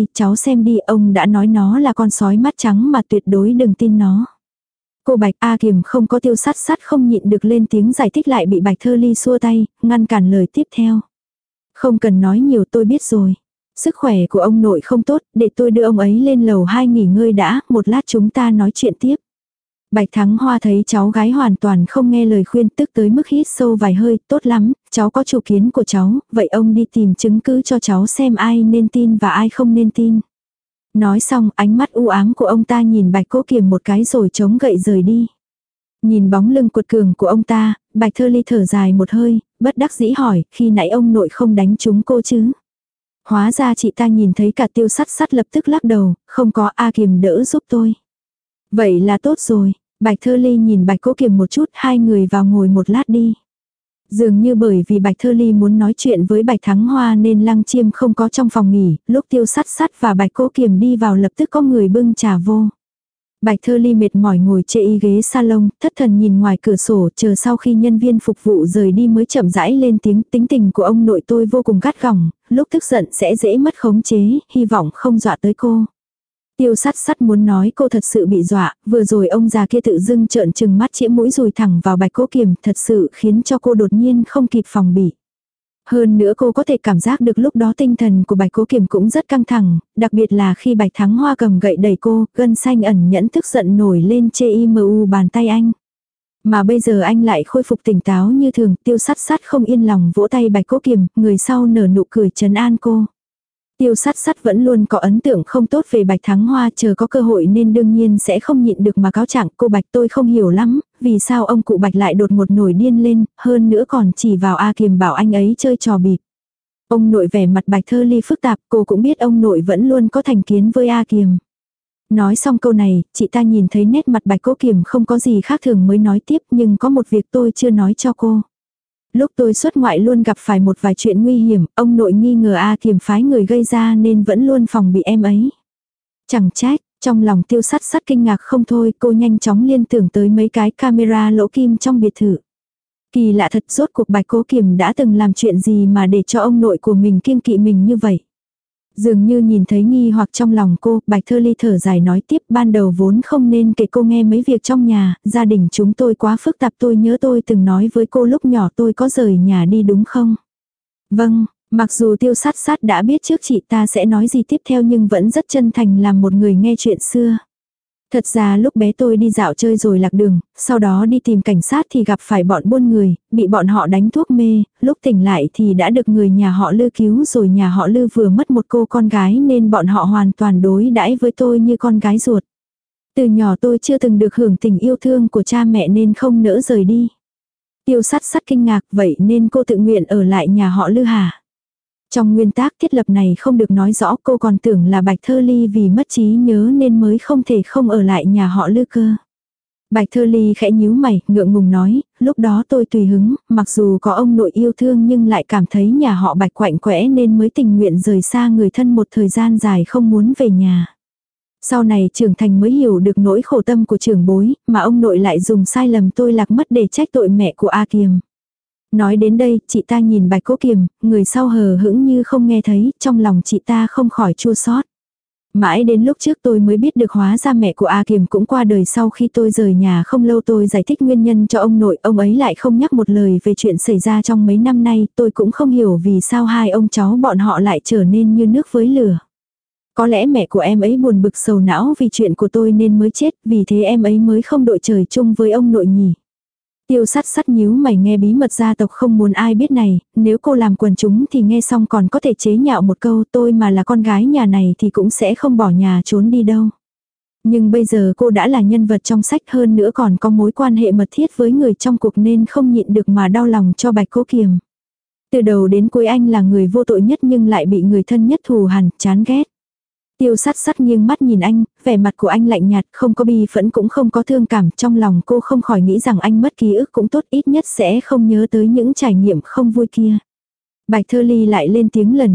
S1: xem đi, ông đã nói nó là con sói mắt trắng mà tuyệt đối đừng tin nó. Cô Bạch A Kiềm không có Tiêu Sắt Sắt không nhịn được lên tiếng giải thích lại bị Bạch Thơ Ly xua tay, ngăn cản lời tiếp theo. Không cần nói nhiều, tôi biết rồi. Sức khỏe của ông nội không tốt, để tôi đưa ông ấy lên lầu 2 nghỉ ngơi đã, một lát chúng ta nói chuyện tiếp. Bạch Thắng Hoa thấy cháu gái hoàn toàn không nghe lời khuyên, tức tới mức hít sâu vài hơi, tốt lắm, cháu có chủ kiến của cháu, vậy ông đi tìm chứng cứ cho cháu xem ai nên tin và ai không nên tin. Nói xong, ánh mắt u ám của ông ta nhìn Bạch Cố Kiềm một cái rồi chống gậy rời đi. Nhìn bóng lưng cuột cường của ông ta, Bạch Thơ Ly thở dài một hơi, bất đắc dĩ hỏi, khi nãy ông nội không đánh trúng cô chứ? Hóa ra chị ta nhìn thấy cả Tiêu Sắt Sắt lập tức lắc đầu, không có, A Kiềm đỡ giúp tôi. Vậy là tốt rồi. Bạch Thơ Ly nhìn Bạch Cố Kiềm một chút, hai người vào ngồi một lát đi. Dường như bởi vì Bạch Thơ Ly muốn nói chuyện với Bạch Thắng Hoa nên Lăng Chiêm không có trong phòng nghỉ, lúc Tiêu Sắt Sắt và Bạch Cố Kiềm đi vào lập tức có người bưng trà vô. Bạch Thơ Ly mệt mỏi ngồi chê ghế salon, thất thần nhìn ngoài cửa sổ, chờ sau khi nhân viên phục vụ rời đi mới chậm rãi lên tiếng. Tính tình của ông nội tôi vô cùng gắt gỏng, lúc tức giận sẽ dễ mất khống chế, hy vọng không dọa tới cô. Tiêu Sắt Sắt muốn nói cô thật sự bị dọa, vừa rồi ông già kia tự dưng trợn trừng mắt chĩa mũi rùi thẳng vào Bạch Cố Kiềm, thật sự khiến cho cô đột nhiên không kịp phòng bị. Hơn nữa cô có thể cảm giác được lúc đó tinh thần của Bạch Cố Kiềm cũng rất căng thẳng, đặc biệt là khi Bạch Thắng Hoa cầm gậy đẩy cô, gân xanh ẩn nhẫn tức giận nổi lên chê imu bàn tay anh. Mà bây giờ anh lại khôi phục tỉnh táo như thường, Tiêu Sắt Sắt không yên lòng vỗ tay Bạch Cố Kiềm, người sau nở nụ cười trấn an cô. Tiêu Sắt Sắt vẫn luôn có ấn tượng không tốt về Bạch Thắng Hoa, chờ có cơ hội nên đương nhiên sẽ không nhịn được mà cáo trạng. Cô Bạch, tôi không hiểu lắm, vì sao ông cụ Bạch lại đột ngột nổi điên lên, hơn nữa còn chỉ vào A Kiềm bảo anh ấy chơi trò bịp. Ông nội vẻ mặt Bạch Thơ Ly phức tạp, cô cũng biết ông nội vẫn luôn có thành kiến với A Kiềm. Nói xong câu này, chị ta nhìn thấy nét mặt Bạch Cố Kiềm không có gì khác thường mới nói tiếp, nhưng có một việc tôi chưa nói cho cô. Lúc tôi xuất ngoại luôn gặp phải một vài chuyện nguy hiểm, ông nội nghi ngờ A Kiềm phái người gây ra nên vẫn luôn phòng bị em ấy. Chẳng trách, trong lòng Tiêu Sắt Sắt kinh ngạc không thôi, cô nhanh chóng liên tưởng tới mấy cái camera lỗ kim trong biệt thự. Kỳ lạ thật, rốt cuộc Bạch Cố Kiềm đã từng làm chuyện gì mà để cho ông nội của mình kiêng kỵ mình như vậy. Dường như nhìn thấy nghi hoặc trong lòng cô, Bạch Thơ Ly thở dài nói tiếp, ban đầu vốn không nên kể cô nghe mấy việc trong nhà, gia đình chúng tôi quá phức tạp, tôi nhớ tôi từng nói với cô lúc nhỏ tôi có rời nhà đi đúng không? Vâng, mặc dù Tiêu Sắt Sắt đã biết trước chị ta sẽ nói gì tiếp theo nhưng vẫn rất chân thành làm một người nghe chuyện xưa. Thật ra lúc bé tôi đi dạo chơi rồi lạc đường, sau đó đi tìm cảnh sát thì gặp phải bọn buôn người, bị bọn họ đánh thuốc mê, lúc tỉnh lại thì đã được người nhà họ Lư cứu rồi, nhà họ Lư vừa mất một cô con gái nên bọn họ hoàn toàn đối đãi với tôi như con gái ruột. Từ nhỏ tôi chưa từng được hưởng tình yêu thương của cha mẹ nên không nỡ rời đi. Tiêu Sắt Sắt kinh ngạc, vậy nên cô tự nguyện ở lại nhà họ Lư hả? Trong nguyên tắc thiết lập này không được nói rõ, cô còn tưởng là Bạch Thơ Ly vì mất trí nhớ nên mới không thể không ở lại nhà họ Lư cơ. Bạch Thơ Ly khẽ nhíu mày, ngượng ngùng nói, lúc đó tôi tùy hứng, mặc dù có ông nội yêu thương nhưng lại cảm thấy nhà họ Bạch quạnh quẽ nên mới tình nguyện rời xa người thân một thời gian dài không muốn về nhà. Sau này trưởng thành mới hiểu được nỗi khổ tâm của trưởng bối, mà ông nội lại dùng sai lầm tôi lạc mất để trách tội mẹ của A Kiềm. Nói đến đây, chị ta nhìn Bạch Cố Kiềm, người sau hờ hững như không nghe thấy, trong lòng chị ta không khỏi chua xót. Mãi đến lúc trước tôi mới biết được hóa ra mẹ của A Kiềm cũng qua đời sau khi tôi rời nhà không lâu. Tôi giải thích nguyên nhân cho ông nội, ông ấy lại không nhắc một lời về chuyện xảy ra trong mấy năm nay, tôi cũng không hiểu vì sao hai ông cháu bọn họ lại trở nên như nước với lửa. Có lẽ mẹ của em ấy buồn bực sầu não vì chuyện của tôi nên mới chết, vì thế em ấy mới không đội trời chung với ông nội nhỉ. Tiêu Sắt Sắt nhíu mày nghe bí mật gia tộc không muốn ai biết này, nếu cô làm quần chúng thì nghe xong còn có thể chế nhạo một câu, tôi mà là con gái nhà này thì cũng sẽ không bỏ nhà trốn đi đâu. Nhưng bây giờ cô đã là nhân vật trong sách, hơn nữa còn có mối quan hệ mật thiết với người trong cuộc nên không nhịn được mà đau lòng cho Bạch Cố Kiềm. Từ đầu đến cuối anh là người vô tội nhất nhưng lại bị người thân nhất thù hằn, chán ghét. Tiêu Sắt Sắt nghiêng mắt nhìn anh, vẻ mặt của anh lạnh nhạt, không có bi phẫn cũng không có thương cảm, trong lòng cô không khỏi nghĩ rằng anh mất ký ức cũng tốt, ít nhất sẽ không nhớ tới những trải nghiệm không vui kia. Bạch Thơ Ly lại lên tiếng lần nữa,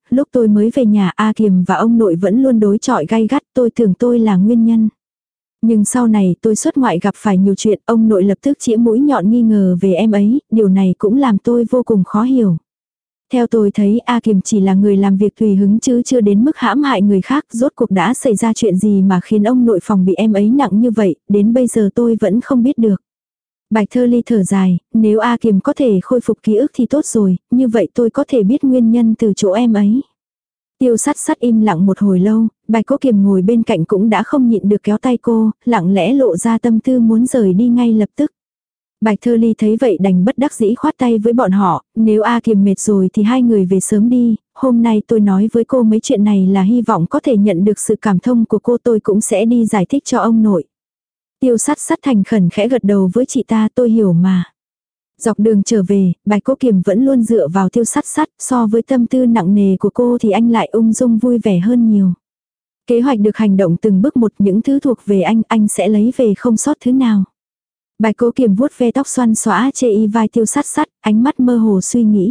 S1: lúc tôi mới về nhà A Kiềm và ông nội vẫn luôn đối chọi gay gắt, tôi tưởng tôi là nguyên nhân. Nhưng sau này tôi xuất ngoại gặp phải nhiều chuyện, ông nội lập tức chĩa mũi nhọn nghi ngờ về em ấy, điều này cũng làm tôi vô cùng khó hiểu. Theo tôi thấy A Kiềm chỉ là người làm việc tùy hứng chứ chưa đến mức hãm hại người khác, rốt cuộc đã xảy ra chuyện gì mà khiến ông nội phòng bị em ấy nặng như vậy, đến bây giờ tôi vẫn không biết được. Bạch Thơ Ly thở dài, nếu A Kiềm có thể khôi phục ký ức thì tốt rồi, như vậy tôi có thể biết nguyên nhân từ chỗ em ấy. Tiêu Sắt Sắt im lặng một hồi lâu, Bạch Cố Kiềm ngồi bên cạnh cũng đã không nhịn được kéo tay cô, lặng lẽ lộ ra tâm tư muốn rời đi ngay lập tức. Bạch Thơ Ly thấy vậy đành bất đắc dĩ khoát tay với bọn họ, nếu A Kiềm mệt rồi thì hai người về sớm đi, hôm nay tôi nói với cô mấy chuyện này là hy vọng có thể nhận được sự cảm thông của cô, tôi cũng sẽ đi giải thích cho ông nội. Tiêu Sắt Sắt thành khẩn khẽ gật đầu với chị ta, tôi hiểu mà. Dọc đường trở về, Bạch Cố Kiềm vẫn luôn dựa vào Tiêu Sắt Sắt, so với tâm tư nặng nề của cô thì anh lại ung dung vui vẻ hơn nhiều. Kế hoạch được hành động từng bước một, những thứ thuộc về anh sẽ lấy về không sót thứ nào. Bạch Cố Kiềm vuốt ve tóc xoăn xõa chê y vai Tiêu Sắt Sắt, ánh mắt mơ hồ suy nghĩ.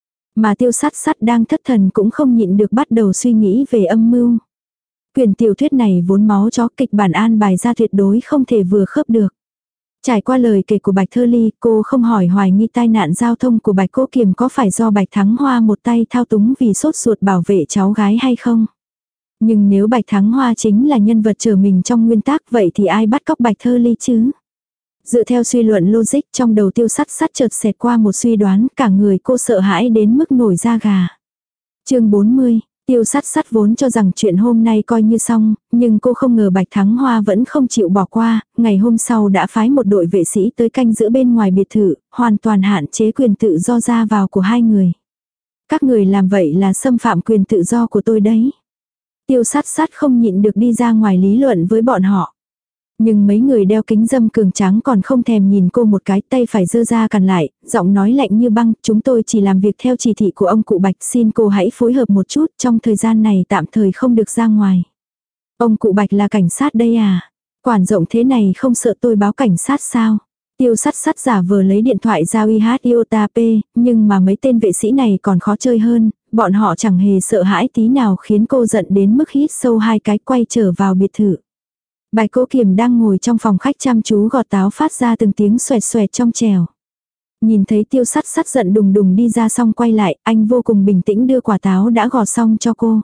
S1: Mà Tiêu Sắt Sắt đang thất thần cũng không nhịn được bắt đầu suy nghĩ về âm mưu. Quyển tiểu thuyết này vốn máu chó, kịch bản an bài ra tuyệt đối không thể vừa khớp được. Trải qua lời kể của Bạch Thơ Ly, cô không hỏi hoài nghi tai nạn giao thông của Bạch Cố Kiềm có phải do Bạch Thắng Hoa một tay thao túng vì sốt ruột bảo vệ cháu gái hay không. Nhưng nếu Bạch Thắng Hoa chính là nhân vật trở mình trong nguyên tác, vậy thì ai bắt cóc Bạch Thơ Ly chứ? Dựa theo suy luận logic, trong đầu Tiêu Sắt Sắt chợt xẹt qua một suy đoán, cả người cô sợ hãi đến mức nổi da gà. Chương 40. Tiêu Sắt Sắt vốn cho rằng chuyện hôm nay coi như xong, nhưng cô không ngờ Bạch Thắng Hoa vẫn không chịu bỏ qua, ngày hôm sau đã phái một đội vệ sĩ tới canh giữ bên ngoài biệt thự, hoàn toàn hạn chế quyền tự do ra vào của hai người. Các người làm vậy là xâm phạm quyền tự do của tôi đấy. Tiêu Sắt Sắt không nhịn được đi ra ngoài lý luận với bọn họ. Nhưng mấy người đeo kính râm cường tráng còn không thèm nhìn cô một cái, tay phải giơ ra cản lại, giọng nói lạnh như băng, chúng tôi chỉ làm việc theo chỉ thị của ông cụ Bạch, xin cô hãy phối hợp một chút, trong thời gian này tạm thời không được ra ngoài. Ông cụ Bạch là cảnh sát đây à? Quản rộng thế này không sợ tôi báo cảnh sát sao? Tiêu Sắt Sắt giả vờ lấy điện thoại ra IOTP, nhưng mà mấy tên vệ sĩ này còn khó chơi hơn, bọn họ chẳng hề sợ hãi tí nào khiến cô giận đến mức hít sâu hai cái quay trở vào biệt thự. Bạch Cố Kiềm đang ngồi trong phòng khách chăm chú gọt táo phát ra từng tiếng xoẹt xoẹt trong trèo. Nhìn thấy Tiêu Sắt Sắt giận đùng đùng đi ra xong quay lại, anh vô cùng bình tĩnh đưa quả táo đã gọt xong cho cô.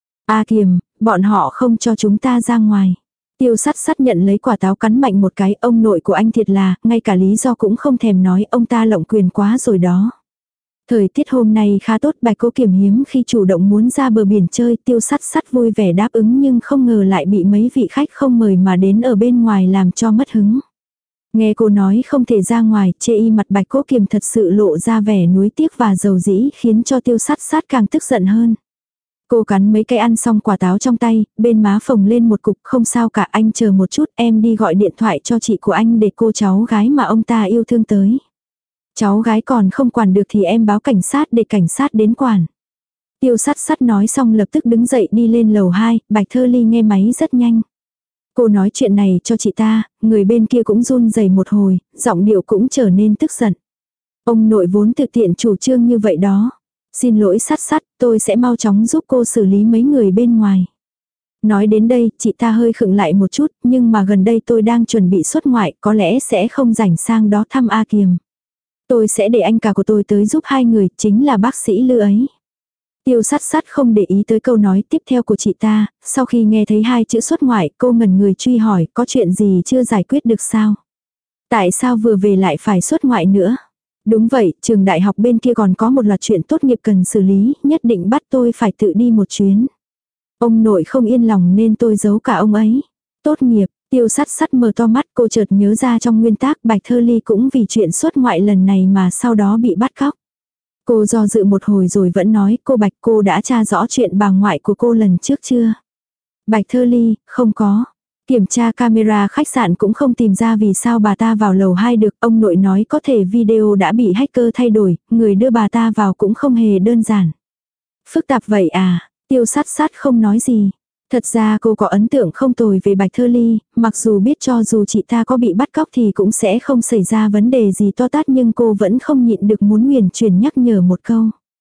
S1: A Kiềm, bọn họ không cho chúng ta ra ngoài. Tiêu Sắt Sắt nhận lấy quả táo cắn mạnh một cái, ông nội của anh thiệt là, ngay cả lý do cũng không thèm nói, ông ta lộng quyền quá rồi đó. Thời tiết hôm nay khá tốt, Bạch Cố Kiềm hiếm khi chủ động muốn ra bờ biển chơi, Tiêu Sắt Sắt vui vẻ đáp ứng nhưng không ngờ lại bị mấy vị khách không mời mà đến ở bên ngoài làm cho mất hứng. Nghe cô nói không thể ra ngoài, chê y mặt Bạch Cố Kiềm thật sự lộ ra vẻ nuối tiếc và dầu dĩ khiến cho Tiêu Sắt Sắt càng tức giận hơn. Cô cắn mấy cái ăn xong quả táo trong tay, bên má phồng lên một cục, không sao cả, anh chờ một chút, em đi gọi điện thoại cho chị của anh để cô cháu gái mà ông ta yêu thương tới. Cháu gái còn không quản được thì em báo cảnh sát để cảnh sát đến quản. Tiêu Sắt Sắt nói xong lập tức đứng dậy đi lên lầu 2, Bạch Thơ Ly nghe máy rất nhanh. Cô nói chuyện này cho chị ta, người bên kia cũng run rẩy một hồi, giọng điệu cũng trở nên tức giận. Ông nội vốn tự tiện chủ trương như vậy đó. Xin lỗi Sắt Sắt, tôi sẽ mau chóng giúp cô xử lý mấy người bên ngoài. Nói đến đây, chị ta hơi khựng lại một chút, nhưng mà gần đây tôi đang chuẩn bị xuất ngoại, có lẽ sẽ không rảnh sang đó thăm A Kiềm. Tôi sẽ để anh cả của tôi tới giúp hai người, chính là bác sĩ Lư ấy. Tiêu Sắt Sắt không để ý tới câu nói tiếp theo của chị ta, sau khi nghe thấy hai chữ xuất ngoại, cô ngẩn người truy hỏi, có chuyện gì chưa giải quyết được sao? Tại sao vừa về lại phải xuất ngoại nữa? Đúng vậy, trường đại học bên kia còn có một loạt chuyện tốt nghiệp cần xử lý, nhất định bắt tôi phải tự đi một chuyến. Ông nội không yên lòng nên tôi giấu cả ông ấy. Tốt nghiệp, Tiêu Sắt Sắt mở to mắt, cô chợt nhớ ra trong nguyên tác Bạch Thơ Ly cũng vì chuyện xuất ngoại lần này mà sau đó bị bắt cóc. Cô do dự một hồi rồi vẫn nói, cô Bạch, cô đã tra rõ chuyện bà ngoại của cô lần trước chưa? Bạch Thơ Ly, không có. Kiểm tra camera khách sạn cũng không tìm ra vì sao bà ta vào lầu 2 được. Ông nội nói có thể video đã bị hacker thay đổi, người đưa bà ta vào cũng không hề đơn giản. Phức tạp vậy à? Tiêu Sắt Sắt không nói gì. Thật ra cô có ấn tượng không tồi về Bạch Thơ Ly, mặc dù biết cho dù chị ta có bị bắt cóc thì cũng sẽ không xảy ra vấn đề gì to tát, nhưng cô vẫn không nhịn được muốn nguyền truyền nhắc nhở một câu.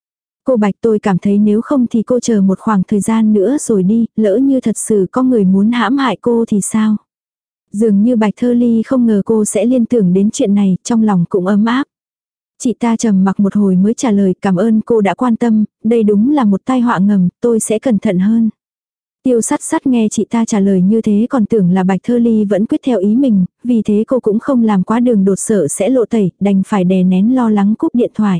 S1: Cô Bạch, tôi cảm thấy nếu không thì cô chờ một khoảng thời gian nữa rồi đi, lỡ như thật sự có người muốn hãm hại cô thì sao? Dường như Bạch Thơ Ly không ngờ cô sẽ liên tưởng đến chuyện này, trong lòng cũng ấm áp. Chị ta trầm mặc một hồi mới trả lời, cảm ơn cô đã quan tâm, đây đúng là một tai họa ngầm, tôi sẽ cẩn thận hơn. Tiêu Sắt Sắt nghe chị ta trả lời như thế còn tưởng là Bạch Thơ Ly vẫn quyết theo ý mình, vì thế cô cũng không làm quá đường đột, sợ sẽ lộ tẩy, đành phải đè nén lo lắng cúp điện thoại.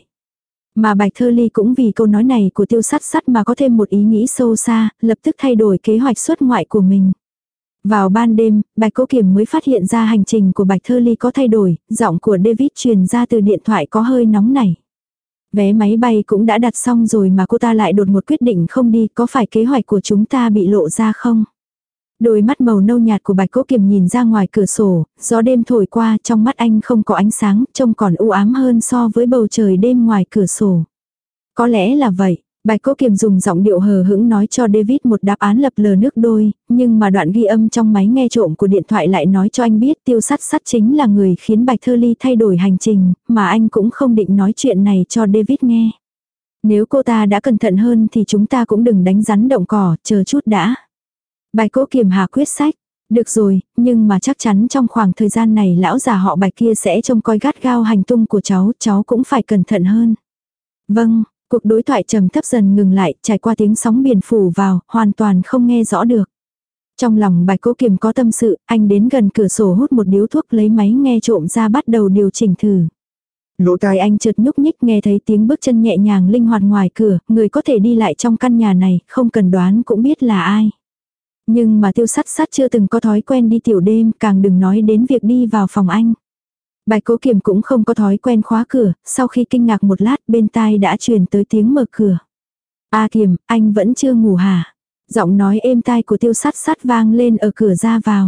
S1: Mà Bạch Thơ Ly cũng vì câu nói này của Tiêu Sắt Sắt mà có thêm một ý nghĩ sâu xa, lập tức thay đổi kế hoạch xuất ngoại của mình. Vào ban đêm, Bạch Cố Kiểm mới phát hiện ra hành trình của Bạch Thơ Ly có thay đổi, giọng của David truyền ra từ điện thoại có hơi nóng nảy. Vé máy bay cũng đã đặt xong rồi mà cô ta lại đột ngột quyết định không đi, có phải kế hoạch của chúng ta bị lộ ra không? Đôi mắt màu nâu nhạt của Bạch Cố Kiểm nhìn ra ngoài cửa sổ, gió đêm thổi qua, trong mắt anh không có ánh sáng, trông còn u ám hơn so với bầu trời đêm ngoài cửa sổ. Có lẽ là vậy. Bạch Cố Kiểm dùng giọng điệu hờ hững nói cho David một đáp án lập lờ nước đôi, nhưng mà đoạn ghi âm trong máy nghe trộm của điện thoại lại nói cho anh biết Tiêu Sắt Sắt chính là người khiến Bạch Thơ Ly thay đổi hành trình, mà anh cũng không định nói chuyện này cho David nghe. Nếu cô ta đã cẩn thận hơn thì chúng ta cũng đừng đánh rắn động cỏ, chờ chút đã. Bạch Cố Kiểm hạ quyết sách. Được rồi, nhưng mà chắc chắn trong khoảng thời gian này lão già họ Bạch kia sẽ trông coi gắt gao hành tung của cháu cũng phải cẩn thận hơn. Vâng. Cuộc đối thoại trầm thấp dần ngừng lại, trải qua tiếng sóng biển phủ vào, hoàn toàn không nghe rõ được. Trong lòng Bạch Cố Kiểm có tâm sự, anh đến gần cửa sổ hút một điếu thuốc lấy máy nghe trộm ra bắt đầu điều chỉnh thử. Lỗ tai anh chợt nhúc nhích nghe thấy tiếng bước chân nhẹ nhàng linh hoạt ngoài cửa, người có thể đi lại trong căn nhà này, không cần đoán cũng biết là ai. Nhưng mà Tiêu Sắt Sắt chưa từng có thói quen đi tiểu đêm, càng đừng nói đến việc đi vào phòng anh. Bạch Cố Kiểm cũng không có thói quen khóa cửa, sau khi kinh ngạc một lát bên tai đã truyền tới tiếng mở cửa. A Kiểm, anh vẫn chưa ngủ hả? Giọng nói êm tai của Tiêu Sắt Sắt vang lên ở cửa ra vào.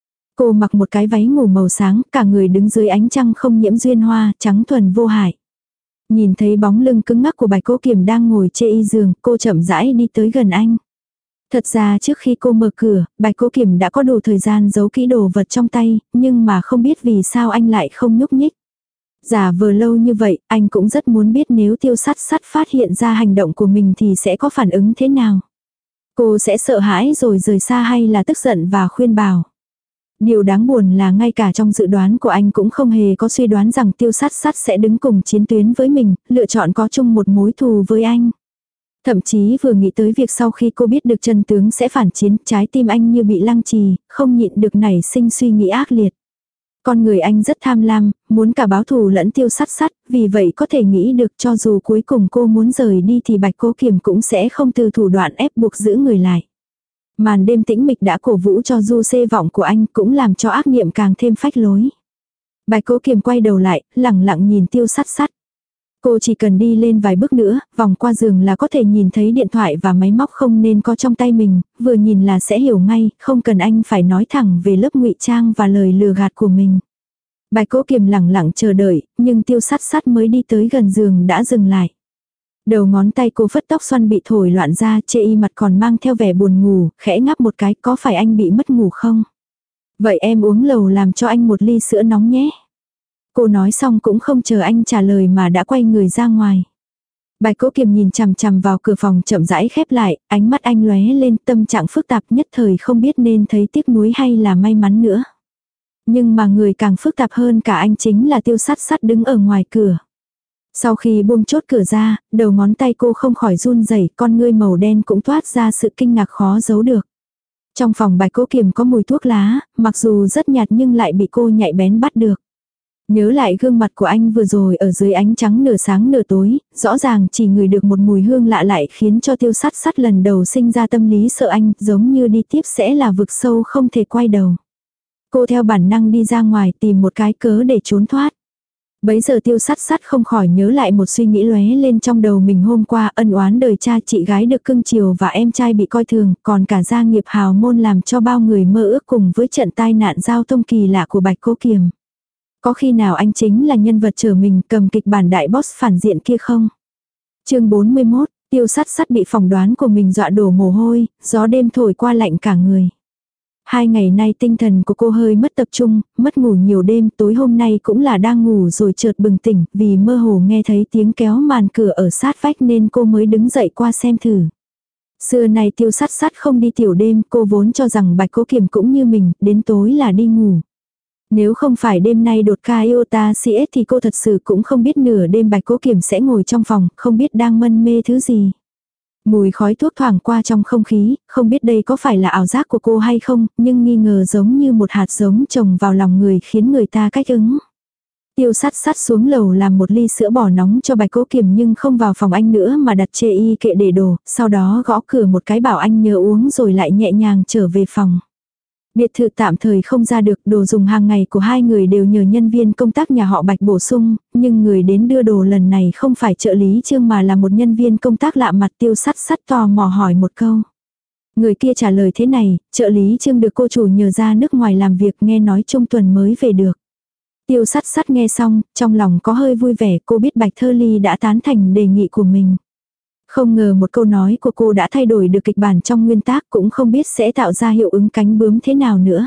S1: Cô mặc một cái váy ngủ màu sáng, cả người đứng dưới ánh trăng không nhiễm duyên hoa, trắng thuần vô hại. Nhìn thấy bóng lưng cứng ngắc của Bạch Cố Kiểm đang ngồi trên y giường, cô chậm rãi đi tới gần anh. Thật ra trước khi cô mở cửa, Bạch Cố Kiểm đã có đủ thời gian giấu kỹ đồ vật trong tay, nhưng mà không biết vì sao anh lại không nhúc nhích. Giả vờ lâu như vậy, anh cũng rất muốn biết nếu Tiêu Sắt Sắt phát hiện ra hành động của mình thì sẽ có phản ứng thế nào. Cô sẽ sợ hãi rồi rời xa hay là tức giận và khuyên bảo. Điều đáng buồn là ngay cả trong dự đoán của anh cũng không hề có suy đoán rằng Tiêu Sắt Sắt sẽ đứng cùng chiến tuyến với mình, lựa chọn có chung một mối thù với anh. Thậm chí vừa nghĩ tới việc sau khi cô biết được chân tướng sẽ phản chiến, trái tim anh như bị lăng trì, không nhịn được nảy sinh suy nghĩ ác liệt. Con người anh rất tham lam, muốn cả báo thù lẫn Tiêu Sắt Sắt, vì vậy có thể nghĩ được cho dù cuối cùng cô muốn rời đi thì Bạch Cố Kiểm cũng sẽ không từ thủ đoạn ép buộc giữ người lại. Màn đêm tĩnh mịch đã cổ vũ cho du xê vọng của anh, cũng làm cho ác niệm càng thêm phách lối. Bạch Cố Kiểm quay đầu lại, lẳng lặng nhìn Tiêu Sắt Sắt. Cô chỉ cần đi lên vài bước nữa, vòng qua giường là có thể nhìn thấy điện thoại và máy móc không nên có trong tay mình, vừa nhìn là sẽ hiểu ngay, không cần anh phải nói thẳng về lớp ngụy trang và lời lừa gạt của mình. Bạch Cố Kiểm lẳng lặng chờ đợi, nhưng Tiêu Sắt Sắt mới đi tới gần giường đã dừng lại. Đầu ngón tay cô phất tóc xoăn bị thổi loạn ra, chê y mặt còn mang theo vẻ buồn ngủ, khẽ ngáp một cái, có phải anh bị mất ngủ không? Vậy em uống lầu làm cho anh một ly sữa nóng nhé. Cô nói xong cũng không chờ anh trả lời mà đã quay người ra ngoài. Bạch Cố Kiểm nhìn chằm chằm vào cửa phòng chậm rãi khép lại, ánh mắt anh lóe lên, tâm trạng phức tạp nhất thời không biết nên thấy tiếc nuối hay là may mắn nữa. Nhưng mà người càng phức tạp hơn cả anh chính là Tiêu Sắt Sắt đứng ở ngoài cửa. Sau khi buông chốt cửa ra, đầu ngón tay cô không khỏi run rẩy, con ngươi màu đen cũng toát ra sự kinh ngạc khó giấu được. Trong phòng Bạch Cố Kiểm có mùi thuốc lá, mặc dù rất nhạt nhưng lại bị cô nhạy bén bắt được. Nhớ lại gương mặt của anh vừa rồi ở dưới ánh trắng nửa sáng nửa tối, rõ ràng chỉ ngửi được một mùi hương lạ lại khiến cho Tiêu Sắt Sắt lần đầu sinh ra tâm lý sợ anh, giống như đi tiếp sẽ là vực sâu không thể quay đầu. Cô theo bản năng đi ra ngoài tìm một cái cớ để trốn thoát. Bấy giờ Tiêu Sắt Sắt không khỏi nhớ lại một suy nghĩ lóe lên trong đầu mình hôm qua, ân oán đời cha chị gái được cưng chiều và em trai bị coi thường, còn cả gia nghiệp hào môn làm cho bao người mơ ước cùng với trận tai nạn giao thông kỳ lạ của Bạch Cố Kiểm. Có khi nào anh chính là nhân vật trở mình cầm kịch bản đại boss phản diện kia không? Chương 41, Tiêu Sắt Sắt bị phỏng đoán của mình dọa đổ mồ hôi, gió đêm thổi qua lạnh cả người. 2 ngày nay tinh thần của cô hơi mất tập trung, mất ngủ nhiều đêm, tối hôm nay cũng là đang ngủ rồi chợt bừng tỉnh, vì mơ hồ nghe thấy tiếng kéo màn cửa ở sát vách nên cô mới đứng dậy qua xem thử. Xưa nay Tiêu Sắt Sắt không đi tiểu đêm, cô vốn cho rằng Bạch Cố Kiềm cũng như mình, đến tối là đi ngủ. Nếu không phải đêm nay đột ca iota CS thì cô thật sự cũng không biết nửa đêm Bạch Cố Kiềm sẽ ngồi trong phòng, không biết đang mân mê thứ gì. Mùi khói thuốc thoảng qua trong không khí, không biết đây có phải là ảo giác của cô hay không, nhưng nghi ngờ giống như một hạt giống trồng vào lòng người khiến người ta cách ứng. Tiêu Sắt Sắt xuống lầu làm một ly sữa bò nóng cho Bạch Cố Kiềm nhưng không vào phòng anh nữa mà đặt chê y kệ để đồ, sau đó gõ cửa một cái bảo anh nhớ uống rồi lại nhẹ nhàng trở về phòng. Biệt thự tạm thời không ra được, đồ dùng hàng ngày của hai người đều nhờ nhân viên công tác nhà họ Bạch bổ sung, nhưng người đến đưa đồ lần này không phải trợ lý Trương mà là một nhân viên công tác lạ mặt. Tiêu Sắt Sắt tò mò hỏi một câu. Người kia trả lời thế này, trợ lý Trương được cô chủ nhờ ra nước ngoài làm việc, nghe nói trung tuần mới về được. Tiêu Sắt Sắt nghe xong, trong lòng có hơi vui vẻ, cô biết Bạch Thơ Ly đã tán thành đề nghị của mình. Không ngờ một câu nói của cô đã thay đổi được kịch bản trong nguyên tác, cũng không biết sẽ tạo ra hiệu ứng cánh bướm thế nào nữa.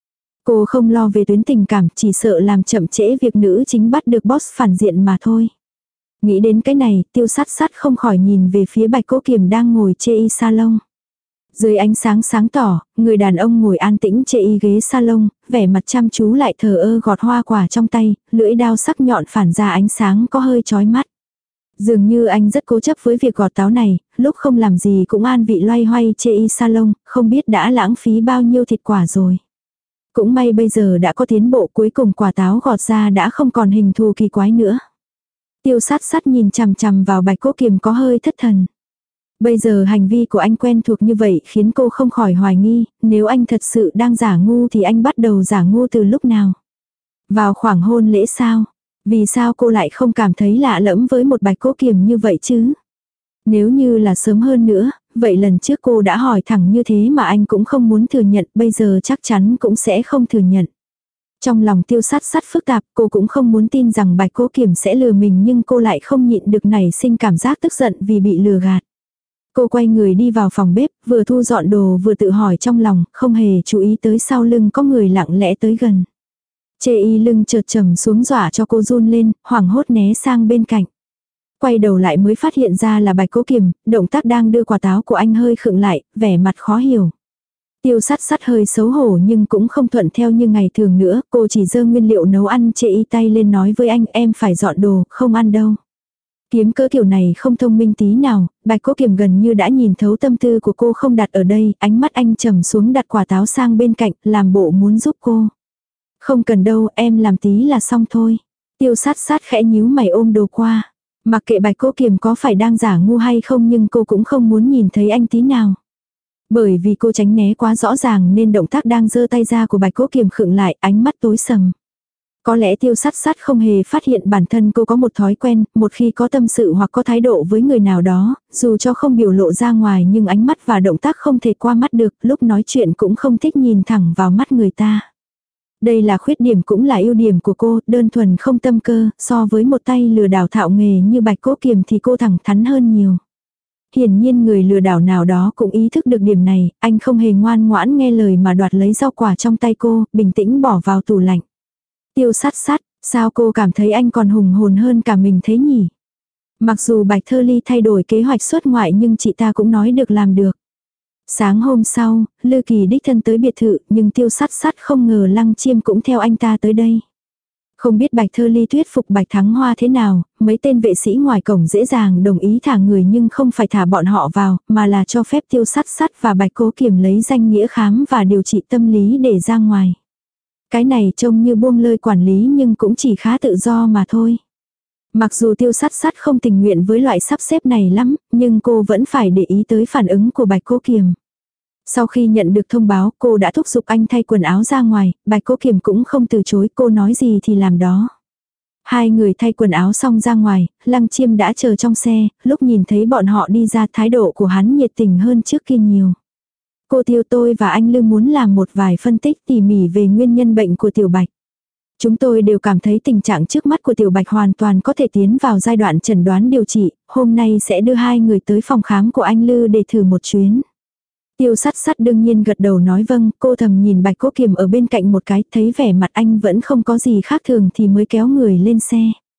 S1: Cô không lo về tuyến tình cảm, chỉ sợ làm chậm trễ việc nữ chính bắt được boss phản diện mà thôi. Nghĩ đến cái này, Tiêu Sắt Sắt không khỏi nhìn về phía Bạch Cố Kiềm đang ngồi chê y salon. Dưới ánh sáng sáng tỏ, người đàn ông ngồi an tĩnh chê y ghế salon, vẻ mặt chăm chú lại thờ ơ gọt hoa quả trong tay, lưỡi dao sắc nhọn phản ra ánh sáng có hơi chói mắt. Dường như anh rất cố chấp với việc gọt táo này, lúc không làm gì cũng an vị loay hoay chê y salon, không biết đã lãng phí bao nhiêu thịt quả rồi. Cũng may bây giờ đã có tiến bộ, cuối cùng quả táo gọt ra đã không còn hình thù kỳ quái nữa. Tiêu Sắt Sắt nhìn chằm chằm vào Bạch Cố Kiềm có hơi thất thần. Bây giờ hành vi của anh quen thuộc như vậy khiến cô không khỏi hoài nghi, nếu anh thật sự đang giả ngu thì anh bắt đầu giả ngu từ lúc nào? Vào khoảng hôn lễ sao? Vì sao cô lại không cảm thấy lạ lẫm với một Bạch Cố Kiềm như vậy chứ? Nếu như là sớm hơn nữa, vậy lần trước cô đã hỏi thẳng như thế mà anh cũng không muốn thừa nhận, bây giờ chắc chắn cũng sẽ không thừa nhận. Trong lòng Tiêu Sắt Sắt phức tạp, cô cũng không muốn tin rằng Bạch Cố Kiềm sẽ lừa mình nhưng cô lại không nhịn được nảy sinh cảm giác tức giận vì bị lừa gạt. Cô quay người đi vào phòng bếp, vừa thu dọn đồ vừa tự hỏi trong lòng, không hề chú ý tới sau lưng có người lặng lẽ tới gần. Chê y lưng chợt trầm xuống dọa cho cô run lên, hoảng hốt né sang bên cạnh. Quay đầu lại mới phát hiện ra là Bạch Cố Kiềm, động tác đang đưa quả táo của anh hơi khựng lại, vẻ mặt khó hiểu. Tiêu Sắt Sắt hơi xấu hổ nhưng cũng không thuận theo như ngày thường nữa, cô chỉ dơ nguyên liệu nấu ăn chê y tay lên nói với anh em phải dọn đồ, không ăn đâu. Kiếm cỡ kiểu này không thông minh tí nào, Bạch Cố Kiềm gần như đã nhìn thấu tâm tư của cô không đặt ở đây, ánh mắt anh trầm xuống đặt quả táo sang bên cạnh, làm bộ muốn giúp cô. Không cần đâu, em làm tí là xong thôi. Tiêu Sắt Sắt khẽ nhíu mày ôm đồ qua. Mặc kệ Bạch Cố Kiềm có phải đang giả ngu hay không nhưng cô cũng không muốn nhìn thấy anh tí nào. Bởi vì cô tránh né quá rõ ràng nên động tác đang giơ tay ra của Bạch Cố Kiềm khựng lại, ánh mắt tối sầm. Có lẽ Tiêu Sắt Sắt không hề phát hiện bản thân cô có một thói quen, một khi có tâm sự hoặc có thái độ với người nào đó, dù cho không biểu lộ ra ngoài nhưng ánh mắt và động tác không thể qua mắt được, lúc nói chuyện cũng không thích nhìn thẳng vào mắt người ta. Đây là khuyết điểm cũng là ưu điểm của cô, đơn thuần không tâm cơ, so với một tay lừa đảo thạo nghề như Bạch Cố Kiềm thì cô thẳng thắn hơn nhiều. Hiển nhiên người lừa đảo nào đó cũng ý thức được điểm này, anh không hề ngoan ngoãn nghe lời mà đoạt lấy rau quả trong tay cô, bình tĩnh bỏ vào tủ lạnh. Tiêu Sắt Sắt, sao cô cảm thấy anh còn hùng hồn hơn cả mình thế nhỉ? Mặc dù Bạch Thơ Ly thay đổi kế hoạch xuất ngoại nhưng chị ta cũng nói được làm được. Sáng hôm sau, Lư Kỳ đích thân tới biệt thự nhưng Tiêu Sắt Sắt không ngờ Lăng Chiêm cũng theo anh ta tới đây. Không biết Bạch Thơ Ly thuyết phục Bạch Thắng Hoa thế nào, mấy tên vệ sĩ ngoài cổng dễ dàng đồng ý thả người nhưng không phải thả bọn họ vào, mà là cho phép Tiêu Sắt Sắt và Bạch Cố Kiềm lấy danh nghĩa khám và điều trị tâm lý để ra ngoài. Cái này trông như buông lơi quản lý nhưng cũng chỉ khá tự do mà thôi. Mặc dù Tiêu Sắt Sắt không tình nguyện với loại sắp xếp này lắm, nhưng cô vẫn phải để ý tới phản ứng của Bạch Cố Kiềm. Sau khi nhận được thông báo, cô đã thúc giục anh thay quần áo ra ngoài, Bạch Cố Kiềm cũng không từ chối, cô nói gì thì làm đó. Hai người thay quần áo xong ra ngoài, Lăng Chiêm đã chờ trong xe, lúc nhìn thấy bọn họ đi ra thái độ của hắn nhiệt tình hơn trước kia nhiều. Cô Tiêu, tôi và anh Lư muốn làm một vài phân tích tỉ mỉ về nguyên nhân bệnh của Tiểu Bạch. Chúng tôi đều cảm thấy tình trạng trước mắt của Tiểu Bạch hoàn toàn có thể tiến vào giai đoạn chẩn đoán điều trị, hôm nay sẽ đưa hai người tới phòng khám của anh Lư để thử một chuyến. Tiêu Sắt Sắt đương nhiên gật đầu nói vâng, cô thầm nhìn Bạch Cố Kiềm ở bên cạnh một cái, thấy vẻ mặt anh vẫn không có gì khác thường thì mới kéo người lên xe.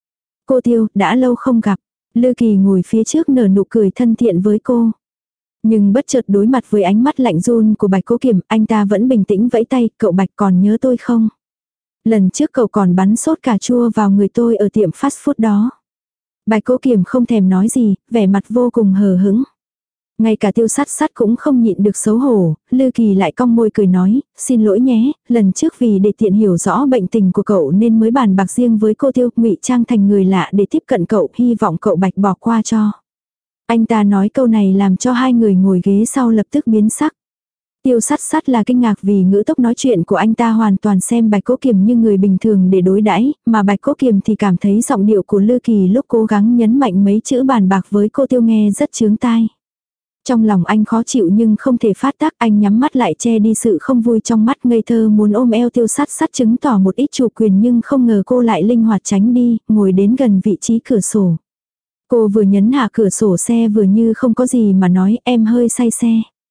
S1: Cô Tiêu, đã lâu không gặp. Lư Kỳ ngồi phía trước nở nụ cười thân thiện với cô. Nhưng bất chợt đối mặt với ánh mắt lạnh run của Bạch Cố Kiềm, anh ta vẫn bình tĩnh vẫy tay, cậu Bạch còn nhớ tôi không? Lần trước cậu còn bắn sốt cà chua vào người tôi ở tiệm fast food đó. Bạch Cố Kiềm không thèm nói gì, vẻ mặt vô cùng hờ hững. Ngay cả Tiêu Sắt Sắt cũng không nhịn được xấu hổ, Lư Kỳ lại cong môi cười nói, xin lỗi nhé, lần trước vì để tiện hiểu rõ bệnh tình của cậu nên mới bàn bạc riêng với cô Tiêu, ngụy trang thành người lạ để tiếp cận cậu, hy vọng cậu Bạch bỏ qua cho. Anh ta nói câu này làm cho hai người ngồi ghế sau lập tức biến sắc. Tiêu Sắt Sắt là kinh ngạc vì ngữ tốc nói chuyện của anh ta hoàn toàn xem Bạch Cố Kiềm như người bình thường để đối đãi, mà Bạch Cố Kiềm thì cảm thấy giọng điệu của Lư Kỳ lúc cố gắng nhấn mạnh mấy chữ bàn bạc với cô Tiêu nghe rất chướng tai. Trong lòng anh khó chịu nhưng không thể phát tác, anh nhắm mắt lại che đi sự không vui trong mắt, ngây thơ muốn ôm eo Tiêu Sắt Sắt chứng tỏ một ít chủ quyền, nhưng không ngờ cô lại linh hoạt tránh đi, ngồi đến gần vị trí cửa sổ. Cô vừa nhấn hạ cửa sổ xe vừa như không có gì mà nói, em hơi say xe.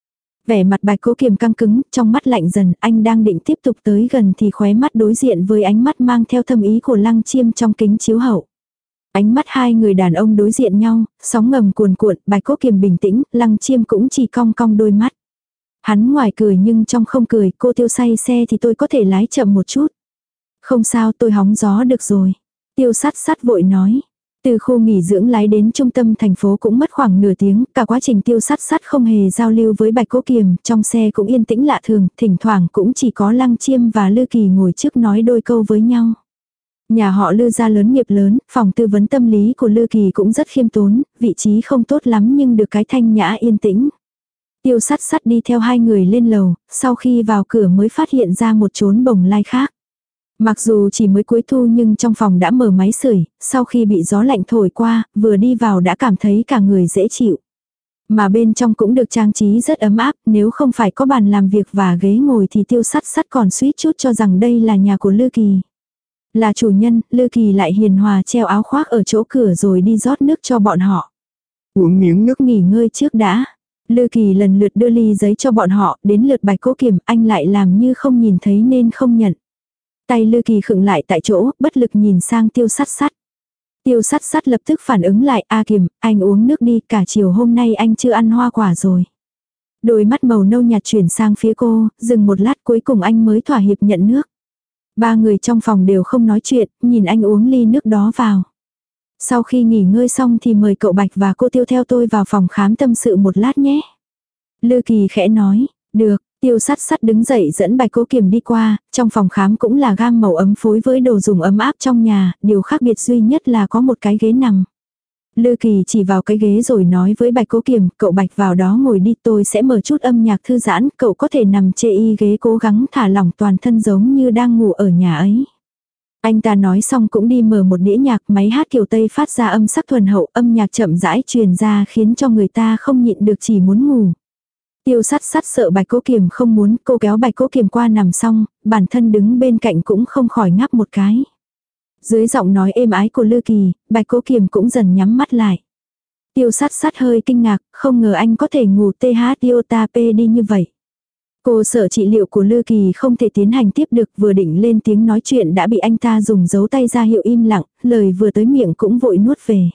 S1: Vẻ mặt Bạch Cố Kiềm căng cứng, trong mắt lạnh dần, anh đang định tiếp tục tới gần thì khóe mắt đối diện với ánh mắt mang theo thâm ý của Lăng Chiêm trong kính chiếu hậu. Ánh mắt hai người đàn ông đối diện nhau, sóng ngầm cuồn cuộn, Bạch Cố Kiềm bình tĩnh, Lăng Chiêm cũng chỉ cong cong đôi mắt. Hắn ngoài cười nhưng trong không cười, cô Tiêu say xe thì tôi có thể lái chậm một chút. Không sao, tôi hóng gió được rồi. Tiêu Sắt Sắt vội nói. Từ khu nghỉ dưỡng lái đến trung tâm thành phố cũng mất khoảng nửa tiếng, cả quá trình Tiêu Sắt Sắt không hề giao lưu với Bạch Cố Kiềm, trong xe cũng yên tĩnh lạ thường, thỉnh thoảng cũng chỉ có Lăng Chiêm và Lư Kỳ ngồi trước nói đôi câu với nhau. Nhà họ Lư gia lớn nghiệp lớn, phòng tư vấn tâm lý của Lư Kỳ cũng rất khiêm tốn, vị trí không tốt lắm nhưng được cái thanh nhã yên tĩnh. Tiêu Sắt Sắt đi theo hai người lên lầu, sau khi vào cửa mới phát hiện ra một chốn bồng lai khác. Mặc dù chỉ mới cuối thu nhưng trong phòng đã mở máy sưởi, sau khi bị gió lạnh thổi qua, vừa đi vào đã cảm thấy cả người dễ chịu. Mà bên trong cũng được trang trí rất ấm áp, nếu không phải có bàn làm việc và ghế ngồi thì Tiêu Sắt Sắt còn suýt chút cho rằng đây là nhà của Lư Kỳ. Là chủ nhân, Lư Kỳ lại hiền hòa treo áo khoác ở chỗ cửa rồi đi rót nước cho bọn họ. Uống miếng nước nghỉ ngơi trước đã. Lư Kỳ lần lượt đưa ly giấy cho bọn họ, đến lượt Bạch Cố Kiềm, anh lại làm như không nhìn thấy nên không nhận. Tay Lư Kỳ khựng lại tại chỗ, bất lực nhìn sang Tiêu Sắt Sắt. Tiêu Sắt Sắt lập tức phản ứng lại, A Kiềm, anh uống nước đi, cả chiều hôm nay anh chưa ăn hoa quả rồi. Đôi mắt màu nâu nhạt chuyển sang phía cô, dừng một lát cuối cùng anh mới thỏa hiệp nhận nước. Ba người trong phòng đều không nói chuyện, nhìn anh uống ly nước đó vào. Sau khi nghỉ ngơi xong thì mời cậu Bạch và cô Tiêu theo tôi vào phòng khám tâm sự một lát nhé. Lư Kỳ khẽ nói, được. Tiêu Sắt Sắt đứng dậy dẫn Bạch Cố Kiềm đi qua, trong phòng khám cũng là gam màu ấm phối với đồ dùng ấm áp trong nhà, điều khác biệt duy nhất là có một cái ghế nằm. Lư Kỳ chỉ vào cái ghế rồi nói với Bạch Cố Kiềm, cậu Bạch vào đó ngồi đi, tôi sẽ mở chút âm nhạc thư giãn, cậu có thể nằm chê y ghế cố gắng thả lỏng toàn thân giống như đang ngủ ở nhà ấy. Anh ta nói xong cũng đi mở một đĩa nhạc, máy hát kiểu Tây phát ra âm sắc thuần hậu, âm nhạc chậm rãi truyền ra khiến cho người ta không nhịn được chỉ muốn ngủ. Tiêu Sắt Sắt sợ Bạch Cố Kiềm không muốn, cô kéo Bạch Cố Kiềm qua nằm xong, bản thân đứng bên cạnh cũng không khỏi ngáp một cái. Dưới giọng nói êm ái của Lư Kỳ, Bạch Cố Kiềm cũng dần nhắm mắt lại. Tiêu Sắt Sắt hơi kinh ngạc, không ngờ anh có thể ngủ THIOTAP đi như vậy. Cô sợ trị liệu của Lư Kỳ không thể tiến hành tiếp được, vừa định lên tiếng nói chuyện đã bị anh ta dùng dấu tay ra hiệu im lặng, lời vừa tới miệng cũng vội nuốt về.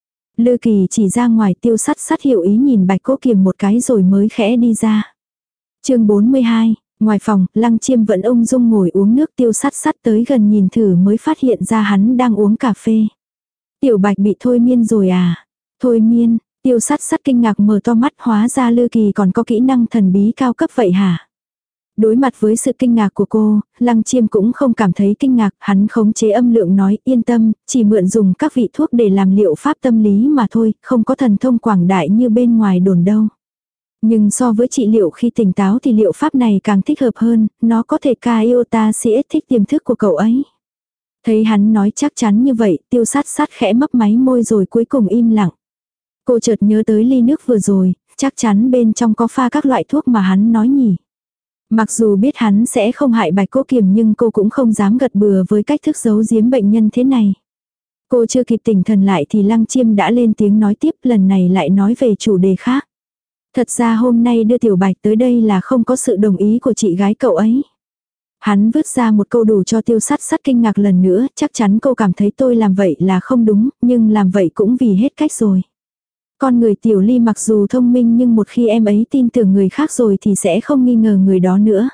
S1: Lư Kỳ chỉ ra ngoài, Tiêu Sắt Sắt hiểu ý nhìn Bạch Cố Kiềm một cái rồi mới khẽ đi ra. Chương 42, ngoài phòng, Lăng Chiêm vẫn ung dung ngồi uống nước, Tiêu Sắt Sắt tới gần nhìn thử mới phát hiện ra hắn đang uống cà phê. Tiểu Bạch bị thôi miên rồi à? Thôi miên, Tiêu Sắt Sắt kinh ngạc mở to mắt, hóa ra Lư Kỳ còn có kỹ năng thần bí cao cấp vậy hả? Đối mặt với sự kinh ngạc của cô, Lăng Chiêm cũng không cảm thấy kinh ngạc, hắn khống chế âm lượng nói yên tâm, chỉ mượn dùng các vị thuốc để làm liệu pháp tâm lý mà thôi, không có thần thông quảng đại như bên ngoài đồn đâu. Nhưng so với trị liệu khi tỉnh táo thì liệu pháp này càng thích hợp hơn, nó có thể ca iota siết thích tiềm thức của cậu ấy. Thấy hắn nói chắc chắn như vậy, Tiêu Sắt Sắt khẽ mấp máy môi rồi cuối cùng im lặng. Cô chợt nhớ tới ly nước vừa rồi, chắc chắn bên trong có pha các loại thuốc mà hắn nói nhỉ. Mặc dù biết hắn sẽ không hại Bạch Cố Kiềm nhưng cô cũng không dám gật bừa với cách thức giấu giếm bệnh nhân thế này. Cô chưa kịp tỉnh thần lại thì Lăng Chiêm đã lên tiếng nói tiếp, lần này lại nói về chủ đề khác. Thật ra hôm nay đưa Tiểu Bạch tới đây là không có sự đồng ý của chị gái cậu ấy. Hắn vứt ra một câu đủ cho Tiêu Sắt Sắt kinh ngạc lần nữa, chắc chắn cô cảm thấy tôi làm vậy là không đúng, nhưng làm vậy cũng vì hết cách rồi. Con người Tiểu Ly mặc dù thông minh nhưng một khi em ấy tin tưởng người khác rồi thì sẽ không nghi ngờ người đó nữa.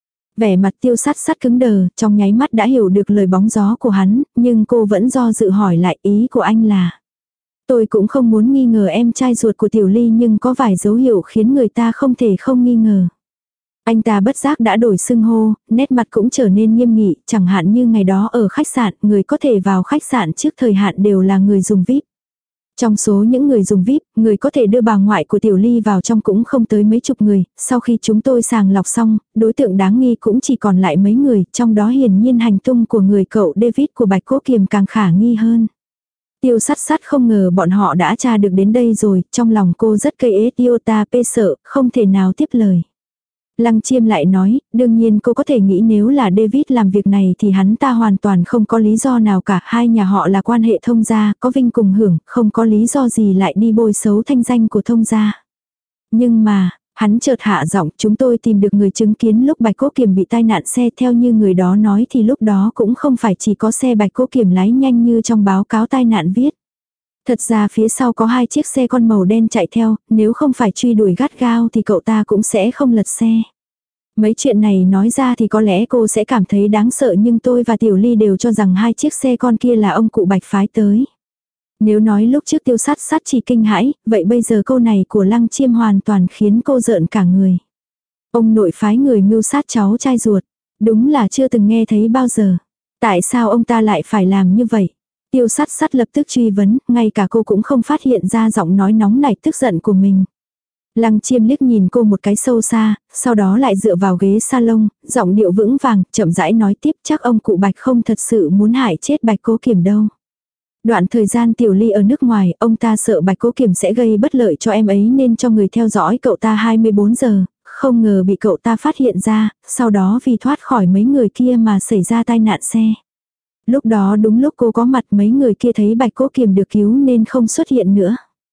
S1: Vẻ mặt Tiêu Sắt Sắt cứng đờ, trong nháy mắt đã hiểu được lời bóng gió của hắn, nhưng cô vẫn do dự hỏi lại ý của anh là. Tôi cũng không muốn nghi ngờ em trai ruột của Tiểu Ly nhưng có vài dấu hiệu khiến người ta không thể không nghi ngờ. Anh ta bất giác đã đổi xưng hô, nét mặt cũng trở nên nghiêm nghị, chẳng hạn như ngày đó ở khách sạn, người có thể vào khách sạn trước thời hạn đều là người dùng VIP. Trong số những người dùng VIP, người có thể đưa bà ngoại của Tiểu Ly vào trong cũng không tới mấy chục người, sau khi chúng tôi sàng lọc xong, đối tượng đáng nghi cũng chỉ còn lại mấy người, trong đó hiển nhiên hành tung của người cậu David của Bạch Cố Kiềm càng khả nghi hơn. Tiêu Sắt Sắt không ngờ bọn họ đã tra được đến đây rồi, trong lòng cô rất cây ế iota pê sợ, không thể nào tiếp lời. Lăng Chiêm lại nói, đương nhiên cô có thể nghĩ nếu là David làm việc này thì hắn ta hoàn toàn không có lý do nào cả, hai nhà họ là quan hệ thông gia, có vinh cùng hưởng, không có lý do gì lại đi bôi xấu thanh danh của thông gia. Nhưng mà, hắn chợt hạ giọng, chúng tôi tìm được người chứng kiến lúc Bạch Cố Kiềm bị tai nạn xe, theo như người đó nói thì lúc đó cũng không phải chỉ có xe Bạch Cố Kiềm lái nhanh như trong báo cáo tai nạn viết. Thật ra phía sau có 2 chiếc xe con màu đen chạy theo, nếu không phải truy đuổi gắt gao thì cậu ta cũng sẽ không lật xe. Mấy chuyện này nói ra thì có lẽ cô sẽ cảm thấy đáng sợ, nhưng tôi và Tiểu Ly đều cho rằng 2 chiếc xe con kia là ông cụ Bạch phái tới. Nếu nói lúc trước Tiêu Sắt Sắt chỉ kinh hãi, vậy bây giờ câu này của Lăng Chiêm hoàn toàn khiến cô rợn cả người. Ông nội phái người mưu sát cháu trai ruột, đúng là chưa từng nghe thấy bao giờ. Tại sao ông ta lại phải làm như vậy? Tiêu Sắt Sắt lập tức truy vấn, ngay cả cô cũng không phát hiện ra giọng nói nóng nảy tức giận của mình. Lăng Chiêm liếc nhìn cô một cái sâu xa, sau đó lại dựa vào ghế salon, giọng điệu vững vàng, chậm rãi nói tiếp, chắc ông cụ Bạch không thật sự muốn hại chết Bạch Cố Kiềm đâu. Đoạn thời gian Tiểu Ly ở nước ngoài, ông ta sợ Bạch Cố Kiềm sẽ gây bất lợi cho em ấy nên cho người theo dõi cậu ta 24 giờ, không ngờ bị cậu ta phát hiện ra, sau đó vì thoát khỏi mấy người kia mà xảy ra tai nạn xe. Lúc đó đúng lúc cô có mặt, mấy người kia thấy Bạch Cố Kiềm được cứu nên không xuất hiện nữa.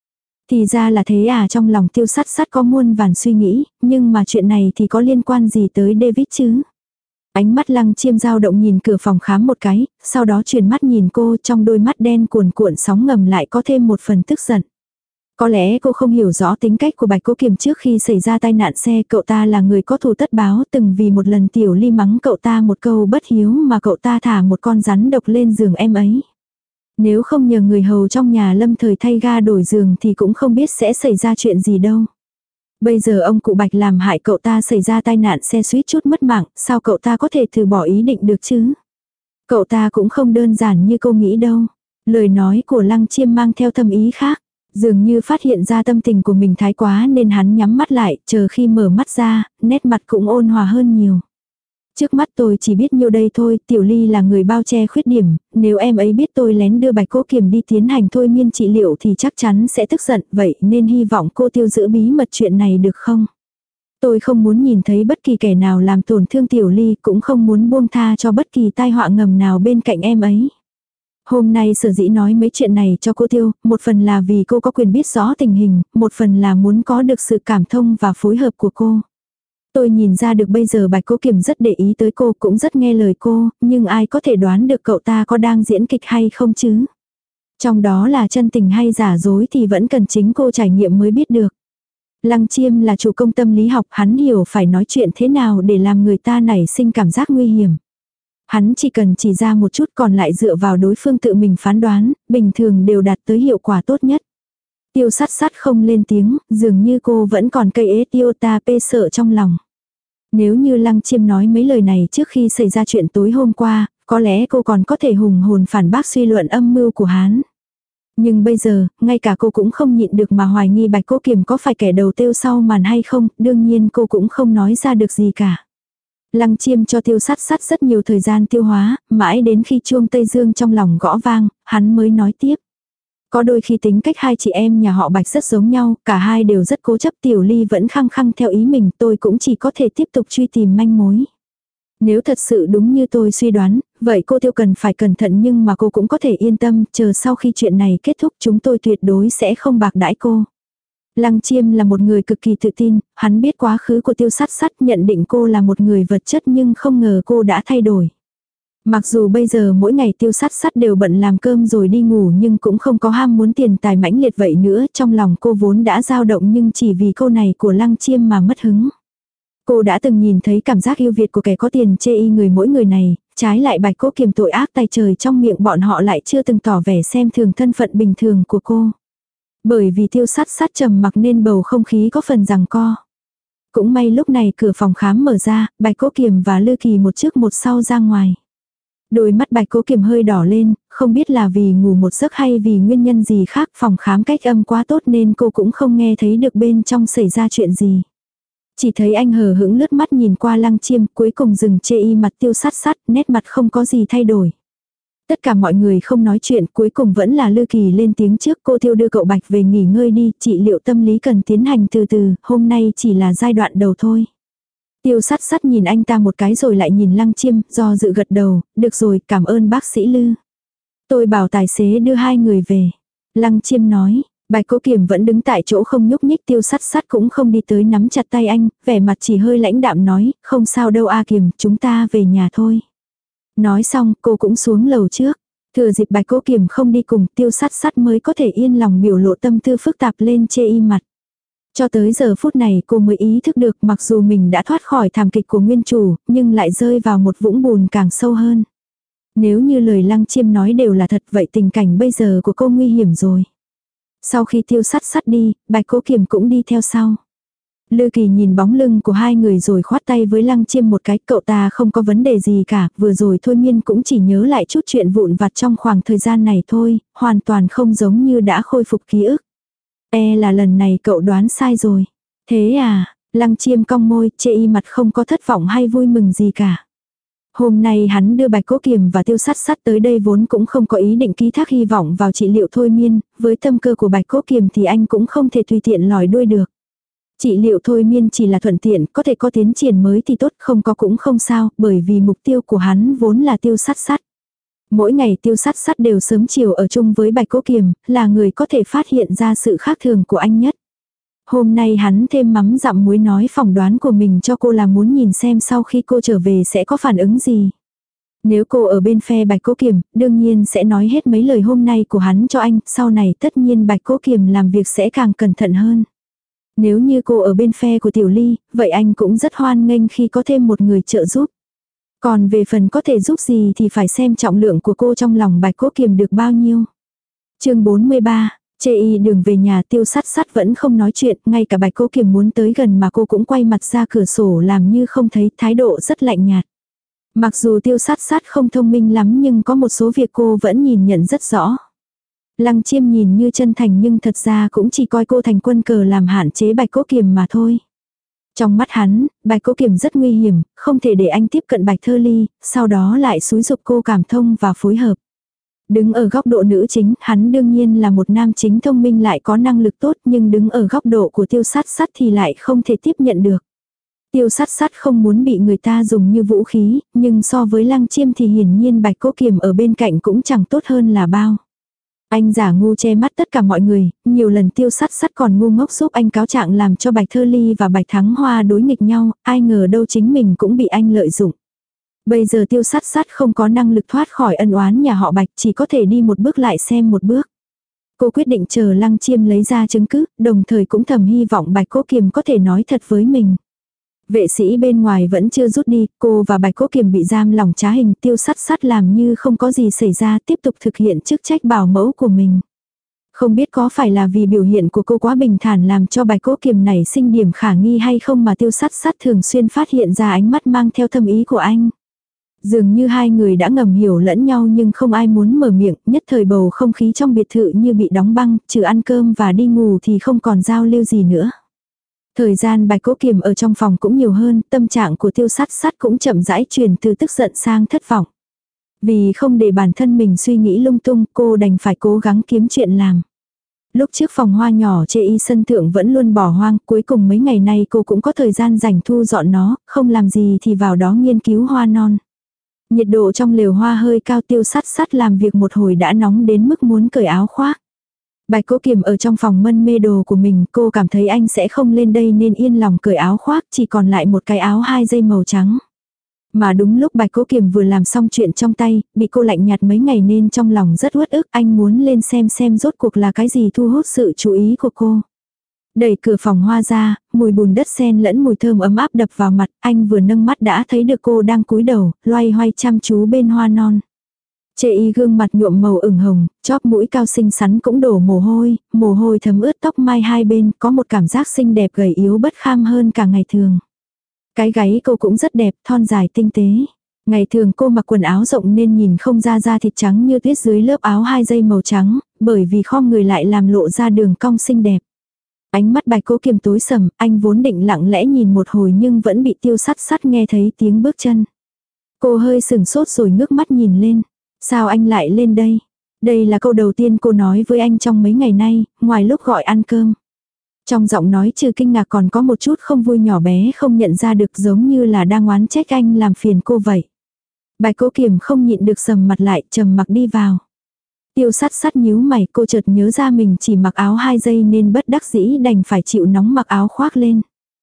S1: Thì ra là thế à, trong lòng Tiêu Sắt Sắt có muôn vàn suy nghĩ, nhưng mà chuyện này thì có liên quan gì tới David chứ? Ánh mắt Lăng Chiêm dao động nhìn cửa phòng khám một cái, sau đó chuyển mắt nhìn cô, trong đôi mắt đen cuồn cuộn sóng ngầm lại có thêm một phần tức giận. Có lẽ cô không hiểu rõ tính cách của Bạch Cố Kiềm trước khi xảy ra tai nạn xe, cậu ta là người có thù tất báo, từng vì một lần Tiểu Ly mắng cậu ta một câu bất hiếu mà cậu ta thả một con rắn độc lên giường em ấy. Nếu không nhờ người hầu trong nhà lâm thời thay ga đổi giường thì cũng không biết sẽ xảy ra chuyện gì đâu. Bây giờ ông cụ Bạch làm hại cậu ta xảy ra tai nạn xe suýt chút mất mạng, sao cậu ta có thể từ bỏ ý định được chứ? Cậu ta cũng không đơn giản như cô nghĩ đâu. Lời nói của Lăng Chiêm mang theo thâm ý khác. Dường như phát hiện ra tâm tình của mình thái quá nên hắn nhắm mắt lại, chờ khi mở mắt ra, nét mặt cũng ôn hòa hơn nhiều. Trước mắt tôi chỉ biết nhiêu đây thôi, Tiểu Ly là người bao che khuyết điểm, nếu em ấy biết tôi lén đưa Bạch Cố Kiềm đi tiến hành thôi miên trị liệu thì chắc chắn sẽ tức giận, vậy nên hy vọng cô Tiêu giữ bí mật chuyện này được không? Tôi không muốn nhìn thấy bất kỳ kẻ nào làm tổn thương Tiểu Ly, cũng không muốn buông tha cho bất kỳ tai họa ngầm nào bên cạnh em ấy. Hôm nay sở dĩ nói mấy chuyện này cho cô Tiêu, một phần là vì cô có quyền biết rõ tình hình, một phần là muốn có được sự cảm thông và phối hợp của cô. Tôi nhìn ra được bây giờ Bạch Cố Kiềm rất để ý tới cô, cũng rất nghe lời cô, nhưng ai có thể đoán được cậu ta có đang diễn kịch hay không chứ? Trong đó là chân tình hay giả dối thì vẫn cần chính cô trải nghiệm mới biết được. Lăng Chiêm là chủ công tâm lý học, hắn hiểu phải nói chuyện thế nào để làm người ta nảy sinh cảm giác nguy hiểm. Hắn chỉ cần chỉ ra một chút, còn lại dựa vào đối phương tự mình phán đoán, bình thường đều đạt tới hiệu quả tốt nhất. Tiêu Sắt Sắt không lên tiếng, dường như cô vẫn còn cây ế tiêu ta pê sợ trong lòng. Nếu như Lăng Chiêm nói mấy lời này trước khi xảy ra chuyện tối hôm qua, có lẽ cô còn có thể hùng hồn phản bác suy luận âm mưu của hắn. Nhưng bây giờ, ngay cả cô cũng không nhịn được mà hoài nghi Bạch Cố Kiềm có phải kẻ đầu tiêu sau màn hay không, đương nhiên cô cũng không nói ra được gì cả. Lăng Chiêm cho Tiêu Sắt Sắt rất nhiều thời gian tiêu hóa, mãi đến khi chuông Tây Dương trong lòng gõ vang, hắn mới nói tiếp. Có đôi khi tính cách hai chị em nhà họ Bạch rất giống nhau, cả hai đều rất cố chấp, Tiểu Ly vẫn khăng khăng theo ý mình, tôi cũng chỉ có thể tiếp tục truy tìm manh mối. Nếu thật sự đúng như tôi suy đoán, vậy cô Tiêu cần phải cẩn thận, nhưng mà cô cũng có thể yên tâm, chờ sau khi chuyện này kết thúc chúng tôi tuyệt đối sẽ không bạc đãi cô. Lăng Chiêm là một người cực kỳ tự tin, hắn biết quá khứ của Tiêu Sắt Sắt, nhận định cô là một người vật chất nhưng không ngờ cô đã thay đổi. Mặc dù bây giờ mỗi ngày Tiêu Sắt Sắt đều bận làm cơm rồi đi ngủ nhưng cũng không có ham muốn tiền tài mãnh liệt vậy nữa, trong lòng cô vốn đã dao động nhưng chỉ vì câu này của Lăng Chiêm mà mất hứng. Cô đã từng nhìn thấy cảm giác yêu Việt của kẻ có tiền chê y người mỗi người này, trái lại Bạch Cố Kiềm tội ác tay trời trong miệng bọn họ lại chưa từng tỏ vẻ xem thường thân phận bình thường của cô. Bởi vì Tiêu Sắt Sắt trầm mặc nên bầu không khí có phần giằng co. Cũng may lúc này cửa phòng khám mở ra, Bạch Cố Kiềm và Lư Kỳ một trước một sau ra ngoài. Đôi mắt Bạch Cố Kiềm hơi đỏ lên, không biết là vì ngủ một giấc hay vì nguyên nhân gì khác, phòng khám cách âm quá tốt nên cô cũng không nghe thấy được bên trong xảy ra chuyện gì. Chỉ thấy anh hờ hững lướt mắt nhìn qua Lăng Chiêm, cuối cùng dừng chê y mặt Tiêu Sắt Sắt, nét mặt không có gì thay đổi. Tất cả mọi người không nói chuyện, cuối cùng vẫn là Lư Kỳ lên tiếng trước. Cô Tiêu đưa cậu Bạch về nghỉ ngơi đi, trị liệu tâm lý cần tiến hành từ từ, hôm nay chỉ là giai đoạn đầu thôi. Tiêu Sắt Sắt nhìn anh ta một cái rồi lại nhìn Lăng Chiêm, do dự gật đầu, được rồi, cảm ơn bác sĩ Lư. Tôi bảo tài xế đưa hai người về. Lăng Chiêm nói, Bạch Cố Kiềm vẫn đứng tại chỗ không nhúc nhích, Tiêu Sắt Sắt cũng không đi tới nắm chặt tay anh, vẻ mặt chỉ hơi lãnh đạm nói, không sao đâu A Kiềm, chúng ta về nhà thôi. Nói xong, cô cũng xuống lầu trước. Thừa dịp Bạch Cố Kiềm không đi cùng, Tiêu Sắt Sắt mới có thể yên lòng biểu lộ tâm tư phức tạp lên chê y mặt. Cho tới giờ phút này cô mới ý thức được mặc dù mình đã thoát khỏi thảm kịch của nguyên chủ, nhưng lại rơi vào một vũng bùn càng sâu hơn. Nếu như lời Lăng Chiêm nói đều là thật vậy tình cảnh bây giờ của cô nguy hiểm rồi. Sau khi Tiêu Sắt Sắt đi, Bạch Cố Kiềm cũng đi theo sau. Lư Kỳ nhìn bóng lưng của hai người rồi khoát tay với Lăng Chiêm một cái, cậu ta không có vấn đề gì cả, vừa rồi Thôi Miên cũng chỉ nhớ lại chút chuyện vụn vặt trong khoảng thời gian này thôi, hoàn toàn không giống như đã khôi phục ký ức. Là lần này cậu đoán sai rồi. Thế à, Lăng Chiêm cong môi, chê y mặt không có thất vọng hay vui mừng gì cả. Hôm nay hắn đưa Bạch Cố Kiềm và Tiêu Sắt Sắt tới đây vốn cũng không có ý định ký thác hy vọng vào trị liệu thôi miên, với tâm cơ của Bạch Cố Kiềm thì anh cũng không thể tùy tiện lòi đuôi được. Trị liệu thôi miên chỉ là thuận tiện, có thể có tiến triển mới thì tốt, không có cũng không sao, bởi vì mục tiêu của hắn vốn là Tiêu Sắt Sắt. Mỗi ngày Tiêu Sắt Sắt đều sớm chiều ở chung với Bạch Cố Kiềm, là người có thể phát hiện ra sự khác thường của anh nhất. Hôm nay hắn thêm mắm dặm muối nói phỏng đoán của mình cho cô là muốn nhìn xem sau khi cô trở về sẽ có phản ứng gì. Nếu cô ở bên phe Bạch Cố Kiềm, đương nhiên sẽ nói hết mấy lời hôm nay của hắn cho anh, sau này tất nhiên Bạch Cố Kiềm làm việc sẽ càng cẩn thận hơn. Nếu như cô ở bên phe của Tiểu Ly, vậy anh cũng rất hoan nghênh khi có thêm một người trợ giúp. Còn về phần có thể giúp gì thì phải xem trọng lượng của cô trong lòng Bạch Cố Kiềm được bao nhiêu. Chương 43, chê y đường về nhà. Tiêu Sắt Sắt vẫn không nói chuyện, ngay cả Bạch Cố Kiềm muốn tới gần mà cô cũng quay mặt ra cửa sổ làm như không thấy, thái độ rất lạnh nhạt. Mặc dù Tiêu Sắt Sắt không thông minh lắm nhưng có một số việc cô vẫn nhìn nhận rất rõ. Lăng Chiêm nhìn như chân thành nhưng thật ra cũng chỉ coi cô thành quân cờ làm hạn chế Bạch Cố Kiềm mà thôi. Trong mắt hắn, Bạch Cố Kiềm rất nguy hiểm, không thể để anh tiếp cận Bạch Thơ Ly, sau đó lại xúi giục cô cảm thông và phối hợp. Đứng ở góc độ nữ chính, hắn đương nhiên là một nam chính thông minh lại có năng lực tốt, nhưng đứng ở góc độ của Tiêu Sắt Sắt thì lại không thể tiếp nhận được. Tiêu Sắt Sắt không muốn bị người ta dùng như vũ khí, nhưng so với Lăng Chiêm thì hiển nhiên Bạch Cố Kiềm ở bên cạnh cũng chẳng tốt hơn là bao. Anh giả ngu che mắt tất cả mọi người, nhiều lần Tiêu Sắt Sắt còn ngu ngốc giúp anh cáo trạng làm cho Bạch Thơ Ly và Bạch Thắng Hoa đối nghịch nhau, ai ngờ đâu chính mình cũng bị anh lợi dụng. Bây giờ Tiêu Sắt Sắt không có năng lực thoát khỏi ân oán nhà họ Bạch, chỉ có thể đi một bước lại xem một bước. Cô quyết định chờ Lăng Chiêm lấy ra chứng cứ, đồng thời cũng thầm hy vọng Bạch Cố Kiềm có thể nói thật với mình. Vệ sĩ bên ngoài vẫn chưa rút đi, cô và Bạch Cố Kiềm bị giam lỏng trá hình. Tiêu Sắt Sắt làm như không có gì xảy ra, tiếp tục thực hiện chức trách bảo mẫu của mình. Không biết có phải là vì biểu hiện của cô quá bình thản làm cho Bạch Cố Kiềm này sinh điểm khả nghi hay không mà Tiêu Sắt Sắt thường xuyên phát hiện ra ánh mắt mang theo thâm ý của anh. Dường như hai người đã ngầm hiểu lẫn nhau nhưng không ai muốn mở miệng, nhất thời bầu không khí trong biệt thự như bị đóng băng, trừ ăn cơm và đi ngủ thì không còn giao lưu gì nữa. Thời gian Bạch Cố Kiềm ở trong phòng cũng nhiều hơn, tâm trạng của Tiêu Sắt Sắt cũng chậm rãi chuyển từ tức giận sang thất vọng. Vì không để bản thân mình suy nghĩ lung tung, cô đành phải cố gắng kiếm chuyện làm. Lúc trước phòng hoa nhỏ chê y sân thượng vẫn luôn bỏ hoang, cuối cùng mấy ngày nay cô cũng có thời gian rảnh thu dọn nó, không làm gì thì vào đó nghiên cứu hoa non. Nhiệt độ trong lều hoa hơi cao. Tiêu Sắt Sắt làm việc một hồi đã nóng đến mức muốn cởi áo khoác. Bạch Cố Kiềm ở trong phòng mân mê đồ của mình, cô cảm thấy anh sẽ không lên đây nên yên lòng cởi áo khoác, chỉ còn lại một cái áo 2 dây màu trắng. Mà đúng lúc Bạch Cố Kiềm vừa làm xong chuyện trong tay, bị cô lạnh nhạt mấy ngày nên trong lòng rất uất ức, anh muốn lên xem rốt cuộc là cái gì thu hút sự chú ý của cô. Đẩy cửa phòng hoa ra, mùi bùn đất xen lẫn mùi thơm ấm áp đập vào mặt, anh vừa nâng mắt đã thấy được cô đang cúi đầu, loay hoay chăm chú bên hoa non. Chê y gương mặt nhuộm màu ửng hồng, chóp mũi cao xinh xắn cũng đổ mồ hôi thấm ướt tóc mai hai bên, có một cảm giác xinh đẹp gầy yếu bất kham hơn cả ngày thường. Cái gáy cô cũng rất đẹp, thon dài tinh tế. Ngày thường cô mặc quần áo rộng nên nhìn không ra da thịt trắng như tuyết dưới lớp áo 2 dây màu trắng, bởi vì khom người lại làm lộ ra đường cong xinh đẹp. Ánh mắt Bạch Cố Kiềm tối sầm, anh vốn định lặng lẽ nhìn một hồi nhưng vẫn bị Tiêu Sắt Sắt nghe thấy tiếng bước chân. Cô hơi sừng sốt rồi ngước mắt nhìn lên. Sao anh lại lên đây? Đây là câu đầu tiên cô nói với anh trong mấy ngày nay, ngoài lúc gọi ăn cơm. Trong giọng nói trừ kinh ngạc còn có một chút không vui nhỏ bé không nhận ra được, giống như là đang oán trách anh làm phiền cô vậy. Bạch Cố Kiềm không nhịn được sầm mặt lại, trầm mặc đi vào. Tiêu Sắt Sắt nhíu mày, cô chợt nhớ ra mình chỉ mặc áo 2 dây nên bất đắc dĩ đành phải chịu nóng mặc áo khoác lên.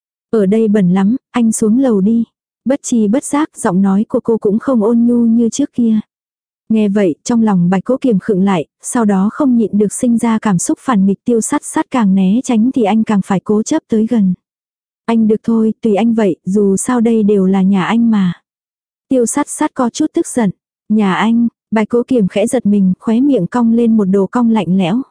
S1: Ở đây bẩn lắm, anh xuống lầu đi. Bất tri bất giác giọng nói của cô cũng không ôn nhu như trước kia. Nghe vậy, trong lòng Bạch Cố Kiềm khựng lại, sau đó không nhịn được sinh ra cảm xúc phản nghịch. Tiêu Sắt Sắt càng né tránh thì anh càng phải cố chấp tới gần. Anh được thôi, tùy anh vậy, dù sao đây đều là nhà anh mà. Tiêu Sắt Sắt có chút tức giận. Nhà anh, Bạch Cố Kiềm khẽ giật mình, khóe miệng cong lên một độ cong lạnh lẽo.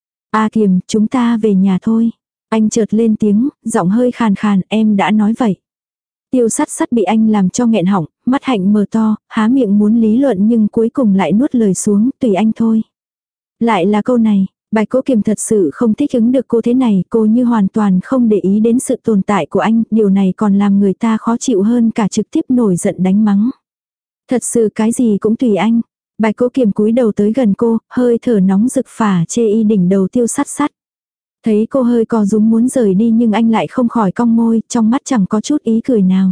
S1: A Kiềm, chúng ta về nhà thôi. Anh chợt lên tiếng, giọng hơi khàn khàn, em đã nói vậy. Tiêu Sắt Sắt bị anh làm cho nghẹn họng, mắt hạnh mở to, há miệng muốn lý luận nhưng cuối cùng lại nuốt lời xuống, tùy anh thôi. Lại là câu này, Bạch Cố Kiềm thật sự không thích ứng được cô thế này, cô như hoàn toàn không để ý đến sự tồn tại của anh, điều này còn làm người ta khó chịu hơn cả trực tiếp nổi giận đánh mắng. Thật sự cái gì cũng tùy anh. Bạch Cố Kiềm cúi đầu tới gần cô, hơi thở nóng rực phả chê y đỉnh đầu Tiêu Sắt Sắt. Thấy cô hơi co rúm muốn rời đi nhưng anh lại không khỏi cong môi, trong mắt chẳng có chút ý cười nào.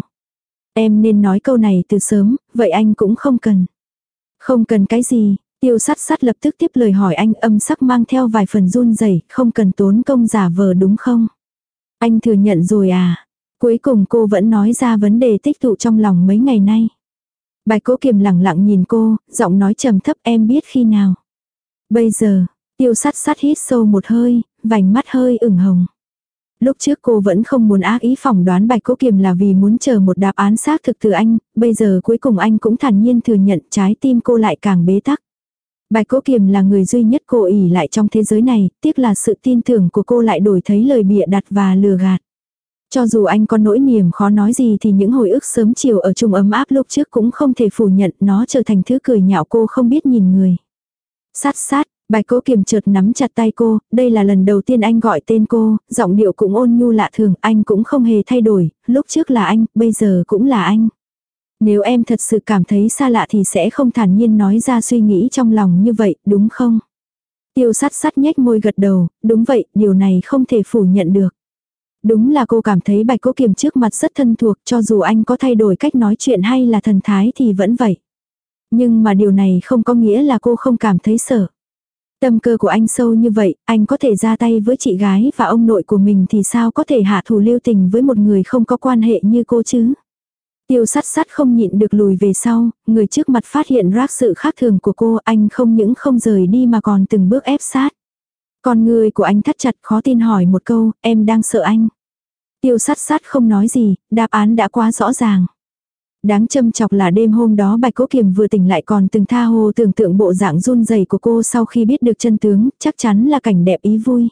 S1: Em nên nói câu này từ sớm, vậy anh cũng không cần. Không cần cái gì? Tiêu Sắt Sắt lập tức tiếp lời hỏi anh, âm sắc mang theo vài phần run rẩy, không cần tốn công giả vờ đúng không? Anh thừa nhận rồi à? Cuối cùng cô vẫn nói ra vấn đề tích tụ trong lòng mấy ngày nay. Bạch Cố Kiềm lẳng lặng nhìn cô, giọng nói trầm thấp, em biết khi nào. Bây giờ, Tiêu Sắt Sắt hít sâu một hơi, vành mắt hơi ửng hồng. Lúc trước cô vẫn không muốn ác ý phỏng đoán Bạch Cố Kiềm là vì muốn chờ một đáp án xác thực từ anh, bây giờ cuối cùng anh cũng thản nhiên thừa nhận, trái tim cô lại càng bế tắc. Bạch Cố Kiềm là người duy nhất cô ỷ lại trong thế giới này, tiếc là sự tin tưởng của cô lại đổi thấy lời bịa đặt và lừa gạt. Cho dù anh có nỗi niềm khó nói gì thì những hồi ức sớm chiều ở chung ấm áp lúc trước cũng không thể phủ nhận, nó trở thành thứ cười nhạo cô không biết nhìn người. Sát sát, Bạch Cố Kiềm chợt nắm chặt tay cô, đây là lần đầu tiên anh gọi tên cô, giọng điệu cũng ôn nhu lạ thường, anh cũng không hề thay đổi, lúc trước là anh, bây giờ cũng là anh. Nếu em thật sự cảm thấy xa lạ thì sẽ không thản nhiên nói ra suy nghĩ trong lòng như vậy, đúng không? Tiêu Sắt Sắt nhếch môi gật đầu, đúng vậy, điều này không thể phủ nhận được. Đúng là cô cảm thấy Bạch Cố Kiềm trước mặt rất thân thuộc, cho dù anh có thay đổi cách nói chuyện hay là thần thái thì vẫn vậy. Nhưng mà điều này không có nghĩa là cô không cảm thấy sợ. Tâm cơ của anh sâu như vậy, anh có thể ra tay với chị gái và ông nội của mình thì sao có thể hạ thủ lưu tình với một người không có quan hệ như cô chứ? Tiêu Sắt Sắt không nhịn được lùi về sau, người trước mặt phát hiện ra sự khác thường của cô, anh không những không rời đi mà còn từng bước ép sát. Con người của anh thắt chặt, khó tin hỏi một câu, em đang sợ anh. Tiêu Sắt Sắt không nói gì, đáp án đã quá rõ ràng. Đáng châm chọc là đêm hôm đó Bạch Cố Kiềm vừa tỉnh lại còn từng tha hồ tưởng tượng bộ dạng run rẩy của cô sau khi biết được chân tướng, chắc chắn là cảnh đẹp ý vui.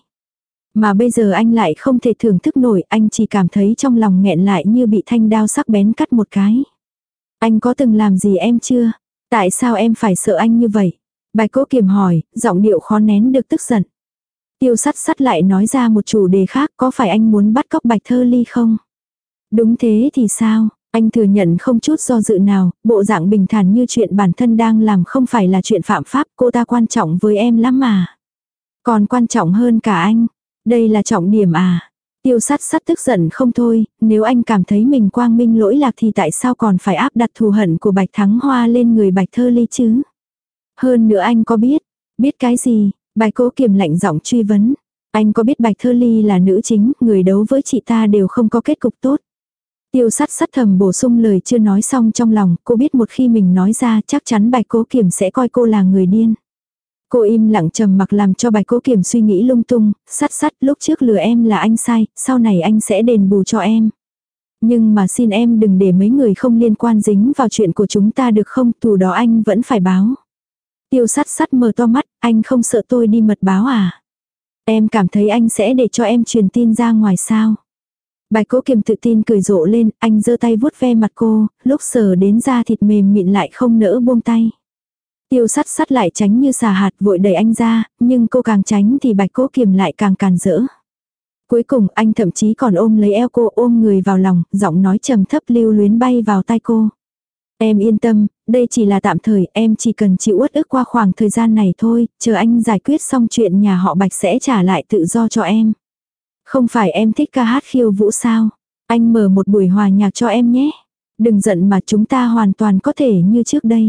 S1: Mà bây giờ anh lại không thể thưởng thức nổi, anh chỉ cảm thấy trong lòng nghẹn lại như bị thanh đao sắc bén cắt một cái. Anh có từng làm gì em chưa? Tại sao em phải sợ anh như vậy? Bạch Cố Kiềm hỏi, giọng điệu khó nén được tức giận. Tiêu Sắt Sắt lại nói ra một chủ đề khác, có phải anh muốn bắt cóc Bạch Thơ Ly không? Đúng thế thì sao? Anh thừa nhận không chút do dự nào, bộ dạng bình thản như chuyện bản thân đang làm không phải là chuyện phạm pháp, cô ta quan trọng với em lắm mà. Còn quan trọng hơn cả anh. Đây là trọng điểm à? Tiêu Sắt Sắt tức giận không thôi, nếu anh cảm thấy mình quang minh lỗi lạc thì tại sao còn phải áp đặt thù hận của Bạch Thắng Hoa lên người Bạch Thơ Ly chứ? Hơn nữa anh có biết cái gì? Bạch Cố Kiềm lạnh giọng truy vấn. Anh có biết Bạch Thơ Ly là nữ chính, người đấu với chị ta đều không có kết cục tốt. Tiêu Sắt Sắt thầm bổ sung lời chưa nói xong trong lòng, cô biết một khi mình nói ra chắc chắn Bạch Cố Kiềm sẽ coi cô là người điên. Cô im lặng trầm mặc làm cho Bạch Cố Kiềm suy nghĩ lung tung, Sắt Sắt lúc trước lừa em là anh sai, sau này anh sẽ đền bù cho em. Nhưng mà xin em đừng để mấy người không liên quan dính vào chuyện của chúng ta được không, thù đó anh vẫn phải báo. Tiêu Sắt Sắt mở to mắt, anh không sợ tôi đi mật báo à? Em cảm thấy anh sẽ để cho em truyền tin ra ngoài sao? Bạch Cố Kiềm tự tin cười rộ lên, anh giơ tay vuốt ve mặt cô, lúc sờ đến da thịt mềm mịn lại không nỡ buông tay. Tiêu Sắt Sắt lại tránh như xà hạt vội đẩy anh ra, nhưng cô càng tránh thì Bạch Cố Kiềm lại càng càn rỡ. Cuối cùng anh thậm chí còn ôm lấy eo cô, ôm người vào lòng, giọng nói trầm thấp lưu luyến bay vào tai cô. Em yên tâm, đây chỉ là tạm thời, em chỉ cần chịu uất ức qua khoảng thời gian này thôi, chờ anh giải quyết xong chuyện nhà họ Bạch sẽ trả lại tự do cho em. Không phải em thích ca hát khiêu vũ sao? Anh mở một buổi hòa nhạc cho em nhé. Đừng giận mà chúng ta hoàn toàn có thể như trước đây.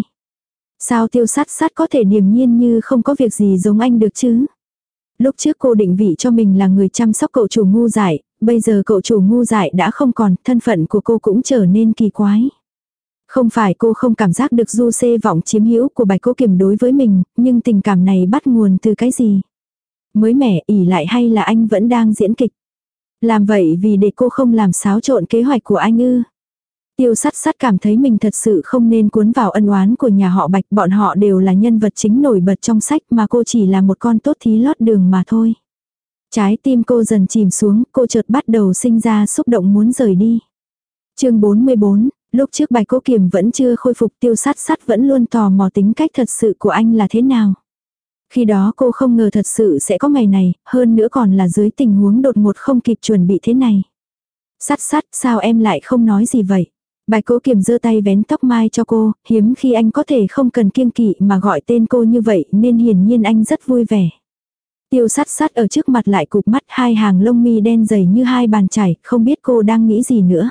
S1: Sao Tiêu Sắt Sắt có thể điềm nhiên như không có việc gì giống anh được chứ? Lúc trước cô định vị cho mình là người chăm sóc cậu chủ ngu dại, bây giờ cậu chủ ngu dại đã không còn, thân phận của cô cũng trở nên kỳ quái. Không phải cô không cảm giác được du xê vọng chiếm hữu của Bạch Cố Kiềm đối với mình, nhưng tình cảm này bắt nguồn từ cái gì? Mới mẻ ỉ lại hay là anh vẫn đang diễn kịch? Làm vậy vì để cô không làm xáo trộn kế hoạch của anh ư? Tiêu Sắt Sắt cảm thấy mình thật sự không nên cuốn vào ân oán của nhà họ Bạch, bọn họ đều là nhân vật chính nổi bật trong sách mà cô chỉ là một con tốt thí lót đường mà thôi. Trái tim cô dần chìm xuống, cô chợt bắt đầu sinh ra xúc động muốn rời đi. Chương 44, lúc trước Bạch Cố Kiềm vẫn chưa khôi phục, Tiêu Sắt Sắt vẫn luôn tò mò tính cách thật sự của anh là thế nào. Khi đó cô không ngờ thật sự sẽ có ngày này, hơn nữa còn là dưới tình huống đột ngột không kịp chuẩn bị thế này. Sắt Sắt, sao em lại không nói gì vậy? Bạch Cố Kiềm giơ tay vén tóc mai cho cô, hiếm khi anh có thể không cần kiêng kỵ mà gọi tên cô như vậy nên hiển nhiên anh rất vui vẻ. Tiêu Sắt Sắt ở trước mặt lại cụp mắt, hai hàng lông mi đen dày như hai bàn chải, không biết cô đang nghĩ gì nữa.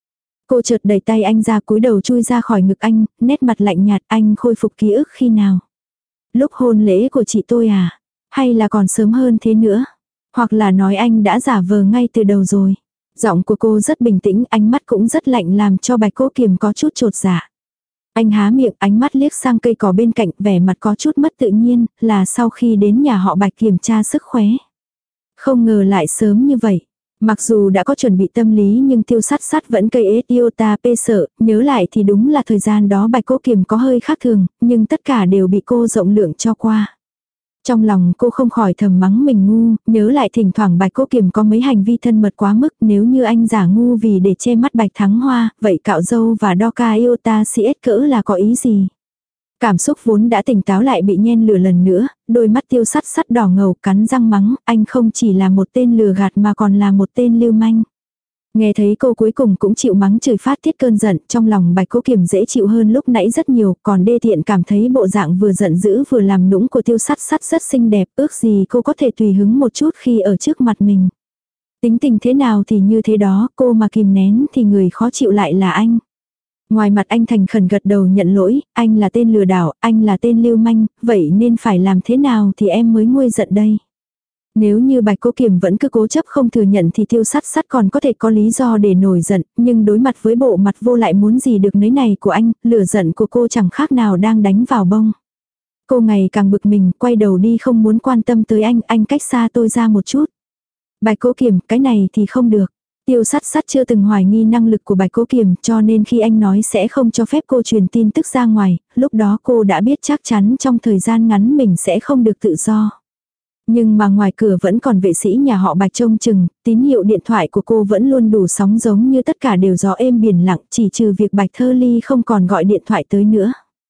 S1: Cô chợt đẩy tay anh ra, cúi đầu chui ra khỏi ngực anh, nét mặt lạnh nhạt. Anh khôi phục ký ức khi nào? Lúc hôn lễ của chị tôi à? Hay là còn sớm hơn thế nữa? Hoặc là nói anh đã giả vờ ngay từ đầu rồi? Giọng của cô rất bình tĩnh, ánh mắt cũng rất lạnh làm cho Bạch Cố Kiềm có chút chột dạ. Anh há miệng, ánh mắt liếc sang cây cỏ bên cạnh, vẻ mặt có chút mất tự nhiên, là sau khi đến nhà họ Bạch kiểm tra sức khỏe. Không ngờ lại sớm như vậy. Mặc dù đã có chuẩn bị tâm lý nhưng Tiêu Sắt Sắt vẫn cây ết iota pê sợ, nhớ lại thì đúng là thời gian đó Bạch Cố Kiềm có hơi khác thường, nhưng tất cả đều bị cô rộng lượng cho qua. Trong lòng cô không khỏi thầm mắng mình ngu, nhớ lại thỉnh thoảng Bạch Cố Kiềm có mấy hành vi thân mật quá mức, nếu như anh giả ngu vì để che mắt Bạch Thắng Hoa, vậy cạo râu và Doka iota CS cỡ là có ý gì? Cảm xúc vốn đã tỉnh táo lại bị nhen lửa lần nữa, đôi mắt Tiêu Sắt Sắt đỏ ngầu, cắn răng mắng, anh không chỉ là một tên lừa gạt mà còn là một tên lưu manh. Nghe thấy cô cuối cùng cũng chịu mắng chửi phát tiết cơn giận, trong lòng Bạch Cố Kiềm dễ chịu hơn lúc nãy rất nhiều, còn đê tiện cảm thấy bộ dạng vừa giận dữ vừa làm nũng của Tiêu Sắt Sắt rất xinh đẹp, ước gì cô có thể tùy hứng một chút khi ở trước mặt mình. Tính tình thế nào thì như thế đó, cô mà kìm nén thì người khó chịu lại là anh. Ngoài mặt anh thành khẩn gật đầu nhận lỗi, anh là tên lừa đảo, anh là tên lưu manh, vậy nên phải làm thế nào thì em mới nguôi giận đây? Nếu như Bạch Cố Kiềm vẫn cứ cố chấp không thừa nhận thì Tiêu Sắt Sắt còn có thể có lý do để nổi giận, nhưng đối mặt với bộ mặt vô lại muốn gì được nấy này của anh, lửa giận của cô chẳng khác nào đang đánh vào bông. Cô ngày càng bực mình, quay đầu đi không muốn quan tâm tới anh cách xa tôi ra một chút. Bạch Cố Kiềm, cái này thì không được. Tiêu Sắt Sắt chưa từng hoài nghi năng lực của Bạch Cố Kiềm, cho nên khi anh nói sẽ không cho phép cô truyền tin tức ra ngoài, lúc đó cô đã biết chắc chắn trong thời gian ngắn mình sẽ không được tự do. Nhưng mà ngoài cửa vẫn còn vệ sĩ nhà họ Bạch trông chừng, tín hiệu điện thoại của cô vẫn luôn đủ sóng giống như tất cả đều gió êm biển lặng, chỉ trừ việc Bạch Thơ Ly không còn gọi điện thoại tới nữa.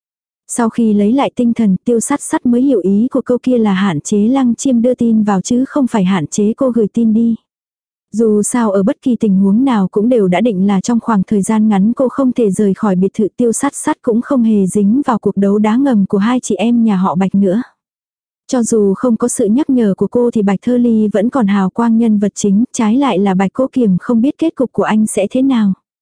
S1: Sau khi lấy lại tinh thần, Tiêu Sắt Sắt mới hiểu ý của câu kia là hạn chế Lăng Chiêm đưa tin vào chứ không phải hạn chế cô gửi tin đi. Dù sao ở bất kỳ tình huống nào cũng đều đã định là trong khoảng thời gian ngắn cô không thể rời khỏi biệt thự. Tiêu Sắt Sắt cũng không hề dính vào cuộc đấu đá ngầm của hai chị em nhà họ Bạch nữa. Cho dù không có sự nhắc nhở của cô thì Bạch Thơ Ly vẫn còn hào quang nhân vật chính, trái lại là Bạch Cố Kiềm không biết kết cục của anh sẽ thế nào.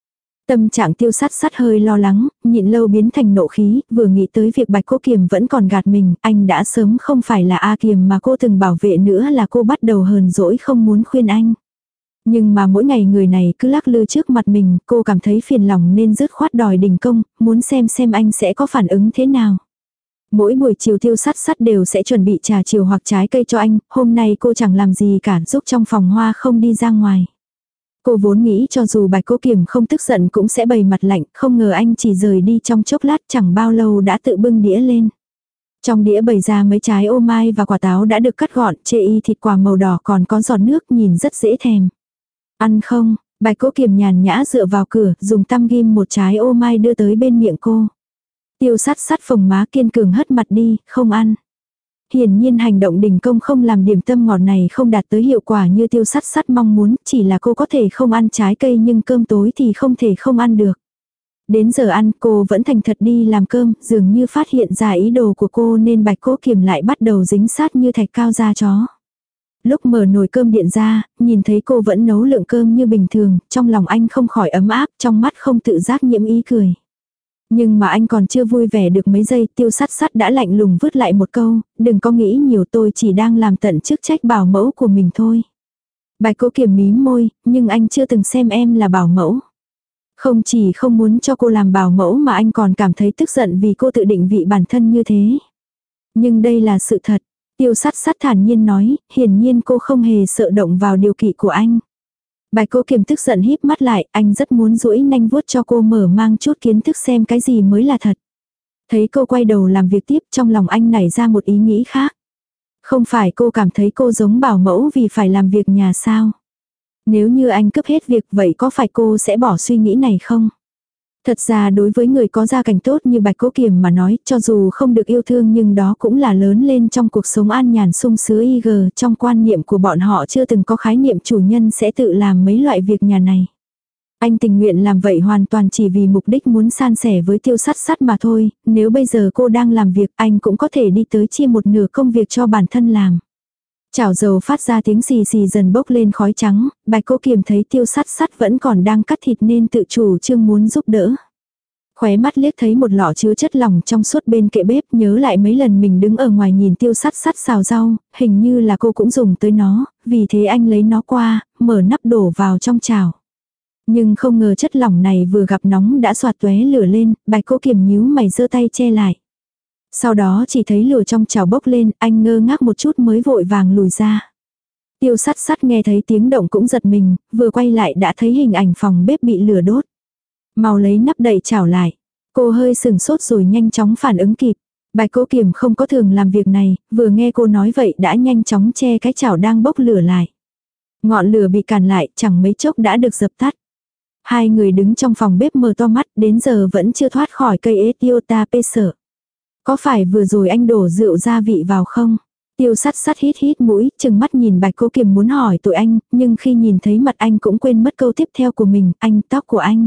S1: Tâm trạng Tiêu Sắt Sắt hơi lo lắng, nhịn lâu biến thành nộ khí, vừa nghĩ tới việc Bạch Cố Kiềm vẫn còn gạt mình, anh đã sớm không phải là A Kiềm mà cô từng bảo vệ nữa, là cô bắt đầu hờn dỗi không muốn khuyên anh. Nhưng mà mỗi ngày người này cứ lắc lư trước mặt mình, cô cảm thấy phiền lòng nên dứt khoát đòi đình công, muốn xem anh sẽ có phản ứng thế nào. Mỗi buổi chiều Tiêu Sắt Sắt đều sẽ chuẩn bị trà chiều hoặc trái cây cho anh, hôm nay cô chẳng làm gì cả, giúp trong phòng hoa không đi ra ngoài. Cô vốn nghĩ cho dù Bạch Cố Kiềm không tức giận cũng sẽ bày mặt lạnh, không ngờ anh chỉ rời đi trong chốc lát, chẳng bao lâu đã tự bưng đĩa lên. Trong đĩa bày ra mấy trái ô mai và quả táo đã được cắt gọn, chê y thịt quả màu đỏ còn có giọt nước, nhìn rất dễ thèm. Ăn không? Bạch Cố Kiềm nhàn nhã dựa vào cửa, dùng tăm ghim một trái ô mai đưa tới bên miệng cô. Tiêu Sắt Sắt phồng má kiên cường hất mặt đi, không ăn. Hiển nhiên hành động đình công không làm điểm tâm ngọt này không đạt tới hiệu quả như Tiêu Sắt Sắt mong muốn, chỉ là cô có thể không ăn trái cây nhưng cơm tối thì không thể không ăn được. Đến giờ ăn cô vẫn thành thật đi làm cơm, dường như phát hiện ra ý đồ của cô nên Bạch Cố Kiềm lại bắt đầu dính sát như thạch cao da chó. Lúc mở nồi cơm điện ra, nhìn thấy cô vẫn nấu lượng cơm như bình thường, trong lòng anh không khỏi ấm áp, trong mắt không tự giác nhiễm ý cười. Nhưng mà anh còn chưa vui vẻ được mấy giây, Tiêu Sắt Sắt đã lạnh lùng vứt lại một câu, đừng có nghĩ nhiều, tôi chỉ đang làm tận chức trách bảo mẫu của mình thôi. Bạch Cố Kiềm mím môi, nhưng anh chưa từng xem em là bảo mẫu. Không chỉ không muốn cho cô làm bảo mẫu mà anh còn cảm thấy tức giận vì cô tự định vị bản thân như thế. Nhưng đây là sự thật. Tiêu Sắt Sắt thản nhiên nói, hiển nhiên cô không hề sợ động vào điều kỵ của anh. Bạch Cố Kiềm tức giận híp mắt lại, anh rất muốn duỗi nanh vuốt cho cô mở mang chút kiến thức xem cái gì mới là thật. Thấy cô quay đầu làm việc tiếp, trong lòng anh nảy ra một ý nghĩ khác. Không phải cô cảm thấy cô giống bảo mẫu vì phải làm việc nhà sao? Nếu như anh cướp hết việc vậy có phải cô sẽ bỏ suy nghĩ này không? Thật ra đối với người có gia cảnh tốt như Bạch Cố Kiềm mà nói, cho dù không được yêu thương nhưng đó cũng là lớn lên trong cuộc sống an nhàn sung sướng IG, trong quan niệm của bọn họ chưa từng có khái niệm chủ nhân sẽ tự làm mấy loại việc nhà này. Anh tình nguyện làm vậy hoàn toàn chỉ vì mục đích muốn san sẻ với Tiêu Sắt Sắt mà thôi, nếu bây giờ cô đang làm việc anh cũng có thể đi tới chia một nửa công việc cho bản thân làm. Chảo dầu phát ra tiếng xì xì dần bốc lên khói trắng, Bạch Cố Kiềm thấy Tiêu Sắt Sắt vẫn còn đang cắt thịt nên tự chủ trương muốn giúp đỡ. Khóe mắt liếc thấy một lọ chứa chất lỏng trong suốt bên kệ bếp, nhớ lại mấy lần mình đứng ở ngoài nhìn Tiêu Sắt Sắt xào rau, hình như là cô cũng dùng tới nó, vì thế anh lấy nó qua, mở nắp đổ vào trong chảo. Nhưng không ngờ chất lỏng này vừa gặp nóng đã xoạt tóe lửa lên, Bạch Cố Kiềm nhíu mày giơ tay che lại. Sau đó chỉ thấy lửa trong chảo bốc lên, anh ngơ ngác một chút mới vội vàng lùi ra. Tiêu Sắt Sắt nghe thấy tiếng động cũng giật mình, vừa quay lại đã thấy hình ảnh phòng bếp bị lửa đốt. Mau lấy nắp đậy chảo lại. Cô hơi sừng sốt rồi nhanh chóng phản ứng kịp. Bạch Cố Kiềm không có thường làm việc này, vừa nghe cô nói vậy đã nhanh chóng che cái chảo đang bốc lửa lại. Ngọn lửa bị cản lại, chẳng mấy chốc đã được dập tắt. Hai người đứng trong phòng bếp mở to mắt, đến giờ vẫn chưa thoát khỏi cây Etiota sợ. Có phải vừa rồi anh đổ rượu gia vị vào không? Tiêu Sắt Sắt hít hít mũi, chừng mắt nhìn Bạch Cố Kiềm muốn hỏi tội anh, nhưng khi nhìn thấy mặt anh cũng quên mất câu tiếp theo của mình, anh, tóc của anh.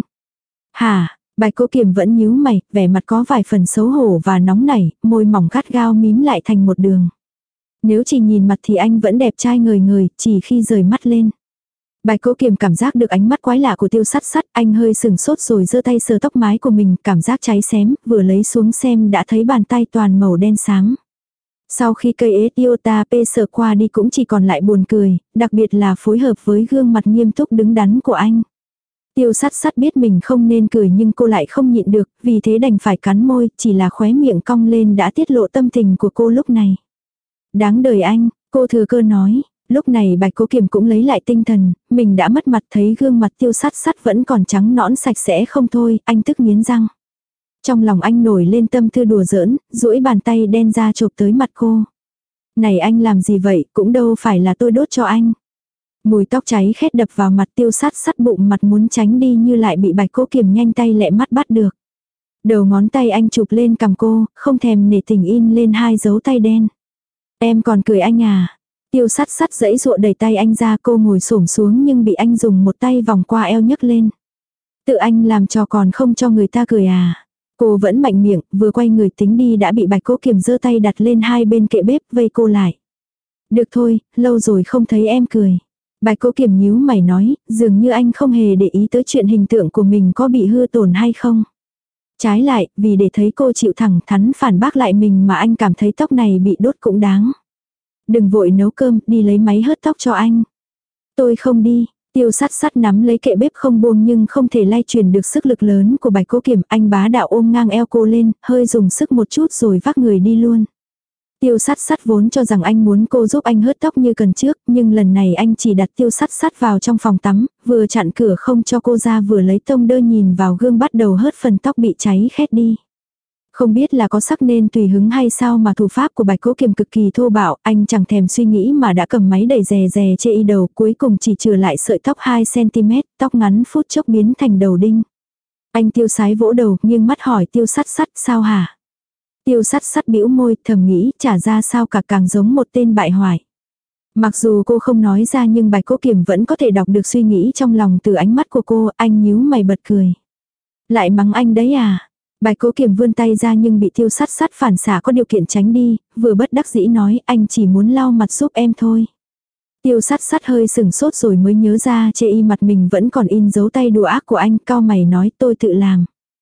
S1: Hả? Bạch Cố Kiềm vẫn nhíu mày, vẻ mặt có vài phần xấu hổ và nóng nảy, môi mỏng gắt gao mím lại thành một đường. Nếu chỉ nhìn mặt thì anh vẫn đẹp trai ngời ngời, chỉ khi rời mắt lên. Bạch Cố Kiềm cảm giác được ánh mắt quái lạ của Tiêu Sắt Sắt, anh hơi sừng sốt rồi giơ tay sờ tóc mái của mình, cảm giác cháy xém, vừa lấy xuống xem đã thấy bàn tay toàn màu đen xám. Sau khi cây Etiota sợ qua đi cũng chỉ còn lại buồn cười, đặc biệt là phối hợp với gương mặt nghiêm túc đứng đắn của anh. Tiêu Sắt Sắt biết mình không nên cười nhưng cô lại không nhịn được, vì thế đành phải cắn môi, chỉ là khóe miệng cong lên đã tiết lộ tâm tình của cô lúc này. Đáng đời anh, cô thừa cơ nói. Lúc này Bạch Cố Kiềm cũng lấy lại tinh thần, mình đã mất mặt, thấy gương mặt Tiêu Sắt Sắt vẫn còn trắng nõn sạch sẽ không thôi, anh tức nghiến răng. Trong lòng anh nổi lên tâm tư đùa giỡn, duỗi bàn tay đen ra chộp tới mặt cô. Này anh làm gì vậy, cũng đâu phải là tôi đốt cho anh. Mùi tóc cháy khét đập vào mặt Tiêu Sắt Sắt, bụng mặt muốn tránh đi như lại bị Bạch Cố Kiềm nhanh tay lẹ mắt bắt được. Đầu ngón tay anh chụp lên cằm cô, không thèm nể tình in lên hai dấu tay đen. Em còn cười anh à? Tiêu Sắt Sắt giãy giụa đẩy tay anh ra, cô ngồi xổm xuống nhưng bị anh dùng một tay vòng qua eo nhấc lên. Tự anh làm cho còn không cho người ta cười à? Cô vẫn mạnh miệng, vừa quay người tính đi đã bị Bạch Cố Kiềm giơ tay đặt lên hai bên kệ bếp vây cô lại. Được thôi, lâu rồi không thấy em cười. Bạch Cố Kiềm nhíu mày nói, dường như anh không hề để ý tới chuyện hình tượng của mình có bị hư tổn hay không. Trái lại, vì để thấy cô chịu thẳng thắn phản bác lại mình mà anh cảm thấy tóc này bị đốt cũng đáng. Đừng vội nấu cơm, đi lấy máy hớt tóc cho anh. Tôi không đi. Tiêu Sắt Sắt nắm lấy kệ bếp không buông nhưng không thể lay truyền được sức lực lớn của Bạch Cố Kiềm, anh bá đạo ôm ngang eo cô lên, hơi dùng sức một chút rồi vác người đi luôn. Tiêu Sắt Sắt vốn cho rằng anh muốn cô giúp anh hớt tóc như cần trước, nhưng lần này anh chỉ đặt Tiêu Sắt Sắt vào trong phòng tắm, vừa chặn cửa không cho cô ra vừa lấy tông đơ nhìn vào gương bắt đầu hớt phần tóc bị cháy khét đi. Không biết là có sắc nên tùy hứng hay sao mà thủ pháp của Bạch Cố Kiềm cực kỳ thô bạo, anh chẳng thèm suy nghĩ mà đã cầm máy đẩy rè rè chê y đầu, cuối cùng chỉ chừa lại sợi tóc 2cm, tóc ngắn phút chốc biến thành đầu đinh. Anh Tiêu sái vỗ đầu, nghiêng mắt hỏi Tiêu Sắt Sắt, sao hả? Tiêu Sắt Sắt bĩu môi, thầm nghĩ, chả ra sao cả, càng giống một tên bại hoại. Mặc dù cô không nói ra nhưng Bạch Cố Kiềm vẫn có thể đọc được suy nghĩ trong lòng từ ánh mắt của cô, anh nhíu mày bật cười. Lại mắng anh đấy à? Bạch Cố Kiềm vươn tay ra nhưng bị Tiêu Sắt Sắt phản xạ có điều kiện tránh đi, vừa bất đắc dĩ nói, anh chỉ muốn lau mặt giúp em thôi. Tiêu Sắt Sắt hơi sừng sốt rồi mới nhớ ra chê y mặt mình vẫn còn in dấu tay đùa ác của anh, cau mày nói, tôi tự làm.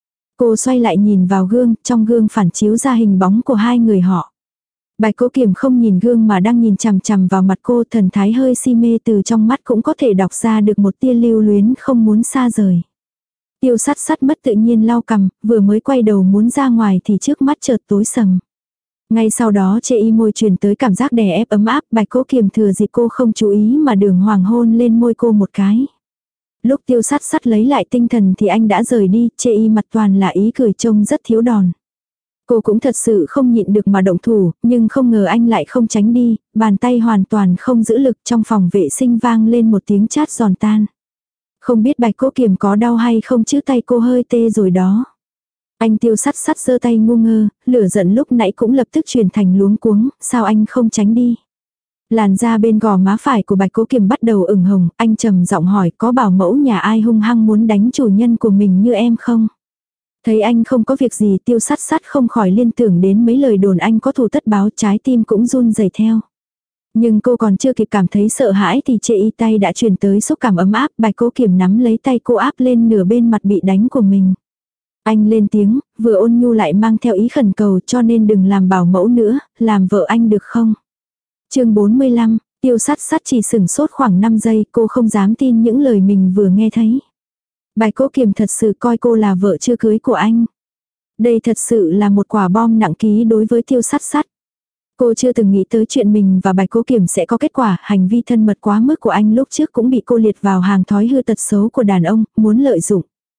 S1: Cô xoay lại nhìn vào gương, trong gương phản chiếu ra hình bóng của hai người họ. Bạch Cố Kiềm không nhìn gương mà đang nhìn chằm chằm vào mặt cô, thần thái hơi si mê từ trong mắt cũng có thể đọc ra được một tia lưu luyến không muốn xa rời. Tiêu Sắt Sắt mất tự nhiên lau cằm, vừa mới quay đầu muốn ra ngoài thì trước mắt chợt tối sầm. Ngay sau đó chê y môi truyền tới cảm giác đè ép ấm áp, Bạch Cố Kiềm thừa dịp cô không chú ý mà đường hoàng hôn lên môi cô một cái. Lúc Tiêu Sắt Sắt lấy lại tinh thần thì anh đã rời đi, chê y mặt toàn là ý cười trông rất thiếu đòn. Cô cũng thật sự không nhịn được mà động thủ, nhưng không ngờ anh lại không tránh đi, bàn tay hoàn toàn không giữ lực, trong phòng vệ sinh vang lên một tiếng chát giòn tan. Không biết Bạch Cố Kiềm có đau hay không chứ tay cô hơi tê rồi đó. Anh Tiêu Sắt Sắt giơ tay ngu ngơ, lửa giận lúc nãy cũng lập tức chuyển thành luống cuống, sao anh không tránh đi. Làn da bên gò má phải của Bạch Cố Kiềm bắt đầu ửng hồng, anh trầm giọng hỏi có bảo mẫu nhà ai hung hăng muốn đánh chủ nhân của mình như em không? Thấy anh không có việc gì, Tiêu Sắt Sắt không khỏi liên tưởng đến mấy lời đồn anh có thù tất báo, trái tim cũng run rẩy theo. Nhưng cô còn chưa kịp cảm thấy sợ hãi thì chê y tay đã truyền tới xúc cảm ấm áp, Bạch Cố Kiềm nắm lấy tay cô áp lên nửa bên mặt bị đánh của mình. Anh lên tiếng, vừa ôn nhu lại mang theo ý khẩn cầu, cho nên đừng làm bảo mẫu nữa, làm vợ anh được không? Chương 45, Tiêu Sắt Sắt chỉ sửng sốt khoảng 5 giây, cô không dám tin những lời mình vừa nghe thấy. Bạch Cố Kiềm thật sự coi cô là vợ chưa cưới của anh. Đây thật sự là một quả bom nặng ký đối với Tiêu Sắt Sắt. Cô chưa từng nghĩ tới chuyện mình và Bạch Cố Kiềm sẽ có kết quả, hành vi thân mật quá mức của anh lúc trước cũng bị cô liệt vào hàng thói hư tật xấu của đàn ông, muốn lợi dụng.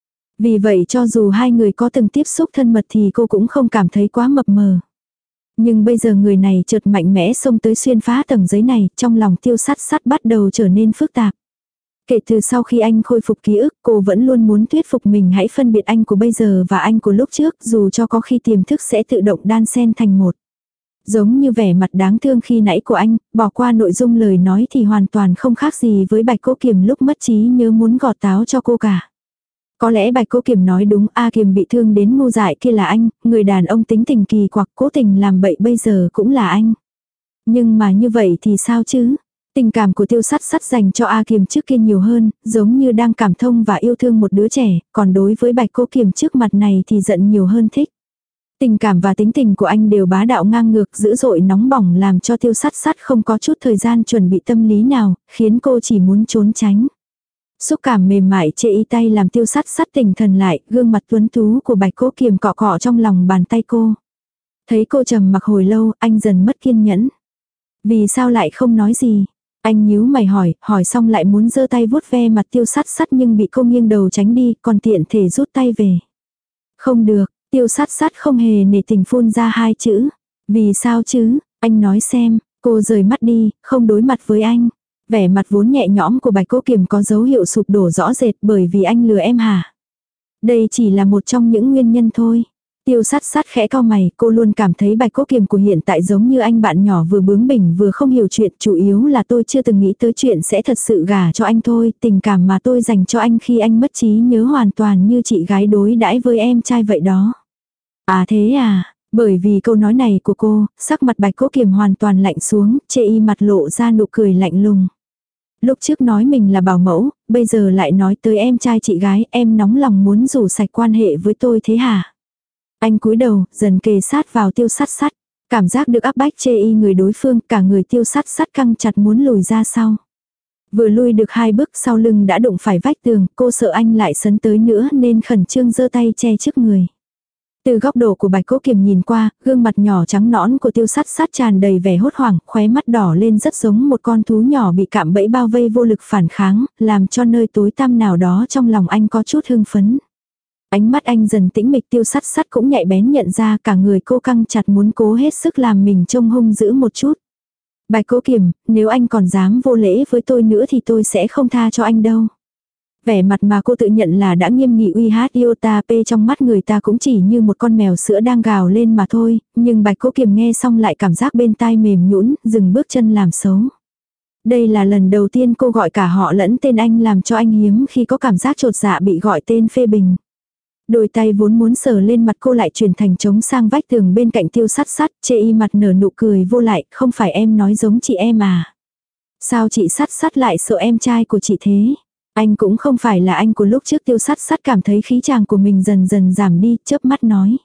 S1: Vì vậy cho dù hai người có từng tiếp xúc thân mật thì cô cũng không cảm thấy quá mập mờ. Nhưng bây giờ người này chợt mạnh mẽ xông tới xuyên phá tầng giấy này, trong lòng Tiêu Sắt Sắt bắt đầu trở nên phức tạp. Kể từ sau khi anh khôi phục ký ức, cô vẫn luôn muốn thuyết phục mình hãy phân biệt anh của bây giờ và anh của lúc trước, dù cho có khi tiềm thức sẽ tự động đan xen thành một. Giống như vẻ mặt đáng thương khi nãy của anh, bỏ qua nội dung lời nói thì hoàn toàn không khác gì với Bạch Cố Kiềm lúc mất trí nhớ muốn gọt táo cho cô cả. Có lẽ Bạch Cố Kiềm nói đúng, A Kiềm bị thương đến ngu dại kia là anh, người đàn ông tính tình kỳ quặc cố tình làm bậy bây giờ cũng là anh. Nhưng mà như vậy thì sao chứ? Tình cảm của Tiêu Sắt Sắt dành cho A Kiềm trước kia nhiều hơn, giống như đang cảm thông và yêu thương một đứa trẻ, còn đối với Bạch Cố Kiềm trước mặt này thì giận nhiều hơn thích. Tình cảm và tính tình của anh đều bá đạo ngang ngược dữ dội nóng bỏng làm cho Tiêu Sắt Sắt không có chút thời gian chuẩn bị tâm lý nào, khiến cô chỉ muốn trốn tránh. Xúc cảm mềm mại chê y tay làm Tiêu Sắt Sắt tỉnh thần lại, gương mặt tuấn tú của Bạch Cố Kiềm cọ cọ trong lòng bàn tay cô. Thấy cô trầm mặc hồi lâu, anh dần mất kiên nhẫn. Vì sao lại không nói gì? Anh nhíu mày hỏi xong lại muốn giơ tay vuốt ve mặt Tiêu Sắt Sắt nhưng bị cô nghiêng đầu tránh đi, còn tiện thể rút tay về. Không được, Tiêu Sắt Sắt không hề nể tình phun ra hai chữ. Vì sao chứ, anh nói xem, cô rời mắt đi, không đối mặt với anh. Vẻ mặt vốn nhẹ nhõm của Bạch Cố Kiềm có dấu hiệu sụp đổ rõ rệt bởi vì anh lừa em hả? Đây chỉ là một trong những nguyên nhân thôi. Tiêu Sắt Sắt khẽ cau mày, cô luôn cảm thấy Bạch Cố Kiềm của hiện tại giống như anh bạn nhỏ vừa bướng bỉnh vừa không hiểu chuyện, chủ yếu là tôi chưa từng nghĩ tới chuyện sẽ thật sự gả cho anh thôi, tình cảm mà tôi dành cho anh khi anh mất trí nhớ hoàn toàn như chị gái đối đãi với em trai vậy đó. À thế à, bởi vì câu nói này của cô, sắc mặt Bạch Cố Kiềm hoàn toàn lạnh xuống, chê y mặt lộ ra nụ cười lạnh lùng. Lúc trước nói mình là bảo mẫu, bây giờ lại nói tới em trai chị gái, em nóng lòng muốn rủ sạch quan hệ với tôi thế hả? Anh cúi đầu, dần kề sát vào Tiêu Sắt Sắt. Cảm giác được áp bách chê y người đối phương, cả người Tiêu Sắt Sắt căng chặt muốn lùi ra sau. Vừa lui được 2 bước sau lưng đã đụng phải vách tường, cô sợ anh lại sấn tới nữa nên khẩn trương giơ tay che trước người. Từ góc độ của Bạch Cố Kiềm nhìn qua, gương mặt nhỏ trắng nõn của Tiêu Sắt Sắt tràn đầy vẻ hốt hoảng, khóe mắt đỏ lên rất giống một con thú nhỏ bị cạm bẫy bao vây vô lực phản kháng, làm cho nơi tối tăm nào đó trong lòng anh có chút hưng phấn. Ánh mắt anh dần tĩnh mịch, Tiêu Sắt Sắt cũng nhạy bén nhận ra cả người cô căng chặt muốn cố hết sức làm mình trông hung dữ một chút. Bạch Cố Kiềm, nếu anh còn dám vô lễ với tôi nữa thì tôi sẽ không tha cho anh đâu. Vẻ mặt mà cô tự nhận là đã nghiêm nghị uy hát iota p trong mắt người ta cũng chỉ như một con mèo sữa đang gào lên mà thôi, nhưng Bạch Cố Kiềm nghe xong lại cảm giác bên tai mềm nhũn, dừng bước chân làm xấu. Đây là lần đầu tiên cô gọi cả họ lẫn tên anh, làm cho anh hiếm khi có cảm giác chột dạ bị gọi tên phê bình. Đôi tay vốn muốn sờ lên mặt cô lại chuyển thành chống sang vách tường bên cạnh Tiêu Sắt Sắt, chê y mặt nở nụ cười vô lại, không phải em nói giống chị em à. Sao chị Sắt Sắt lại sợ em trai của chị thế? Anh cũng không phải là anh của lúc trước. Tiêu Sắt Sắt cảm thấy khí chàng của mình dần dần giảm đi, chớp mắt nói.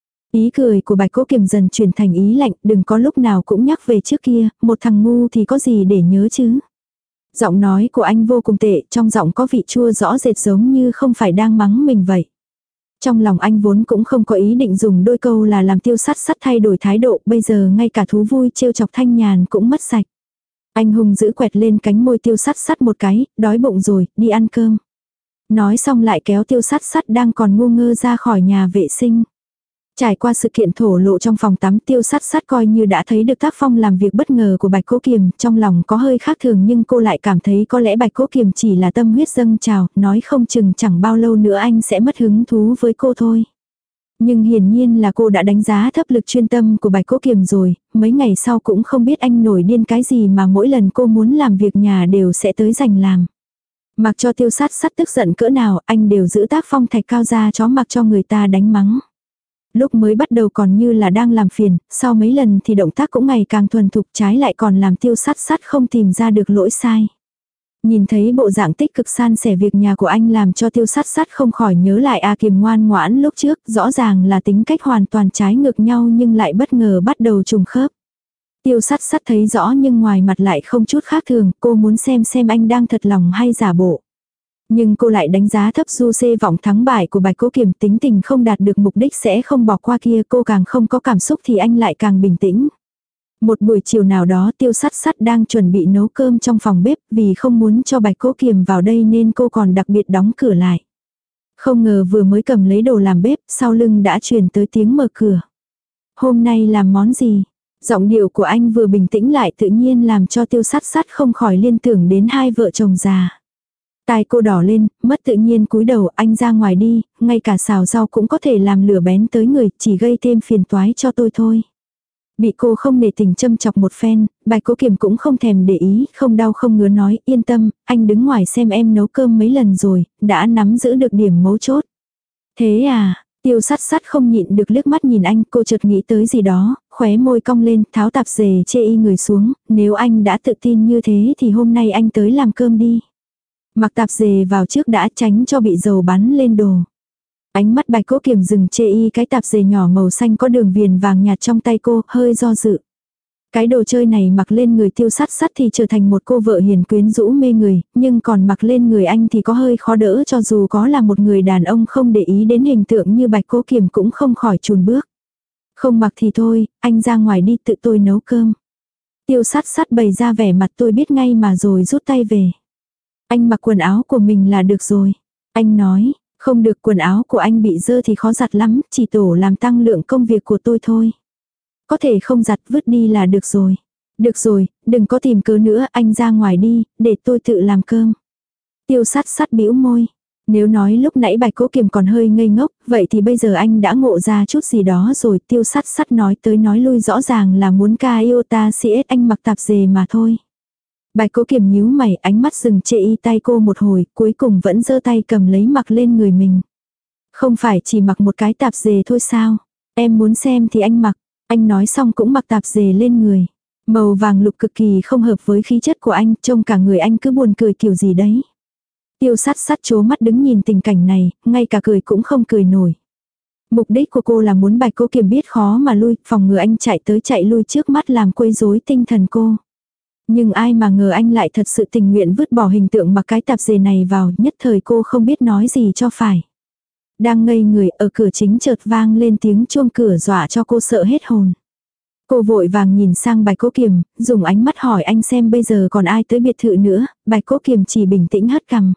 S1: Ý cười của Bạch Cố Kiềm dần chuyển thành ý lạnh, đừng có lúc nào cũng nhắc về trước kia, một thằng ngu thì có gì để nhớ chứ. Giọng nói của anh vô cùng tệ, trong giọng có vị chua rõ rệt giống như không phải đang mắng mình vậy. Trong lòng anh vốn cũng không có ý định dùng đôi câu là làm Tiêu Sắt Sắt thay đổi thái độ, bây giờ ngay cả thú vui trêu chọc thanh nhàn cũng mất sạch. Anh hùng giữ quẹt lên cánh môi Tiêu Sắt Sắt một cái, đói bụng rồi, đi ăn cơm. Nói xong lại kéo Tiêu Sắt Sắt đang còn ngu ngơ ra khỏi nhà vệ sinh. Trải qua sự kiện thổ lộ trong phòng tắm, Tiêu Sắt Sắt coi như đã thấy được tác phong làm việc bất ngờ của Bạch Cố Kiềm, trong lòng có hơi khác thường nhưng cô lại cảm thấy có lẽ Bạch Cố Kiềm chỉ là tâm huyết dâng trào, nói không chừng chẳng bao lâu nữa anh sẽ mất hứng thú với cô thôi. Nhưng hiển nhiên là cô đã đánh giá thấp lực chuyên tâm của Bạch Cố Kiềm rồi, mấy ngày sau cũng không biết anh nổi điên cái gì mà mỗi lần cô muốn làm việc nhà đều sẽ tới giành làm. Mặc cho Tiêu Sắt Sắt tức giận cỡ nào, anh đều giữ tác phong thạch cao ra chó mặc cho người ta đánh mắng. Lúc mới bắt đầu còn như là đang làm phiền, sau mấy lần thì động tác cũng ngày càng thuần thục, trái lại còn làm Tiêu Sắt Sắt không tìm ra được lỗi sai. Nhìn thấy bộ dạng tích cực san sẻ việc nhà của anh làm cho Tiêu Sắt Sắt không khỏi nhớ lại A Kiềm ngoan ngoãn lúc trước, rõ ràng là tính cách hoàn toàn trái ngược nhau nhưng lại bất ngờ bắt đầu trùng khớp. Tiêu Sắt Sắt thấy rõ nhưng ngoài mặt lại không chút khác thường, cô muốn xem anh đang thật lòng hay giả bộ. Nhưng cô lại đánh giá thấp du xê vọng thắng bại của Bạch Cố Kiềm, tính tình không đạt được mục đích sẽ không bỏ qua kia, cô càng không có cảm xúc thì anh lại càng bình tĩnh. Một buổi chiều nào đó Tiêu Sắt Sắt đang chuẩn bị nấu cơm trong phòng bếp, vì không muốn cho Bạch Cố Kiềm vào đây nên cô còn đặc biệt đóng cửa lại. Không ngờ vừa mới cầm lấy đồ làm bếp, sau lưng đã truyền tới tiếng mở cửa. Hôm nay làm món gì? Giọng điệu của anh vừa bình tĩnh lại tự nhiên làm cho Tiêu Sắt Sắt không khỏi liên tưởng đến hai vợ chồng già. Tai cô đỏ lên, mất tự nhiên cúi đầu, anh ra ngoài đi, ngay cả xào rau cũng có thể làm lửa bén tới người, chỉ gây thêm phiền toái cho tôi thôi. Bị cô không nể tình châm chọc một phen, Bạch Cố Kiềm cũng không thèm để ý, không đau không ngứa nói, yên tâm, anh đứng ngoài xem em nấu cơm mấy lần rồi, đã nắm giữ được điểm mấu chốt. Thế à, Tiêu Sắt Sắt không nhịn được liếc mắt nhìn anh, cô chợt nghĩ tới gì đó, khóe môi cong lên, tháo tạp dề chê y người xuống, nếu anh đã tự tin như thế thì hôm nay anh tới làm cơm đi. Mặc tạp dề vào trước đã, tránh cho bị dầu bắn lên đồ. Ánh mắt Bạch Cố Kiềm dừng chê y cái tạp dề nhỏ màu xanh có đường viền vàng nhạt trong tay cô, hơi do dự. Cái đồ chơi này mặc lên người Tiêu Sắt Sắt thì trở thành một cô vợ hiền quyến rũ mê người, nhưng còn mặc lên người anh thì có hơi khó đỡ, cho dù có là một người đàn ông không để ý đến hình tượng như Bạch Cố Kiềm cũng không khỏi chùn bước. Không mặc thì thôi, anh ra ngoài đi, tự tôi nấu cơm. Tiêu Sắt Sắt bày ra vẻ mặt tôi biết ngay mà rồi rút tay về. Anh mặc quần áo của mình là được rồi. Anh nói, không được, quần áo của anh bị dơ thì khó giặt lắm, chỉ tổ làm tăng lượng công việc của tôi thôi. Có thể không giặt, vứt đi là được rồi. Được rồi, đừng có tìm cớ nữa, anh ra ngoài đi, để tôi tự làm cơm. Tiêu Sắt Sắt bĩu môi. Nếu nói lúc nãy Bạch Cố Kiềm còn hơi ngây ngốc, vậy thì bây giờ anh đã ngộ ra chút gì đó rồi. Tiêu Sắt Sắt nói tới nói lui rõ ràng là muốn ca iota CS anh mặc tạp dề mà thôi. Bạch Cố Kiềm nhíu mày, ánh mắt dừng chê y tay cô một hồi, cuối cùng vẫn giơ tay cầm lấy mặc lên người mình. Không phải chỉ mặc một cái tạp dề thôi sao? Em muốn xem thì anh mặc. Anh nói xong cũng mặc tạp dề lên người. Màu vàng lục cực kỳ không hợp với khí chất của anh, trông cả người anh cứ buồn cười kiểu gì đấy. Tiêu sát sát chố mắt đứng nhìn tình cảnh này, ngay cả cười cũng không cười nổi. Mục đích của cô là muốn Bạch Cố Kiềm biết khó mà lui, phòng ngừa anh chạy tới chạy lui trước mắt làm quấy rối tinh thần cô. Nhưng ai mà ngờ anh lại thật sự tình nguyện vứt bỏ hình tượng mặc cái tạp dề này vào, nhất thời cô không biết nói gì cho phải. Đang ngây người ở cửa chính chợt vang lên tiếng chuông cửa dọa cho cô sợ hết hồn. Cô vội vàng nhìn sang Bạch Cố Kiềm, dùng ánh mắt hỏi anh xem bây giờ còn ai tới biệt thự nữa. Bạch Cố Kiềm chỉ bình tĩnh hất cằm.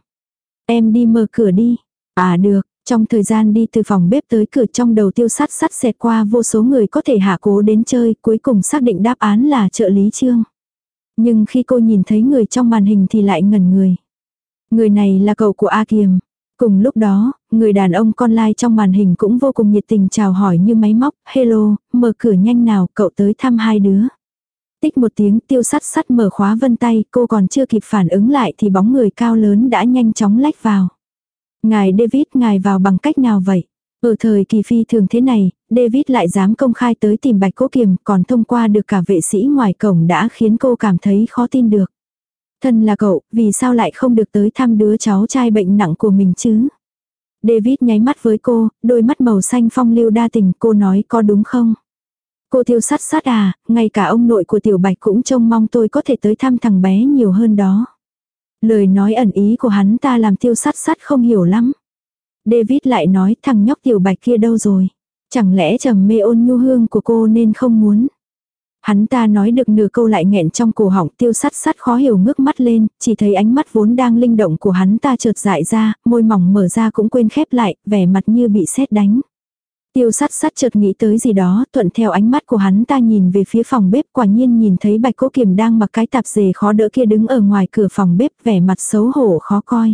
S1: Em đi mở cửa đi. À được, trong thời gian đi từ phòng bếp tới cửa trong đầu Tiêu sát sát xẹt qua vô số người có thể hạ cố đến chơi, cuối cùng xác định đáp án là trợ lý Trương. Nhưng khi cô nhìn thấy người trong màn hình thì lại ngẩn người. Người này là cậu của A Kiềm. Cùng lúc đó, người đàn ông con lai trong màn hình cũng vô cùng nhiệt tình chào hỏi như máy móc. Hello, mở cửa nhanh nào, cậu tới thăm hai đứa. Tích một tiếng Tiêu sát sát mở khóa vân tay, cô còn chưa kịp phản ứng lại thì bóng người cao lớn đã nhanh chóng lách vào. Ngài David, ngài vào bằng cách nào vậy? Ở thời kỳ phi thường thế này, David lại dám công khai tới tìm Bạch Cố Kiềm, còn thông qua được cả vệ sĩ ngoài cổng đã khiến cô cảm thấy khó tin được. Thân là cậu, vì sao lại không được tới thăm đứa cháu trai bệnh nặng của mình chứ? David nháy mắt với cô, đôi mắt màu xanh phong lưu đa tình, cô nói có đúng không? Cô Tiêu sát sát à, ngay cả ông nội của Tiểu Bạch cũng trông mong tôi có thể tới thăm thằng bé nhiều hơn đó. Lời nói ẩn ý của hắn ta làm Tiêu sát sát không hiểu lắm. David lại nói thằng nhóc Tiểu Bạch kia đâu rồi? Chẳng lẽ trầm mê ôn nhu hương của cô nên không muốn? Hắn ta nói được nửa câu lại nghẹn trong cổ họng. Tiêu sát sát khó hiểu ngước mắt lên, chỉ thấy ánh mắt vốn đang linh động của hắn ta chợt dại ra, môi mỏng mở ra cũng quên khép lại, vẻ mặt như bị sét đánh. Tiêu sát sát chợt nghĩ tới gì đó, thuận theo ánh mắt của hắn ta nhìn về phía phòng bếp, quả nhiên nhìn thấy Bạch Cố Kiềm đang mặc cái tạp dề khó đỡ kia đứng ở ngoài cửa phòng bếp, vẻ mặt xấu hổ khó coi.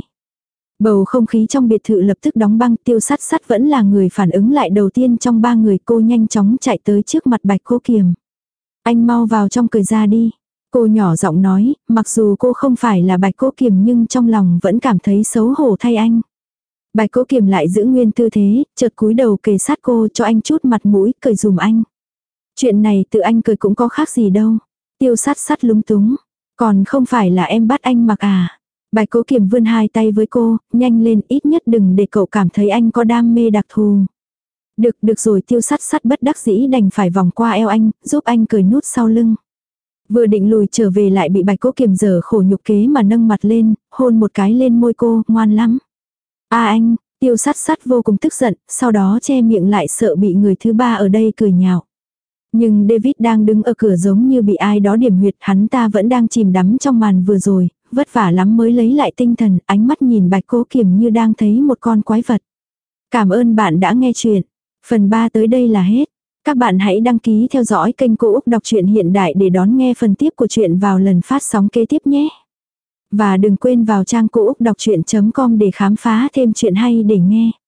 S1: Bầu không khí trong biệt thự lập tức đóng băng. Tiêu sát sát vẫn là người phản ứng lại đầu tiên trong ba người, cô nhanh chóng chạy tới trước mặt Bạch Cố Kiềm. Anh mau vào trong cười ra đi. Cô nhỏ giọng nói, mặc dù cô không phải là Bạch Cố Kiềm nhưng trong lòng vẫn cảm thấy xấu hổ thay anh. Bạch Cố Kiềm lại giữ nguyên tư thế, chợt cúi đầu kề sát cô cho anh chút mặt mũi, cười dùm anh. Chuyện này tự anh cười cũng có khác gì đâu. Tiêu sát sát lúng túng. Còn không phải là em bắt anh mặc à. Bạch Cố Kiềm vươn hai tay với cô, nhanh lên, ít nhất đừng để cậu cảm thấy anh có đam mê đặc thù. Được rồi. Tiêu sát sát bất đắc dĩ đành phải vòng qua eo anh, giúp anh cởi nút sau lưng. Vừa định lùi trở về lại bị Bạch Cố Kiềm dở khổ nhục kế mà nâng mặt lên, hôn một cái lên môi cô, ngoan lắm. Anh, Tiêu sát sát vô cùng tức giận, sau đó che miệng lại sợ bị người thứ ba ở đây cười nhạo. Nhưng David đang đứng ở cửa giống như bị ai đó điểm huyệt, hắn ta vẫn đang chìm đắm trong màn vừa rồi, vất vả lắm mới lấy lại tinh thần, ánh mắt nhìn Bạch Cố Kiềm như đang thấy một con quái vật. Cảm ơn bạn đã nghe chuyện. Phần 3 tới đây là hết. Các bạn hãy đăng ký theo dõi kênh Cô Úc Đọc truyện Hiện Đại để đón nghe phần tiếp của chuyện vào lần phát sóng kế tiếp nhé. Và đừng quên vào trang cô úc đọc chuyện.com để khám phá thêm chuyện hay để nghe.